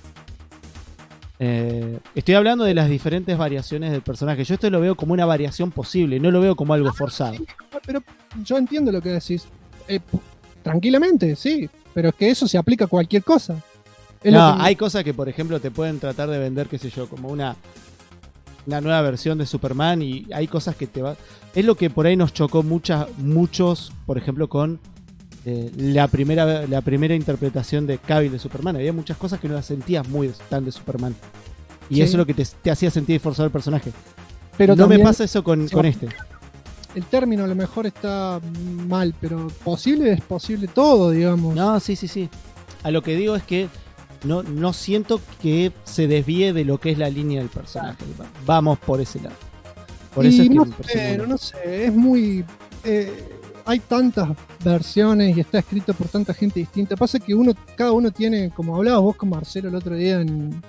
Estoy hablando de las diferentes variaciones del personaje. Yo lo veo como una variación posible, no lo veo como algo forzado. Sí, pero yo entiendo lo que decís. Tranquilamente, sí. Pero es que eso se aplica a cualquier cosa. Hay cosas que, por ejemplo, te pueden tratar de vender, qué sé yo, como una nueva versión de Superman, y hay cosas que te va... Es lo que por ahí nos chocó muchos, por ejemplo, con la primera interpretación de Cavill de Superman. Había muchas cosas que no las sentías muy tan de Superman. Y sí, eso es lo que te hacía sentir forzado el personaje. Pero no me pasa eso con este. El término a lo mejor está mal, pero posible es posible todo, digamos. No, sí. A lo que digo es que no siento que se desvíe de lo que es la línea del personaje. Vamos por ese lado. Por eso es que no sé, es muy... hay tantas versiones y está escrito por tanta gente distinta. Pasa que cada uno tiene, como hablabas vos con Marcelo el otro día en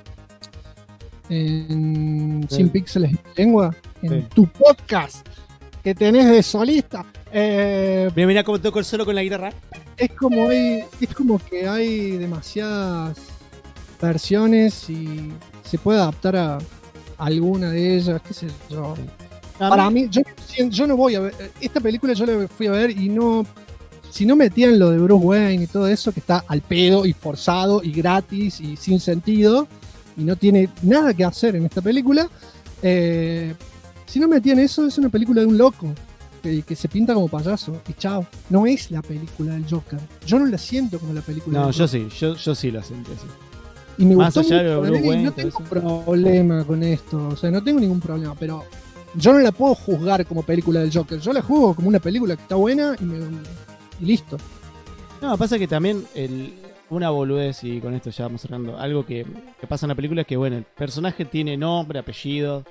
Sin Píxeles en Lengua, en tu podcast que tenés de solista. Mira cómo toco el solo con la guitarra. Es como que hay demasiadas versiones y se puede adaptar a alguna de ellas, qué sé yo. Para mí, yo no voy a ver esta película, yo la fui a ver y no, si no metían lo de Bruce Wayne y todo eso, que está al pedo y forzado y gratis y sin sentido y no tiene nada que hacer en esta película, si no metían eso, es una película de un loco que se pinta como payaso y chao. No es la película del Joker. Yo no la siento como la película del Joker. yo sí la sentí así. Y me más gustó allá mucho, de Bruce Wayne, no tengo problema con esto, o sea, no tengo ningún problema, pero yo no la puedo juzgar como película del Joker. Yo la juzgo como una película que está buena y listo. No, pasa que también una boludez, y con esto ya vamos cerrando, algo que pasa en la película es que, bueno, el personaje tiene nombre, apellido,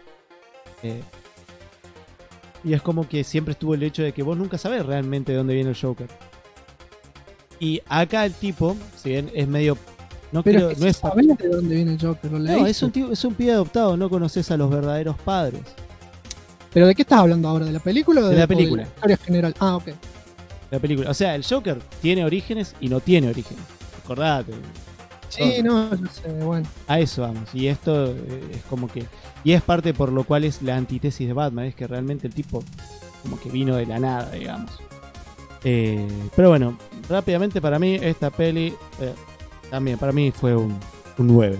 y es como que siempre estuvo el hecho de que vos nunca sabés realmente de dónde viene el Joker. Y acá el tipo, si bien es medio... No es sabés de dónde viene el Joker. No, es un pibe adoptado, no conoces a los verdaderos padres. ¿Pero de qué estás hablando ahora? ¿De la película o de la película? De la historia general. Ah, ok. La película. O sea, el Joker tiene orígenes y no tiene orígenes. Acordate. Sí, no sé, bueno. A eso vamos. Y esto es como que... Y es parte por lo cual es la antítesis de Batman. Es que realmente el tipo como que vino de la nada, digamos. Pero bueno, rápidamente para mí esta peli... también para mí fue un 9.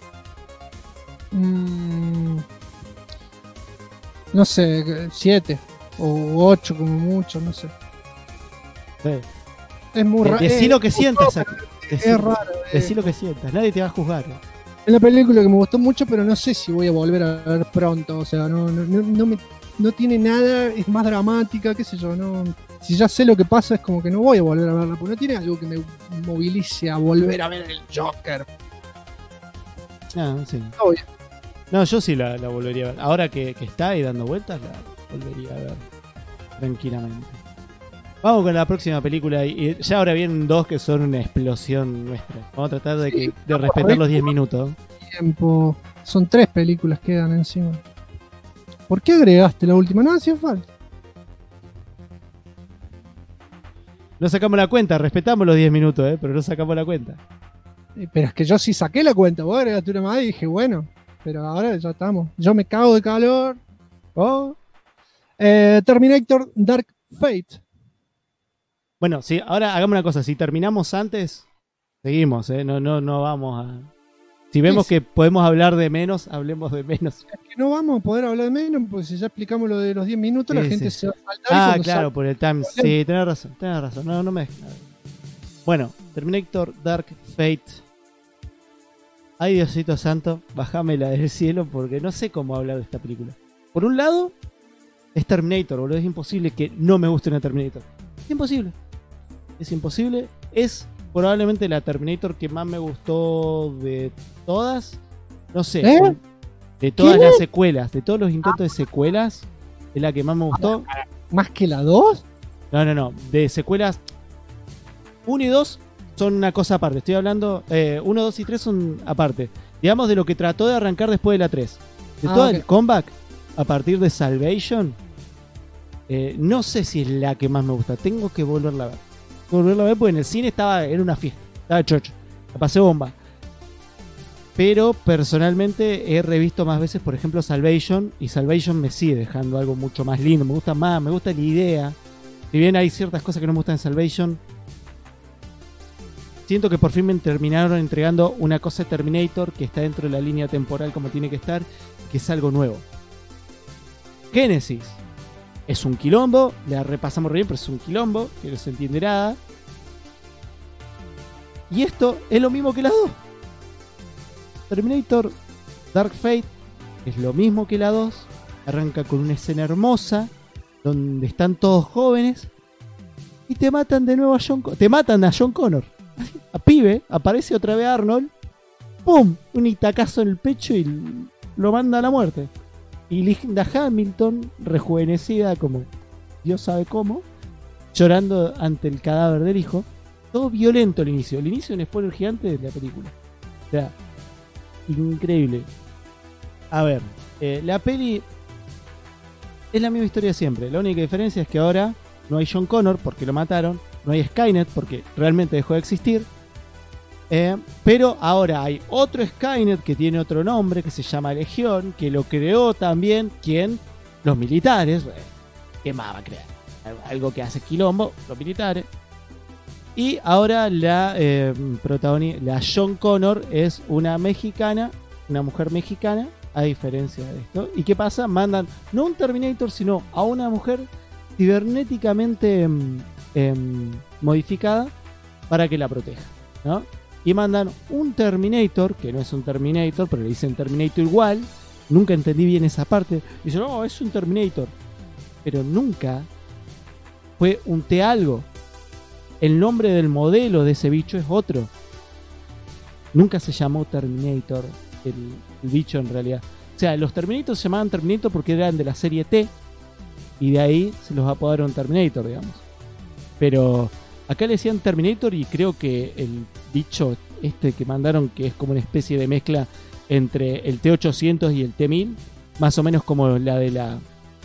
No sé, 7 o 8 como mucho, no sé. Sí. Es muy raro. Decí lo que sientas. Es raro. Decí lo que sientas, nadie te va a juzgar. Es la película que me gustó mucho, pero no sé si voy a volver a ver pronto. O sea, no tiene nada, es más dramática, qué sé yo. No, si ya sé lo que pasa, es como que no voy a volver a verla, porque no tiene algo que me movilice a volver a ver el Joker. Ah, sí. Oh, yeah. No, yo sí la volvería a ver. Ahora que está ahí dando vueltas, la volvería a ver tranquilamente. Vamos con la próxima película. Y ya ahora vienen dos que son una explosión nuestra. Vamos a tratar de respetar los 10 minutos. Tiempo. Son 3 películas que quedan encima. ¿Por qué agregaste la última? No hacía falta. No sacamos la cuenta, respetamos los 10 minutos, pero no sacamos la cuenta. Pero es que yo sí saqué la cuenta. Vos agregaste una más y dije, bueno, pero ahora ya estamos. Yo me cago de calor. Terminator Dark Fate. Bueno, sí, ahora hagamos una cosa. Si terminamos antes, seguimos, no vamos a... Si vemos que podemos hablar de menos, hablemos de menos. Es que no vamos a poder hablar de menos, porque si ya explicamos lo de los 10 minutos, la gente se va a faltar. Claro, por el time. Sí, tenés razón. No me... Bueno, Terminator Dark Fate. Ay, Diosito Santo, bájamela del cielo porque no sé cómo hablar de esta película. Por un lado, es Terminator, boludo. Es imposible que no me guste una Terminator. Es imposible. Es imposible. Es probablemente la Terminator que más me gustó de todas. No sé. De todas las secuelas. De todos los intentos de secuelas. Es la que más me gustó. ¿Más que la 2? No. De secuelas 1 y 2 son una cosa aparte. Estoy hablando... 1, 2 y 3 son aparte. Digamos de lo que trató de arrancar después de la 3. De todo el comeback a partir de Salvation. No sé si es la que más me gusta. Tengo que volverla a ver. Porque en el cine era una fiesta. Estaba chocho. La pasé bomba. Pero personalmente he revisto más veces, por ejemplo, Salvation. Y Salvation me sigue dejando algo mucho más lindo. Me gusta más, me gusta la idea. Si bien hay ciertas cosas que no me gustan en Salvation, siento que por fin me terminaron entregando una cosa de Terminator que está dentro de la línea temporal como tiene que estar, que es algo nuevo. Genesis es un quilombo, la repasamos bien, pero es un quilombo, que no se entiende nada. Y esto es lo mismo que las dos. Terminator Dark Fate es lo mismo que la 2. Arranca con una escena hermosa donde están todos jóvenes y te matan de nuevo a John Connor. A pibe, aparece otra vez Arnold, ¡pum! Un itacazo en el pecho y lo manda a la muerte. Y Linda Hamilton, rejuvenecida como Dios sabe cómo, llorando ante el cadáver del hijo. Todo violento el inicio. El inicio es un spoiler gigante de la película. O sea, increíble. A ver, la peli es la misma historia de siempre. La única diferencia es que ahora no hay John Connor porque lo mataron. No hay Skynet porque realmente dejó de existir. Pero ahora hay otro Skynet que tiene otro nombre, que se llama Legión, que lo creó también, ¿quién? Los militares. ¿Qué más va a crear? Algo que hace quilombo, los militares. Y ahora la protagonista, la John Connor, es una mexicana, una mujer mexicana, a diferencia de esto. ¿Y qué pasa? Mandan no un Terminator, sino a una mujer cibernéticamente modificada para que la proteja, ¿no? Y mandan un Terminator, que no es un Terminator, pero le dicen Terminator igual. Nunca entendí bien esa parte. Dicen, no, es un Terminator. Pero nunca fue un T algo. El nombre del modelo de ese bicho es otro. Nunca se llamó Terminator el bicho en realidad. O sea, los Terminators se llamaban Terminator porque eran de la serie T. Y de ahí se los apodaron Terminator, digamos. Pero acá le decían Terminator y creo que el bicho este que mandaron, que es como una especie de mezcla entre el T-800 y el T-1000, más o menos como la de la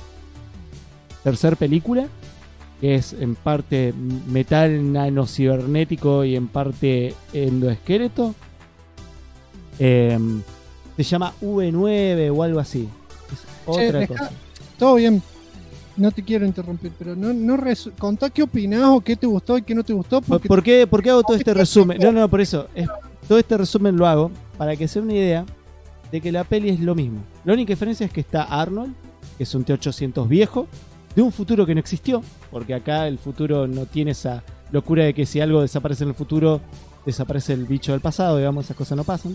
tercera película, que es en parte metal nanocibernético y en parte endoesqueleto. Se llama V9 o algo así. Es otra cosa. Todo bien. No te quiero interrumpir, pero contá qué opinás o qué te gustó y qué no te gustó. ¿Por qué hago todo este resumen? No, por eso. Todo este resumen lo hago para que se den una idea de que la peli es lo mismo. La única diferencia es que está Arnold, que es un T-800 viejo, de un futuro que no existió, porque acá el futuro no tiene esa locura de que si algo desaparece en el futuro, desaparece el bicho del pasado, digamos, esas cosas no pasan.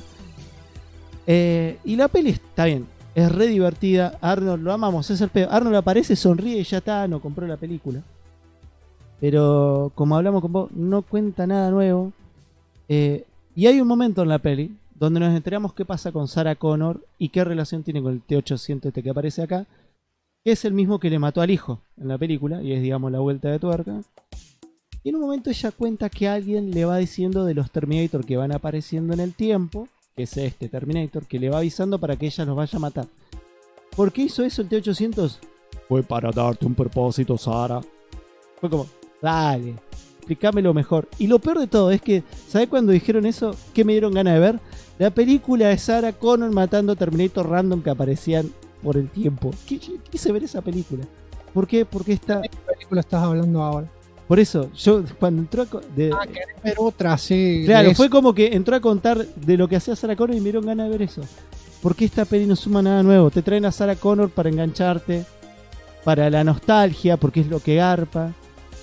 Y la peli está bien. Es re divertida. Arnold lo amamos, es el pedo. Arnold aparece, sonríe y ya está, no compró la película. Pero como hablamos con vos, no cuenta nada nuevo. Y hay un momento en la peli donde nos enteramos qué pasa con Sarah Connor y qué relación tiene con el T-800 este que aparece acá, que es el mismo que le mató al hijo en la película, y es, digamos, la vuelta de tuerca. Y en un momento ella cuenta que alguien le va diciendo de los Terminator que van apareciendo en el tiempo, que es este Terminator, que le va avisando para que ella los vaya a matar. ¿Por qué hizo eso el T-800? Fue para darte un propósito, Sarah. Fue como, dale, explícamelo mejor. Y lo peor de todo es que, ¿sabes cuando dijeron eso? ¿Qué me dieron ganas de ver? La película de Sarah Connor matando Terminator random que aparecían por el tiempo. Quise ver esa película. ¿Por qué? Porque esta... ¿De qué película estás hablando ahora? Por eso, yo cuando entró querés ver otra, sí. Claro, fue como que entró a contar de lo que hacía Sarah Connor y me dieron ganas de ver eso. Porque esta peli no suma nada nuevo. Te traen a Sarah Connor para engancharte, para la nostalgia, porque es lo que garpa.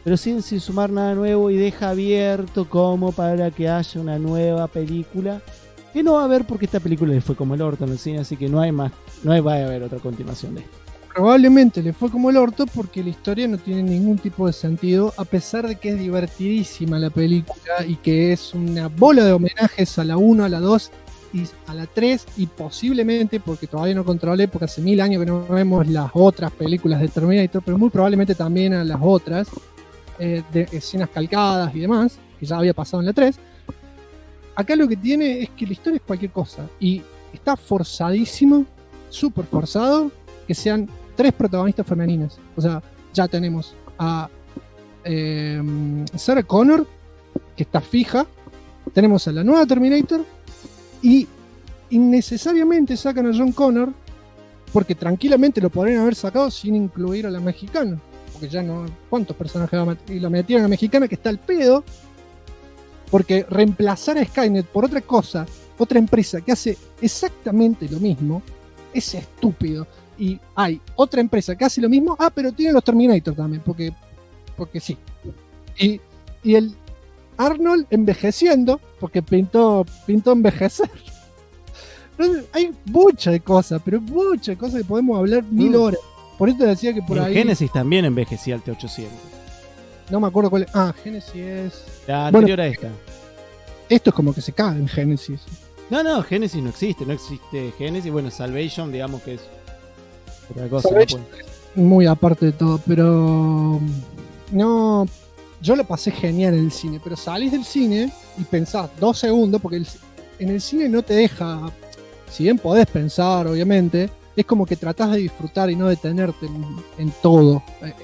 pero sin sumar nada nuevo y deja abierto como para que haya una nueva película que no va a haber porque esta película le fue como el orto en el cine, así que no va a haber otra continuación de esto. Probablemente le fue como el orto porque la historia no tiene ningún tipo de sentido, a pesar de que es divertidísima la película y que es una bola de homenajes a la 1, a la 2 y a la 3 y posiblemente, porque todavía no controlé porque hace 1000 años que no vemos las otras películas de Terminator, pero muy probablemente también a las otras de escenas calcadas y demás, que ya había pasado en la 3. Acá lo que tiene es que la historia es cualquier cosa y está forzadísimo, súper forzado que sean 3 protagonistas femeninas. O sea, ya tenemos a Sarah Connor, que está fija, tenemos a la nueva Terminator y innecesariamente sacan a John Connor porque tranquilamente lo podrían haber sacado sin incluir a la mexicana, porque ya no, ¿cuántos personajes y la metieron a la mexicana que está al pedo? Porque reemplazar a Skynet por otra cosa, otra empresa que hace exactamente lo mismo, es estúpido. Y hay otra empresa que hace lo mismo, pero tiene los Terminator también, porque sí. Y el Arnold envejeciendo, porque pintó envejecer. Hay mucha de cosas, pero mucha de cosas que podemos hablar 1000 horas. Por eso te decía que por ahí... Genesis también envejecía el T-800. No me acuerdo cuál es. Genesis es... La anterior a esta. Esto es como que se cae en Genesis. No, Genesis no existe Genesis. Bueno, Salvation, digamos que es otra cosa. Salvation es muy aparte de todo, pero... No... Yo lo pasé genial en el cine, pero salís del cine y pensás 2 segundos, porque en el cine no te deja... Si bien podés pensar, obviamente, es como que tratás de disfrutar y no detenerte en todo.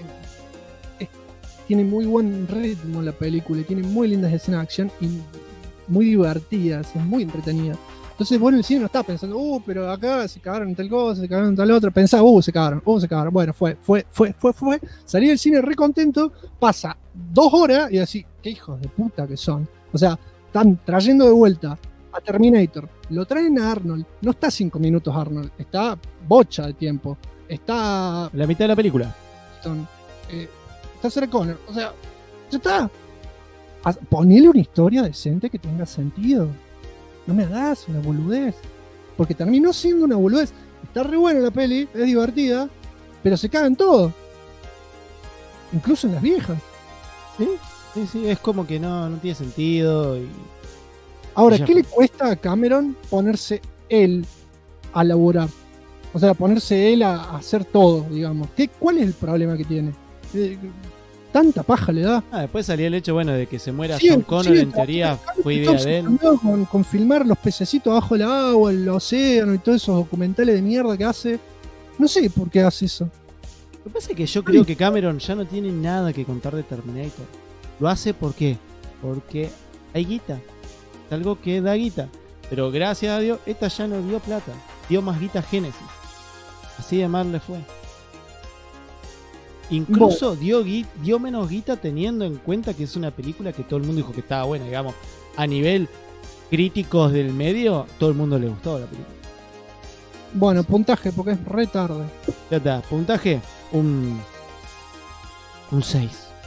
Tiene muy buen ritmo la película y tiene muy lindas escenas de acción y muy divertidas, es muy entretenida. Entonces vos en el cine no estás pensando, pero acá se cagaron en tal cosa, se cagaron en tal otra, pensás, se cagaron. Bueno, fue. Salí del cine re contento, pasa 2 horas y así, qué hijos de puta que son. O sea, están trayendo de vuelta a Terminator, lo traen a Arnold, no está 5 minutos Arnold, está bocha de tiempo, está... La mitad de la película. Está Sarah Connor, o sea, ya está. Ponele una historia decente que tenga sentido. No me hagas una boludez. Porque terminó siendo una boludez. Está re buena la peli, es divertida, pero se cagan todo. Incluso en las viejas. Sí, es como que no tiene sentido. Ahora, ¿qué le cuesta a Cameron ponerse él a laburar? O sea, ponerse él a hacer todo, digamos. ¿Cuál es el problema que tiene? Tanta paja le da. Después salía el hecho, de que se muera John Connor, en teoría fue idea de él. Con filmar los pececitos bajo el agua, el océano y todos esos documentales de mierda que hace. No sé por qué hace eso. Lo que pasa es que yo creo que Cameron ya no tiene nada que contar de Terminator. Lo hace ¿por qué? Porque hay guita. Es algo que da guita. Pero gracias a Dios, esta ya no dio plata. Dio más guita a Genesis. Así de mal le fue. Incluso dio menos guita teniendo en cuenta que es una película que todo el mundo dijo que estaba buena, digamos. A nivel críticos del medio, todo el mundo le gustó la película. Bueno, puntaje, porque es re tarde. Ya está, puntaje, un 6.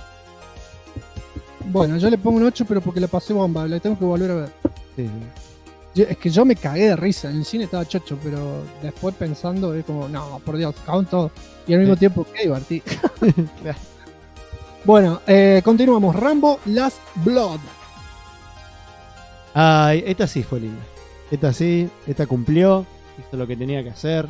Bueno, yo le pongo un 8, pero porque la pasé bomba, la tengo que volver a ver. Sí. Es que yo me cagué de risa, en el cine estaba chocho, pero después pensando es como, no, por Dios, cago todo. Y al mismo tiempo, qué divertido. Claro. Bueno, continuamos. Rambo Last Blood. Ay, esta sí fue linda. Esta cumplió, hizo lo que tenía que hacer.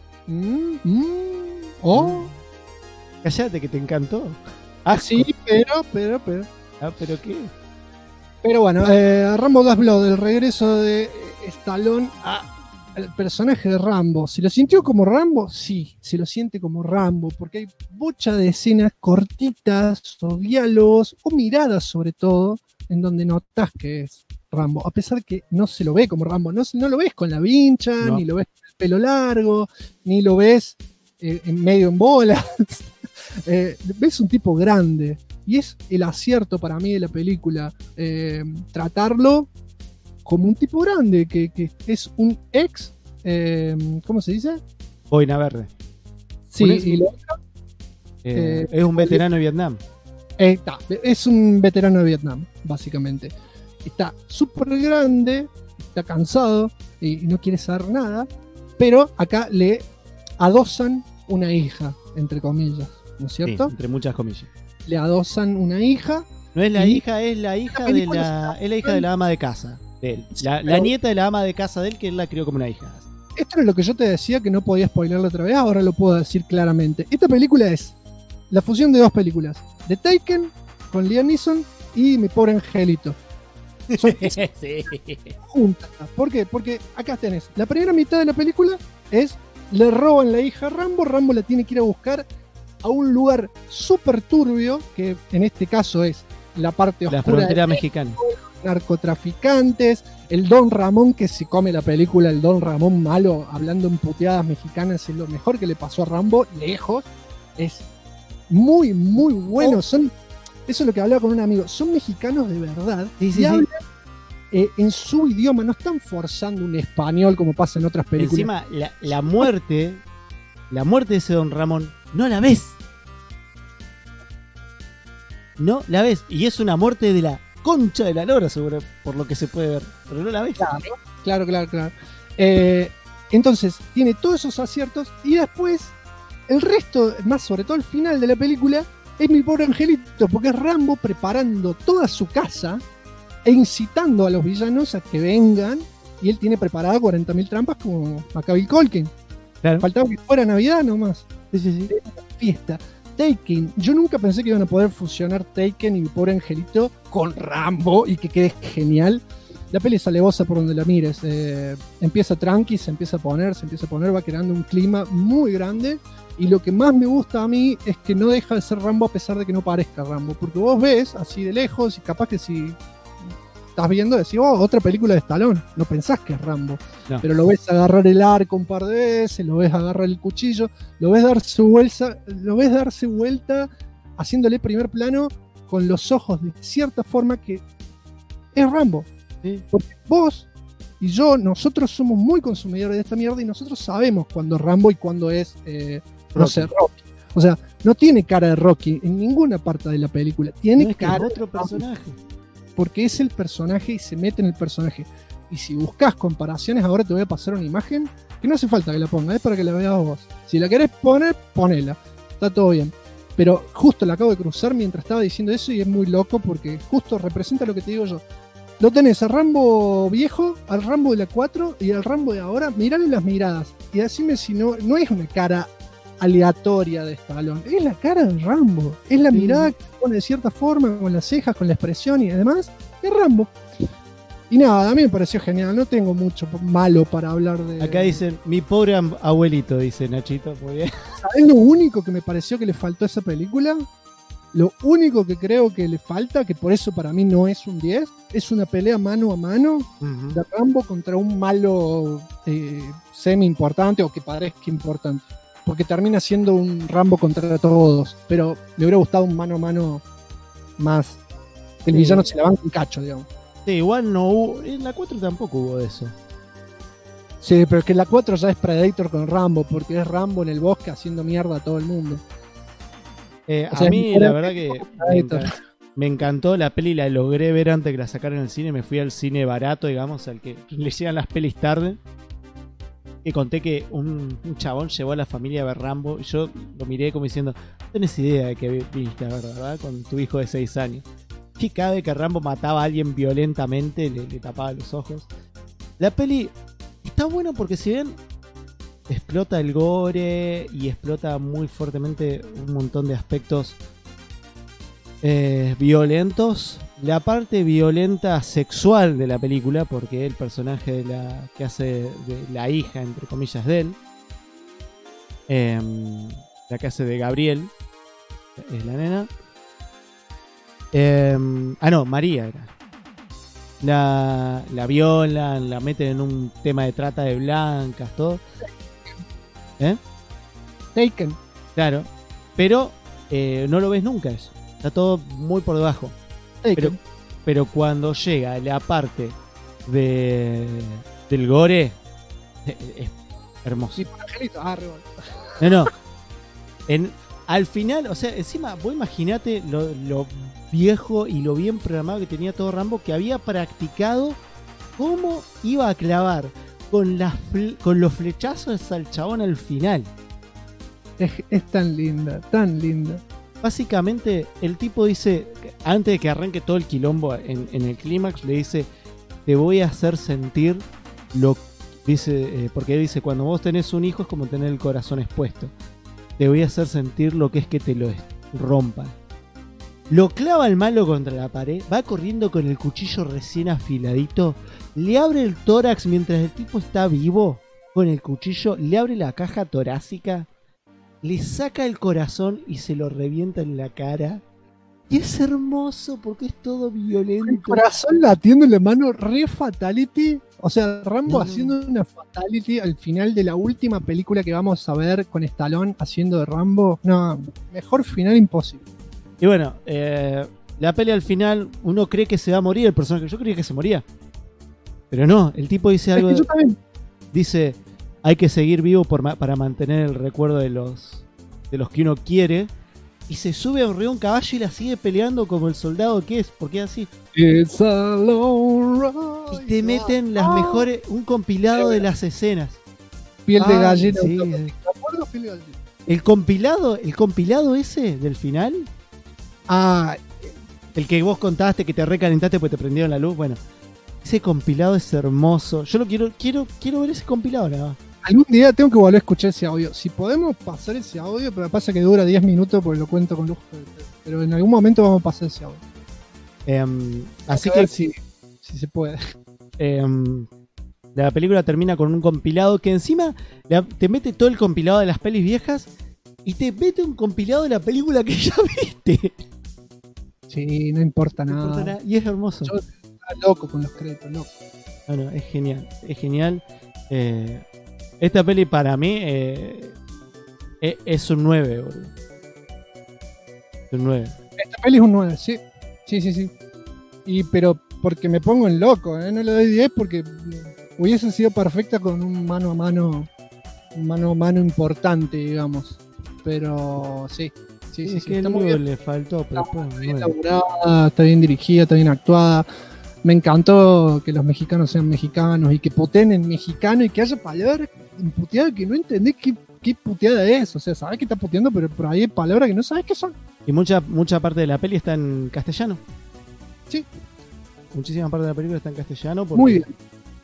Cállate que te encantó. Sí, pero. ¿Pero qué? Pero bueno, Rambo Last Blood, el regreso de Stallone al personaje de Rambo. ¿Se lo sintió como Rambo? Sí, se lo siente como Rambo, porque hay muchas de escenas cortitas, o diálogos, o miradas sobre todo, en donde notas que es Rambo, a pesar que no se lo ve como Rambo, no lo ves con la vincha, no. Ni lo ves con el pelo largo, ni lo ves en medio en bolas. Ves un tipo grande. Y es el acierto para mí de la película, tratarlo como un tipo grande, que es un ex, ¿cómo se dice? Boina Verde. Sí, y lo otro, es un veterano de Vietnam. Es un veterano de Vietnam, básicamente. Está súper grande, está cansado y no quiere saber nada, pero acá le adosan una hija, entre comillas, ¿no es cierto? Sí, entre muchas comillas. Le adosan una hija. No es la hija, es la hija de la ama de casa de él. La nieta de la ama de casa de él, que él la crió como una hija. Esto es lo que yo te decía que no podía spoilerlo otra vez, ahora lo puedo decir claramente. Esta película es la fusión de dos películas, de Taken con Liam Neeson y Mi Pobre Angelito. Son juntas. ¿Por qué? Porque acá tenés, la primera mitad de la película es, le roban la hija a Rambo, Rambo la tiene que ir a buscar a un lugar súper turbio, que en este caso es la parte oscura. La frontera mexicana. Narcotraficantes, el Don Ramón que se come la película, el Don Ramón malo, hablando en puteadas mexicanas, es lo mejor que le pasó a Rambo, lejos. Es muy, muy bueno. Eso es lo que hablaba con un amigo. Son mexicanos de verdad. Y hablan en su idioma, no están forzando un español como pasa en otras películas. Encima, la muerte de ese Don Ramón, no la ves. No la ves. Y es una muerte de la concha de la lora, seguro, por lo que se puede ver. Pero no la ves. Claro. Entonces, tiene todos esos aciertos. Y después, el resto, más sobre todo el final de la película, es Mi Pobre Angelito, porque es Rambo preparando toda su casa e incitando a los villanos a que vengan. Y él tiene preparada 40.000 trampas como Macaulay Culkin. Claro. Faltaba que fuera Navidad nomás. Sí. Fiesta. Taken, yo nunca pensé que iban a poder fusionar Taken y Mi Pobre Angelito con Rambo y que quede genial. La peli es alevosa por donde la mires. Empieza tranqui, se empieza a poner, va creando un clima muy grande. Y lo que más me gusta a mí es que no deja de ser Rambo a pesar de que no parezca Rambo. Porque vos ves así de lejos y capaz que si estás viendo decís, otra película de Stallone. No pensás que es Rambo. No. Pero lo ves agarrar el arco un par de veces, lo ves agarrar el cuchillo, lo ves darse vuelta haciéndole primer plano con los ojos de cierta forma que es Rambo. Sí. Porque vos y yo, nosotros somos muy consumidores de esta mierda y nosotros sabemos cuándo es Rambo y cuándo es Rocky. O sea, no tiene cara de Rocky en ninguna parte de la película. Tiene cara de otro personaje. Porque es el personaje y se mete en el personaje. Y si buscas comparaciones, ahora te voy a pasar una imagen que no hace falta que la pongas, es para que la veas vos. Si la querés poner, ponela. Está todo bien. Pero justo la acabo de cruzar mientras estaba diciendo eso y es muy loco porque justo representa lo que te digo yo. Lo tenés al Rambo viejo, al Rambo de la 4 y al Rambo de ahora. Mirale las miradas y decime si no es una cara aleatoria de Stallone, es la cara de Rambo, es la mirada que pone de cierta forma, con las cejas, con la expresión y además es Rambo. Y nada, a mí me pareció genial, no tengo mucho malo para hablar de... Acá dicen, mi pobre abuelito, dice Nachito, muy bien. ¿Sabés lo único que me pareció que le faltó a esa película? Lo único que creo que le falta, que por eso para mí no es un 10, es una pelea mano a mano de Rambo contra un malo semi importante o que parezca importante. Porque termina siendo un Rambo contra todos, pero le hubiera gustado un mano a mano más. El villano se la banca un cacho, digamos. Sí, igual no hubo. En la 4 tampoco hubo eso. Sí, pero es que en la 4 ya es Predator con Rambo, porque es Rambo en el bosque haciendo mierda a todo el mundo. A mí, la verdad que me encantó la peli, la logré ver antes que la sacaran en el cine. Me fui al cine barato, digamos, al que le llegan las pelis tarde. Que conté que un chabón llevó a la familia a ver Rambo y yo lo miré como diciendo, no tenés idea de que viste, ¿verdad? Con tu hijo de 6 años. Y cada vez que Rambo mataba a alguien violentamente le tapaba los ojos. La peli está buena porque si bien explota el gore y explota muy fuertemente un montón de aspectos violentos, la parte violenta sexual de la película, porque el personaje que hace de la hija, entre comillas, de él, la que hace de Gabriel, es la nena. No, María era. La violan, la meten en un tema de trata de blancas, todo. Taken. Claro, pero no lo ves nunca eso. Está todo muy por debajo. Pero cuando llega la parte del gore, es hermoso. Sí, Angelito. No. al final, o sea, encima, vos imaginate lo viejo y lo bien programado que tenía todo Rambo, que había practicado cómo iba a clavar con los flechazos al chabón al final. Es tan linda, tan linda. Básicamente, el tipo dice, antes de que arranque todo el quilombo en el clímax, le dice, te voy a hacer sentir lo... Dice, porque él dice, cuando vos tenés un hijo es como tener el corazón expuesto. Te voy a hacer sentir lo que es que te lo rompan. Lo clava el malo contra la pared, va corriendo con el cuchillo recién afiladito, le abre el tórax mientras el tipo está vivo, con el cuchillo, le abre la caja torácica, le saca el corazón y se lo revienta en la cara. Y es hermoso porque es todo violento. El corazón latiendo en la mano, re fatality. O sea, Rambo haciendo una fatality al final de la última película que vamos a ver con Stallone haciendo de Rambo. No, mejor final imposible. Y bueno, la pelea al final, uno cree que se va a morir el personaje. Yo creía que se moría. Pero no, el tipo dice algo. Es que yo también. Dice, hay que seguir vivo para mantener el recuerdo de los que uno quiere. Y se sube a un caballo y la sigue peleando como el soldado que es, porque es así. It's a long ride. Y te meten las mejores, un compilado de las escenas. Piel de gallina. Sí. ¿Te acuerdas, piel de gallina? El compilado ese del final. El que vos contaste que te recalentaste porque te prendieron la luz. Bueno, ese compilado es hermoso. Yo lo quiero ver ese compilado nada más. Algún día tengo que volver a escuchar ese audio. Si podemos pasar ese audio, pero pasa que dura 10 minutos porque lo cuento con lujo. Pero en algún momento vamos a pasar ese audio. Así que si se puede. La película termina con un compilado que encima te mete todo el compilado de las pelis viejas y te mete un compilado de la película que ya viste. Sí, no importa nada. Y es hermoso. Yo estoy loco con los créditos, loco. Bueno, es genial. Es genial. Esta peli para mí es un 9, boludo. Es un 9. Esta peli es un 9, sí. Sí. Pero porque me pongo en loco, no le doy 10 porque hubiese sido perfecta con un mano a mano importante, digamos. Pero sí. Es que está muy bien. le faltó, pero está bien elaborada, está bien dirigida, está bien actuada. Me encantó que los mexicanos sean mexicanos y que puteen en mexicano y que haya palabras en puteada que no entendés qué puteada es. O sea, sabés que está puteando, pero por ahí hay palabras que no sabés qué son. Y mucha parte de la peli está en castellano. Sí. Muchísima parte de la película está en castellano. Muy bien.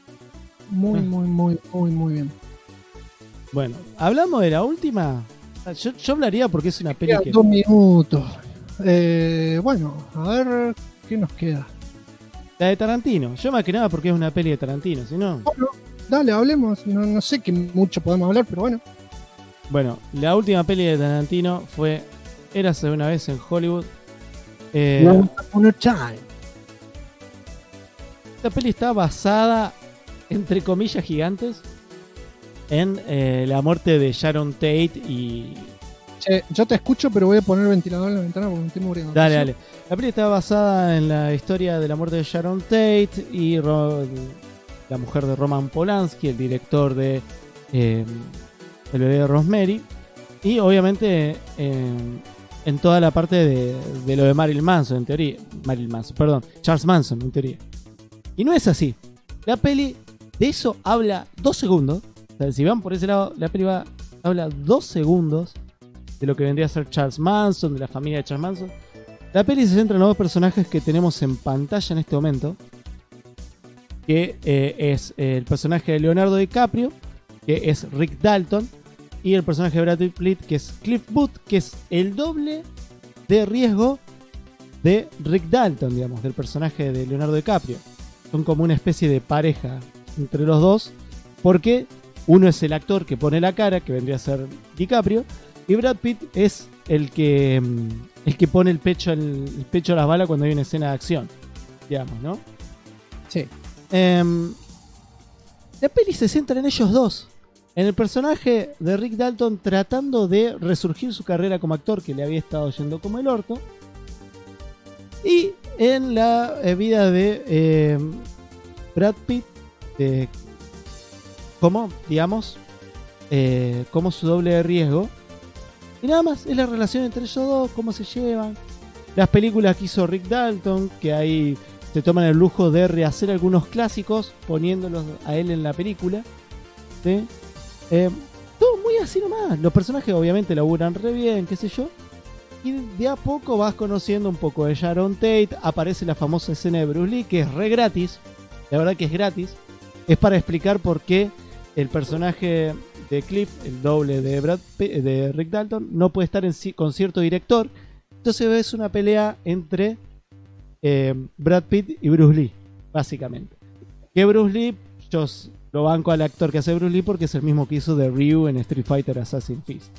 Muy bien. Bueno, hablamos de la última. Yo hablaría porque es una peli que... 2 minutos. Bueno, a ver qué nos queda. La de Tarantino. Yo más que nada porque es una peli de Tarantino, si no... Bueno, dale, hablemos. No sé qué mucho podemos hablar, pero bueno. Bueno, la última peli de Tarantino fue Érase una vez en Hollywood. Once Upon a Time. Esta peli está basada, entre comillas gigantes, en la muerte de Sharon Tate y... Che, yo te escucho, pero voy a poner el ventilador en la ventana porque me estoy muriendo. Dale. La peli está basada en la historia de la muerte de Sharon Tate y la mujer de Roman Polanski, el director de El bebé de Rosemary. Y obviamente en toda la parte de lo de Marilyn Manson, en teoría. Charles Manson, en teoría. Y no es así. La peli de eso habla 2 segundos. O sea, si van por ese lado, la peli habla 2 segundos de lo que vendría a ser Charles Manson, de la familia de Charles Manson. La peli se centra en los 2 personajes que tenemos en pantalla en este momento, que es el personaje de Leonardo DiCaprio, que es Rick Dalton, y el personaje de Brad Pitt, que es Cliff Booth, que es el doble de riesgo de Rick Dalton, digamos, del personaje de Leonardo DiCaprio. Son como una especie de pareja entre los dos, porque uno es el actor que pone la cara, que vendría a ser DiCaprio, y Brad Pitt es el que pone el pecho a las balas cuando hay una escena de acción, digamos, ¿no? Sí. La peli se centra en ellos dos, en el personaje de Rick Dalton tratando de resurgir su carrera como actor, que le había estado yendo como el orto, y en la vida de Brad Pitt como, digamos, como su doble de riesgo, Y nada más, es la relación entre ellos dos, cómo se llevan. Las películas que hizo Rick Dalton, que ahí se toman el lujo de rehacer algunos clásicos poniéndolos a él en la película. ¿Sí? Todo muy así nomás. Los personajes obviamente laburan re bien, qué sé yo. Y de a poco vas conociendo un poco de Sharon Tate. Aparece la famosa escena de Bruce Lee, que es re gratis. La verdad que es gratis. Es para explicar por qué el personaje de Cliff, el doble de Rick Dalton, no puede estar con cierto director. Entonces ves una pelea entre Brad Pitt y Bruce Lee, básicamente. Que Bruce Lee, yo lo banco al actor que hace Bruce Lee porque es el mismo que hizo de Ryu en Street Fighter Assassin's Fist.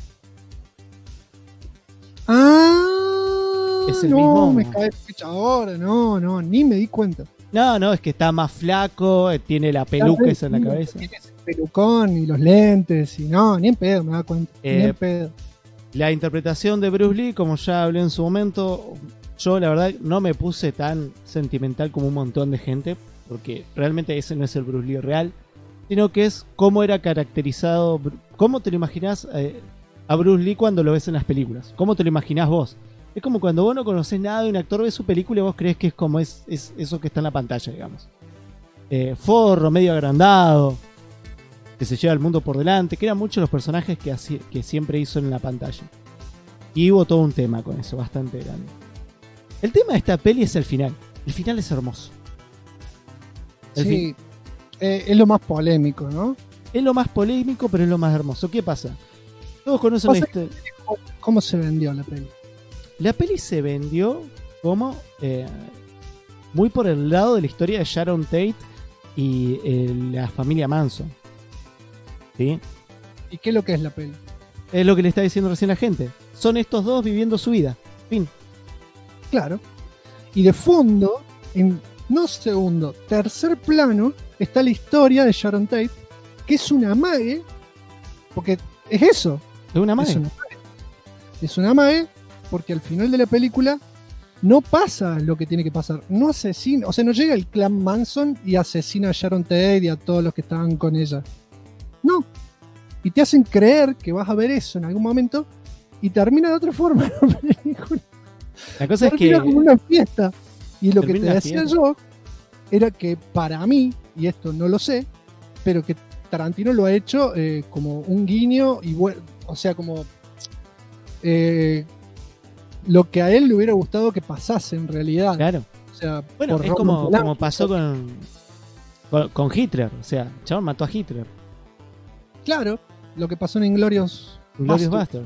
Es el mismo. Me cae fecha ahora, no, ni me di cuenta. No, es que está más flaco, tiene la peluca esa en la cabeza. Tiene ese pelucón y los lentes, y no, ni en pedo me da cuenta. Ni en pedo. La interpretación de Bruce Lee, como ya hablé en su momento, yo la verdad no me puse tan sentimental como un montón de gente, porque realmente ese no es el Bruce Lee real, sino que es cómo era caracterizado, cómo te lo imaginás a Bruce Lee cuando lo ves en las películas, cómo te lo imaginás vos. Es como cuando vos no conocés nada de un actor, ves su película y vos crees que es como es eso que está en la pantalla, digamos. Forro, medio agrandado, que se lleva el mundo por delante, que eran muchos los personajes que siempre hizo en la pantalla. Y hubo todo un tema con eso, bastante grande. El tema de esta peli es el final. El final es hermoso. Sí, es lo más polémico, ¿no? Es lo más polémico, pero es lo más hermoso. ¿Qué pasa? Todos conocen la historia. ¿Cómo se vendió la peli? La peli se vendió como muy por el lado de la historia de Sharon Tate y la familia Manson. ¿Sí? ¿Y qué es lo que es la peli? Es lo que le está diciendo recién la gente. Son estos dos viviendo su vida. Fin. Claro. Y de fondo, en segundo, tercer plano, está la historia de Sharon Tate, que es una amague, porque es eso. Es una amague. Es una amague, porque al final de la película no pasa lo que tiene que pasar. No asesina, o sea, no llega el clan Manson y asesina a Sharon Tate y a todos los que estaban con ella. No. Y te hacen creer que vas a ver eso en algún momento y termina de otra forma la película. La cosa termina es que como una fiesta. Y lo que te termina decía yo era que para mí, y esto no lo sé, pero que Tarantino lo ha hecho como un guiño y o sea, como lo que a él le hubiera gustado que pasase en realidad. Claro. O sea, bueno, es como pasó con Hitler. O sea, el chabón mató a Hitler. Claro, lo que pasó en Inglourious Basterds.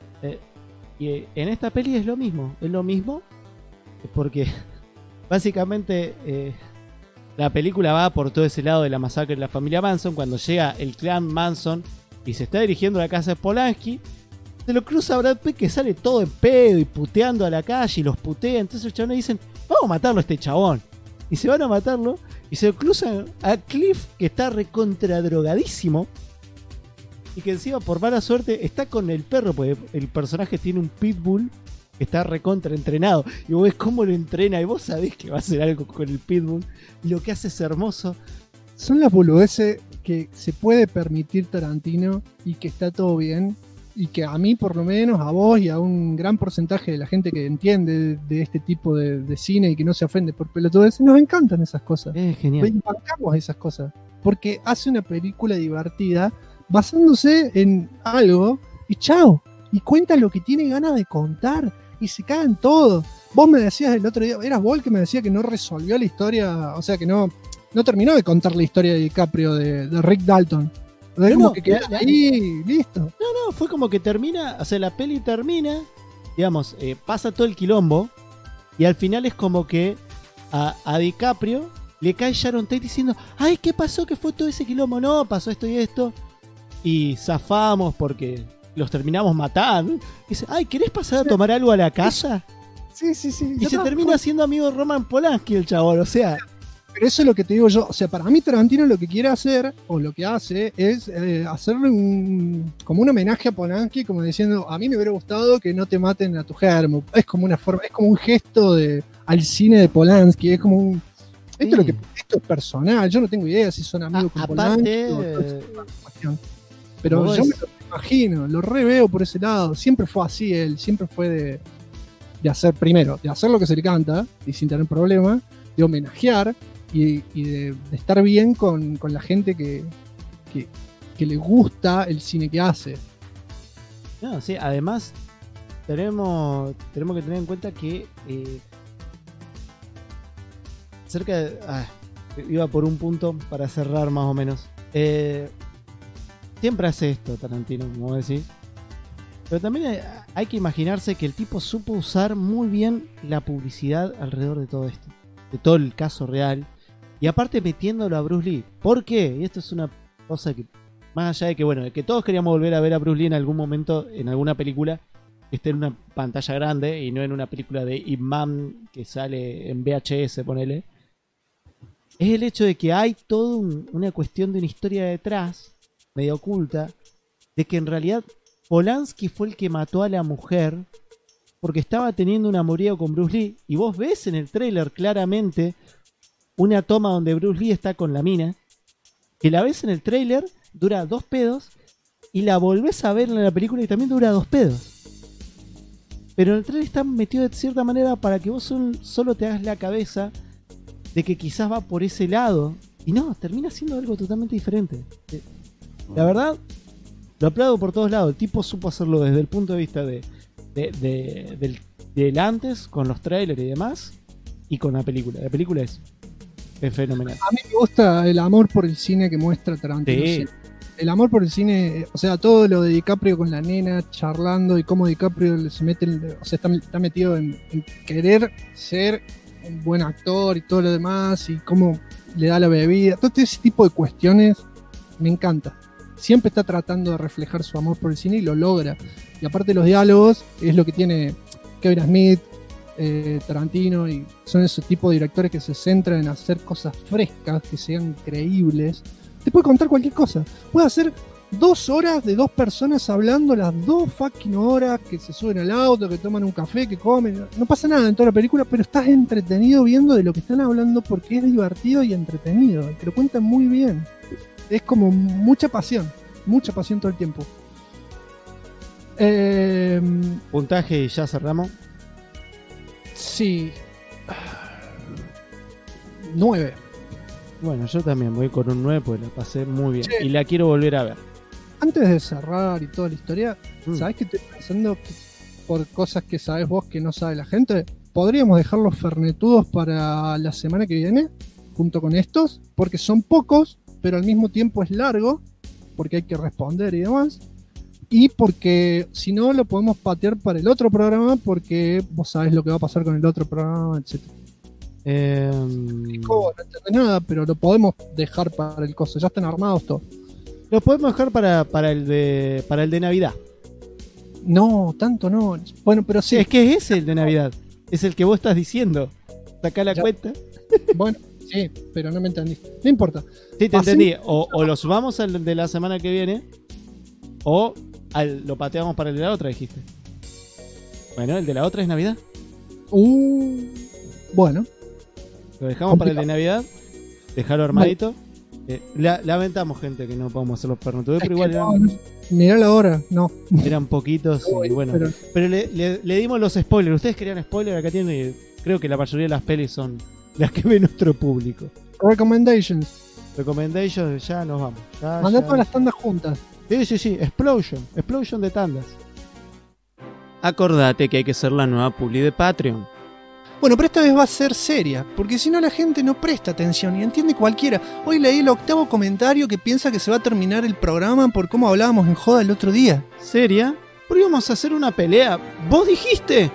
Y en esta peli es lo mismo, porque básicamente la película va por todo ese lado de la masacre de la familia Manson. Cuando llega el clan Manson y se está dirigiendo a la casa de Polanski, se lo cruza a Brad Pitt, que sale todo en pedo y puteando a la calle y los putea. Entonces los chabones dicen, vamos a matarlo a este chabón. Y se van a matarlo y se lo cruzan a Cliff, que está recontra drogadísimo y que encima por mala suerte está con el perro, porque el personaje tiene un pitbull que está recontra entrenado y vos ves cómo lo entrena y vos sabés que va a hacer algo con el pitbull y lo que hace es hermoso. Son las boludeces que se puede permitir Tarantino y que está todo bien, y que a mí por lo menos, a vos y a un gran porcentaje de la gente que entiende de este tipo de cine y que no se ofende por pelotudeces, nos encantan esas cosas. Es genial. Bancamos esas cosas porque hace una película divertida basándose en algo y chao, y cuenta lo que tiene ganas de contar y se cagan todos. Vos me decías el otro día, eras vos el que me decía que no resolvió la historia, o sea que no terminó de contar la historia de DiCaprio de Rick Dalton. Como que queda ahí, listo. No, fue como que termina, o sea, la peli termina, digamos, pasa todo el quilombo y al final es como que a DiCaprio le cae Sharon Tate diciendo, ay, ¿qué pasó? ¿Qué fue todo ese quilombo? No, pasó esto y esto. Y zafamos porque los terminamos matando. Y dice, ay, ¿querés pasar a tomar algo a la casa? Sí. Y se termina siendo amigo de Roman Polanski el chabón, o sea. Pero eso es lo que te digo yo. O sea, para mí Tarantino lo que quiere hacer, o lo que hace, es hacerle como un homenaje a Polanski, como diciendo, a mí me hubiera gustado que no te maten a tu germo. Es como una forma, es como un gesto al cine de Polanski. Es como un... Sí. Esto es personal. Yo no tengo idea si son amigos con Polanski o toda esa cuestión. Pero yo me lo imagino, lo reveo por ese lado. Siempre fue así él, siempre fue de hacer primero, de hacer lo que se le canta y sin tener problema, de homenajear y de estar bien con la gente que le gusta el cine que hace. No, sí, además tenemos que tener en cuenta que cerca de... iba por un punto para cerrar más o menos. Siempre hace esto Tarantino, como decís. Pero también hay que imaginarse que el tipo supo usar muy bien la publicidad alrededor de todo esto. De todo el caso real. Y aparte metiéndolo a Bruce Lee. ¿Por qué? Y esto es una cosa que, más allá de que, bueno, de que todos queríamos volver a ver a Bruce Lee en algún momento, en alguna película, que esté en una pantalla grande y no en una película de Ip Man que sale en VHS, ponele. Es el hecho de que hay toda una cuestión de una historia detrás, medio oculta, de que en realidad Polanski fue el que mató a la mujer porque estaba teniendo un amorío con Bruce Lee. Y vos ves en el tráiler claramente una toma donde Bruce Lee está con la mina, que la ves en el tráiler, dura 2 pedos, y la volvés a ver en la película y también dura 2 pedos. Pero en el tráiler está metido de cierta manera para que vos solo te hagas la cabeza de que quizás va por ese lado. Y no, termina siendo algo totalmente diferente. La verdad, lo aplaudo por todos lados. El tipo supo hacerlo desde el punto de vista del antes, con los trailers y demás, y con la película. La película es fenomenal. A mí me gusta el amor por el cine que muestra Tarantino. Sí. El amor por el cine, o sea, todo lo de DiCaprio con la nena charlando y cómo DiCaprio se mete, o sea, está metido en querer ser un buen actor y todo lo demás, y cómo le da la bebida, todo ese tipo de cuestiones me encanta. Siempre está tratando de reflejar su amor por el cine y lo logra. Y aparte los diálogos es lo que tiene Kevin Smith, Tarantino, y son esos tipos de directores que se centran en hacer cosas frescas, que sean creíbles. Te puede contar cualquier cosa. Puede hacer 2 horas de 2 personas hablando las 2 fucking horas, que se suben al auto, que toman un café, que comen. No pasa nada en toda la película, pero estás entretenido viendo de lo que están hablando porque es divertido y entretenido. Te lo cuentan muy bien. Es como mucha pasión todo el tiempo. Puntaje y ya cerramos. Sí. 9. Bueno, yo también voy con un 9 porque la pasé muy bien. Y la quiero volver a ver. Antes de cerrar y toda la historia, ¿sabés qué estoy pensando? Que por cosas que sabés vos que no sabe la gente, podríamos dejar los fernetudos para la semana que viene, junto con estos, porque son pocos, pero al mismo tiempo es largo, porque hay que responder y demás. Y porque si no lo podemos patear para el otro programa, porque vos sabés lo que va a pasar con el otro programa, etc. No entendés nada, pero lo podemos dejar para el coso. Ya están armados todos. Lo podemos dejar para el de Navidad. No, tanto no. Bueno, pero sí. Es que es el de Navidad. Es el que vos estás diciendo. Sacá la cuenta. Bueno, sí, pero no me entendiste. No importa. Sí, te entendí. O lo sumamos al de la semana que viene, o lo pateamos para el de la otra, dijiste. Bueno, el de la otra es Navidad. Bueno. Lo dejamos para el de Navidad. Dejarlo armadito. Lamentamos, gente, que no podamos hacer los pernotudos, pero igual mirá la hora, no. Eran poquitos y bueno. Pero le dimos los spoilers. Ustedes querían spoilers, acá tienen. Creo que la mayoría de las pelis son las que ve nuestro público. Recommendations, ya nos vamos. Mandá todas las tandas juntas. Sí. Explosion de tandas. Acordate que hay que ser la nueva publi de Patreon. Bueno, pero esta vez va a ser seria, porque si no la gente no presta atención y entiende cualquiera. Hoy leí el 8º comentario que piensa que se va a terminar el programa por cómo hablábamos en joda el otro día. ¿Seria? ¿Por qué íbamos a hacer una pelea? ¿Vos dijiste?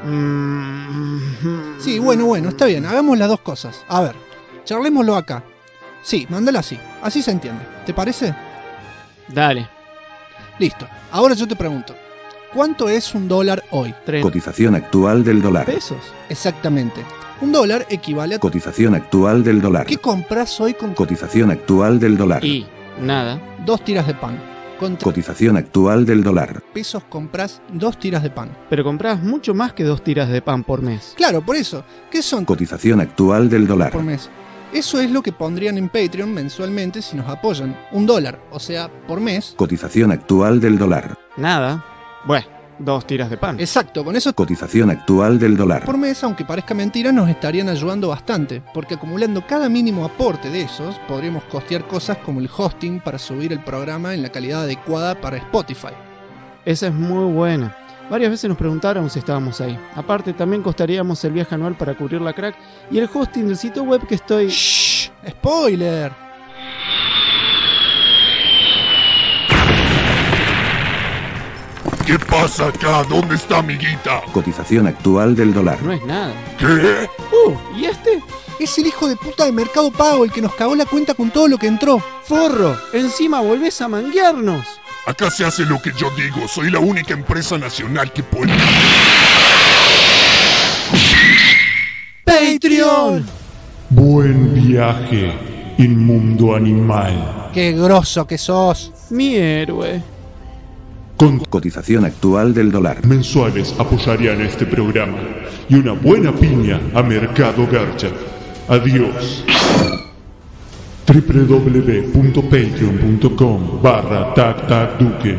Sí, bueno, está bien, hagamos las dos cosas. A ver, charlémoslo acá. Sí, mándala así se entiende. ¿Te parece? Dale. Listo, ahora yo te pregunto. ¿Cuánto es $1 hoy? Cotización actual del dólar. ¿Pesos? Exactamente. $1 equivale a... Cotización actual del dólar. ¿Qué compras hoy con... Cotización actual del dólar. Y nada. 2 tiras de pan. Cotización actual del dólar. Pesos compras 2 tiras de pan. Pero compras mucho más que 2 tiras de pan por mes. Claro, por eso. ¿Qué son? Cotización actual del dólar. Por mes. Eso es lo que pondrían en Patreon mensualmente si nos apoyan. $1, o sea, por mes. Cotización actual del dólar. Nada. Bueno, 2 tiras de pan. Exacto, con eso Cotización actual del dólar. por mes, aunque parezca mentira, nos estarían ayudando bastante, porque acumulando cada mínimo aporte de esos, podríamos costear cosas como el hosting para subir el programa en la calidad adecuada para Spotify. Esa es muy buena. Varias veces nos preguntaron si estábamos ahí. Aparte, también costaríamos el viaje anual para cubrir la crack y el hosting del sitio web que estoy... ¡Shh! ¡Spoiler! ¿Qué pasa acá? ¿Dónde está amiguita? Cotización actual del dólar. No es nada. ¿Qué? ¿Y este? Es el hijo de puta de Mercado Pago el que nos cagó la cuenta con todo lo que entró. ¡Forro! ¡Encima volvés a manguearnos! Acá se hace lo que yo digo. Soy la única empresa nacional que puede... ¡Patreon! Buen viaje, inmundo animal. ¡Qué grosso que sos! Mi héroe. Con Cotización actual del dólar. mensuales apoyarían este programa y una buena piña a Mercado Garcha. Adiós. www.patreon.com/tactacduque.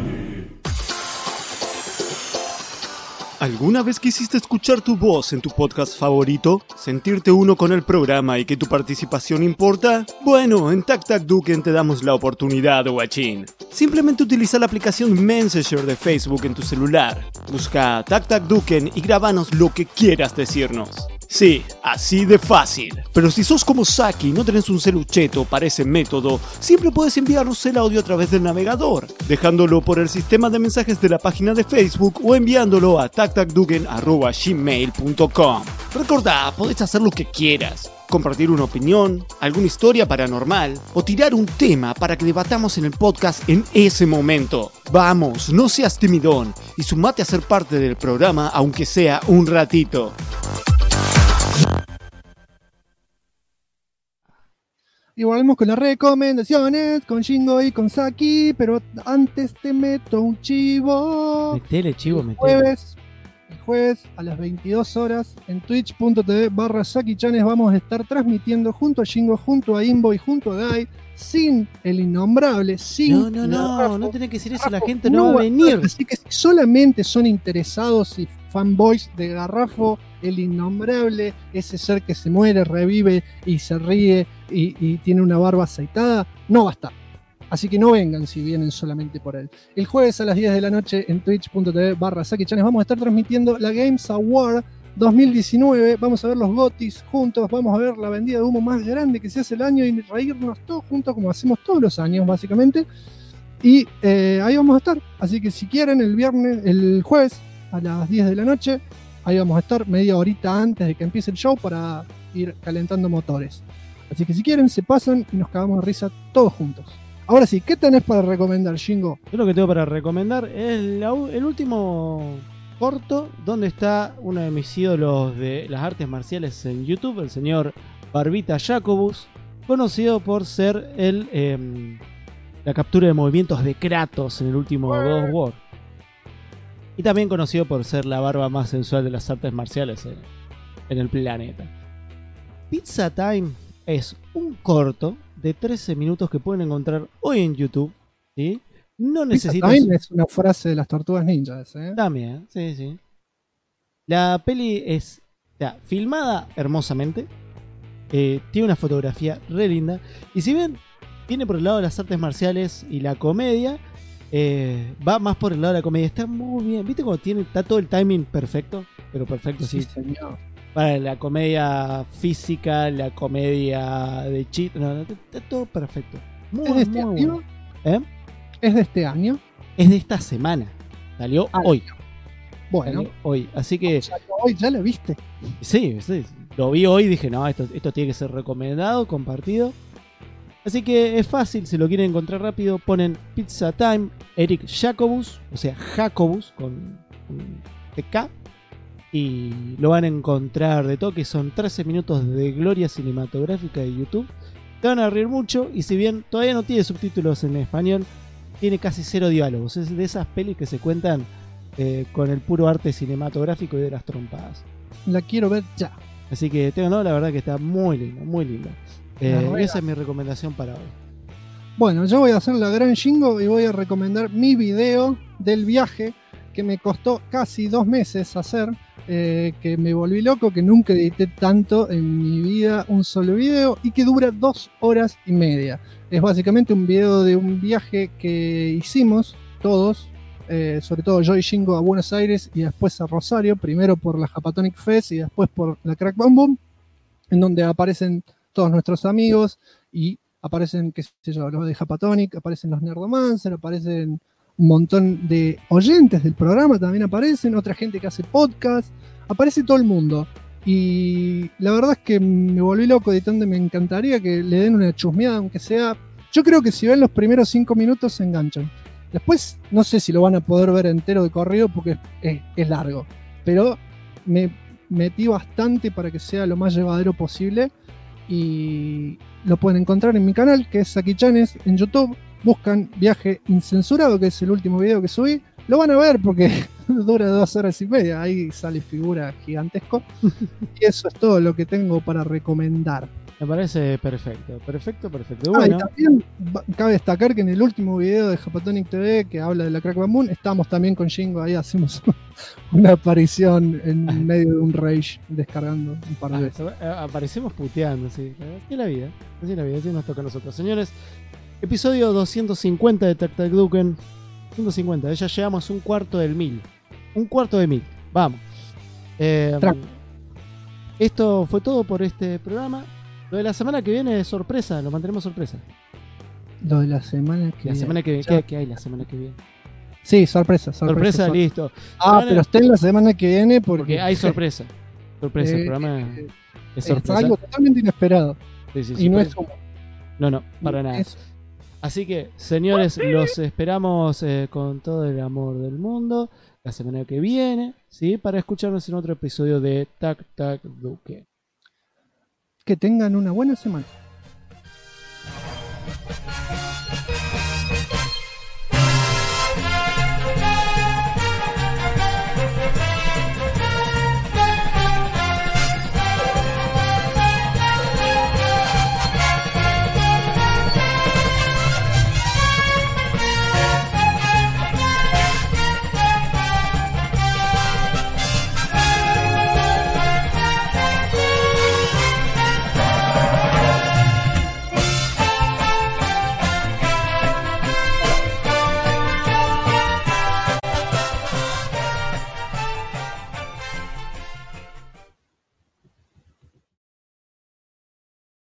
¿Alguna vez quisiste escuchar tu voz en tu podcast favorito? ¿Sentirte uno con el programa y que tu participación importa? Bueno, en TacTacDuken te damos la oportunidad, guachín. Simplemente utiliza la aplicación Messenger de Facebook en tu celular. Busca TacTacDuken y grabanos lo que quieras decirnos. Sí, así de fácil. Pero si sos como Saki y no tenés un celucheto para ese método, siempre puedes enviarnos el audio a través del navegador, dejándolo por el sistema de mensajes de la página de Facebook o enviándolo a tactacduken@gmail.com. Recordá, podés hacer lo que quieras. Compartir una opinión, alguna historia paranormal o tirar un tema para que debatamos en el podcast en ese momento. Vamos, no seas timidón y sumate a ser parte del programa aunque sea un ratito. Y volvemos con las recomendaciones, con Shingo y con Saki, pero antes te meto un chivo. Metele, chivo, El metele. jueves a las 22 horas en twitch.tv/SakiChanes vamos a estar transmitiendo junto a Shingo, junto a Imbo y junto a Dai, sin el innombrable, sin No tenés que decir eso, la gente no va a venir. Así que si solamente son interesados y fanboys de Garrafo, el innombrable, ese ser que se muere, revive y se ríe y tiene una barba aceitada, no va a estar. Así que no vengan si vienen solamente por él. El jueves a las 10 de la noche en twitch.tv/SakiChanes vamos a estar transmitiendo la Games Award 2019. Vamos a ver los GOTYs juntos, vamos a ver la vendida de humo más grande que se hace el año y reírnos todos juntos como hacemos todos los años básicamente. Y ahí vamos a estar. Así que si quieren el jueves a las 10 de la noche, ahí vamos a estar media horita antes de que empiece el show para ir calentando motores. Así que si quieren se pasan y nos cagamos de risa todos juntos. Ahora sí, ¿qué tenés para recomendar, Shingo? Yo lo que tengo para recomendar es el último corto donde está uno de mis ídolos de las artes marciales en YouTube, el señor Barbita Jacobus, conocido por ser la captura de movimientos de Kratos en el último God of War. Y también conocido por ser la barba más sensual de las artes marciales en el planeta. Pizza Time es un corto de 13 minutos que pueden encontrar hoy en YouTube, ¿sí? No necesitas... Pizza Time es una frase de las Tortugas Ninjas, ¿eh? También, sí. La peli es filmada hermosamente, tiene una fotografía re linda, y si bien viene por el lado de las artes marciales y la comedia, va más por el lado de la comedia. Está muy bien, ¿viste cómo está todo el timing perfecto? Pero perfecto, sí. Señor. Para la comedia física, la comedia de chiste, está todo perfecto. ¿Es de este año? Bueno. ¿Es de este año? Es de esta semana. Salió hoy. Bueno. Salió hoy, así que... Hoy ya lo viste. Sí, lo vi hoy y dije, no, esto tiene que ser recomendado, compartido. Así que es fácil, si lo quieren encontrar rápido, ponen Pizza Time, Eric Jacobus, o sea, Jacobus con TK, y lo van a encontrar de toque. Son 13 minutos de gloria cinematográfica de YouTube. Te van a reír mucho, y si bien todavía no tiene subtítulos en español, tiene casi 0 diálogos. Es de esas pelis que se cuentan con el puro arte cinematográfico y de las trompadas. La quiero ver ya. Así que la verdad que está muy linda, muy linda. Esa es mi recomendación para hoy. Bueno, yo voy a hacer la gran Jingo y voy a recomendar mi video del viaje que me costó casi 2 meses hacer, que me volví loco, que nunca edité tanto en mi vida un solo video y que dura 2 horas y media. Es básicamente un video de un viaje que hicimos todos, sobre todo yo y Jingo, a Buenos Aires y después a Rosario, primero por la Japatonic Fest y después por la Crack Bam Boom, en donde aparecen todos nuestros amigos y aparecen, qué sé yo, los de Japatonic, aparecen los Nerdomancer, aparecen un montón de oyentes del programa, también aparecen, otra gente que hace podcast, aparece todo el mundo. Y la verdad es que me volví loco editando y me encantaría que le den una chusmeada, aunque sea. Yo creo que si ven los primeros 5 minutos se enganchan. Después no sé si lo van a poder ver entero de corrido porque es largo. Pero me metí bastante para que sea lo más llevadero posible. Y lo pueden encontrar en mi canal, que es Saki Chanes, en YouTube. Buscan Viaje Incensurado, que es el último video que subí. Lo van a ver porque dura 2 horas y media. Ahí sale figura gigantesco. Y eso es todo lo que tengo para recomendar. Me parece perfecto. Bueno. Y también cabe destacar que en el último video de Japatonic TV, que habla de la Crack Bam Boom, estamos también con Jingo. Ahí hacemos una aparición en medio de un rage, descargando un par de veces. Aparecemos puteando, sí. Así es la vida, así nos toca a nosotros. Señores, episodio 250 de Tac Tac Duken. 150, ya llegamos un cuarto del 1000. Vamos. Esto fue todo por este programa. Lo de la semana que viene es sorpresa, lo mantendremos sorpresa. Lo de la semana que viene. ¿Qué hay la semana que viene? Sí, sorpresa, listo. Pero está en la semana que viene porque hay sorpresa. El programa es sorpresa. Es algo totalmente inesperado. Sí, y no es como. No, para nada. Así que, señores, los esperamos con todo el amor del mundo la semana que viene, ¿sí? Para escucharnos en otro episodio de Tac Tac Duken. Que tengan una buena semana.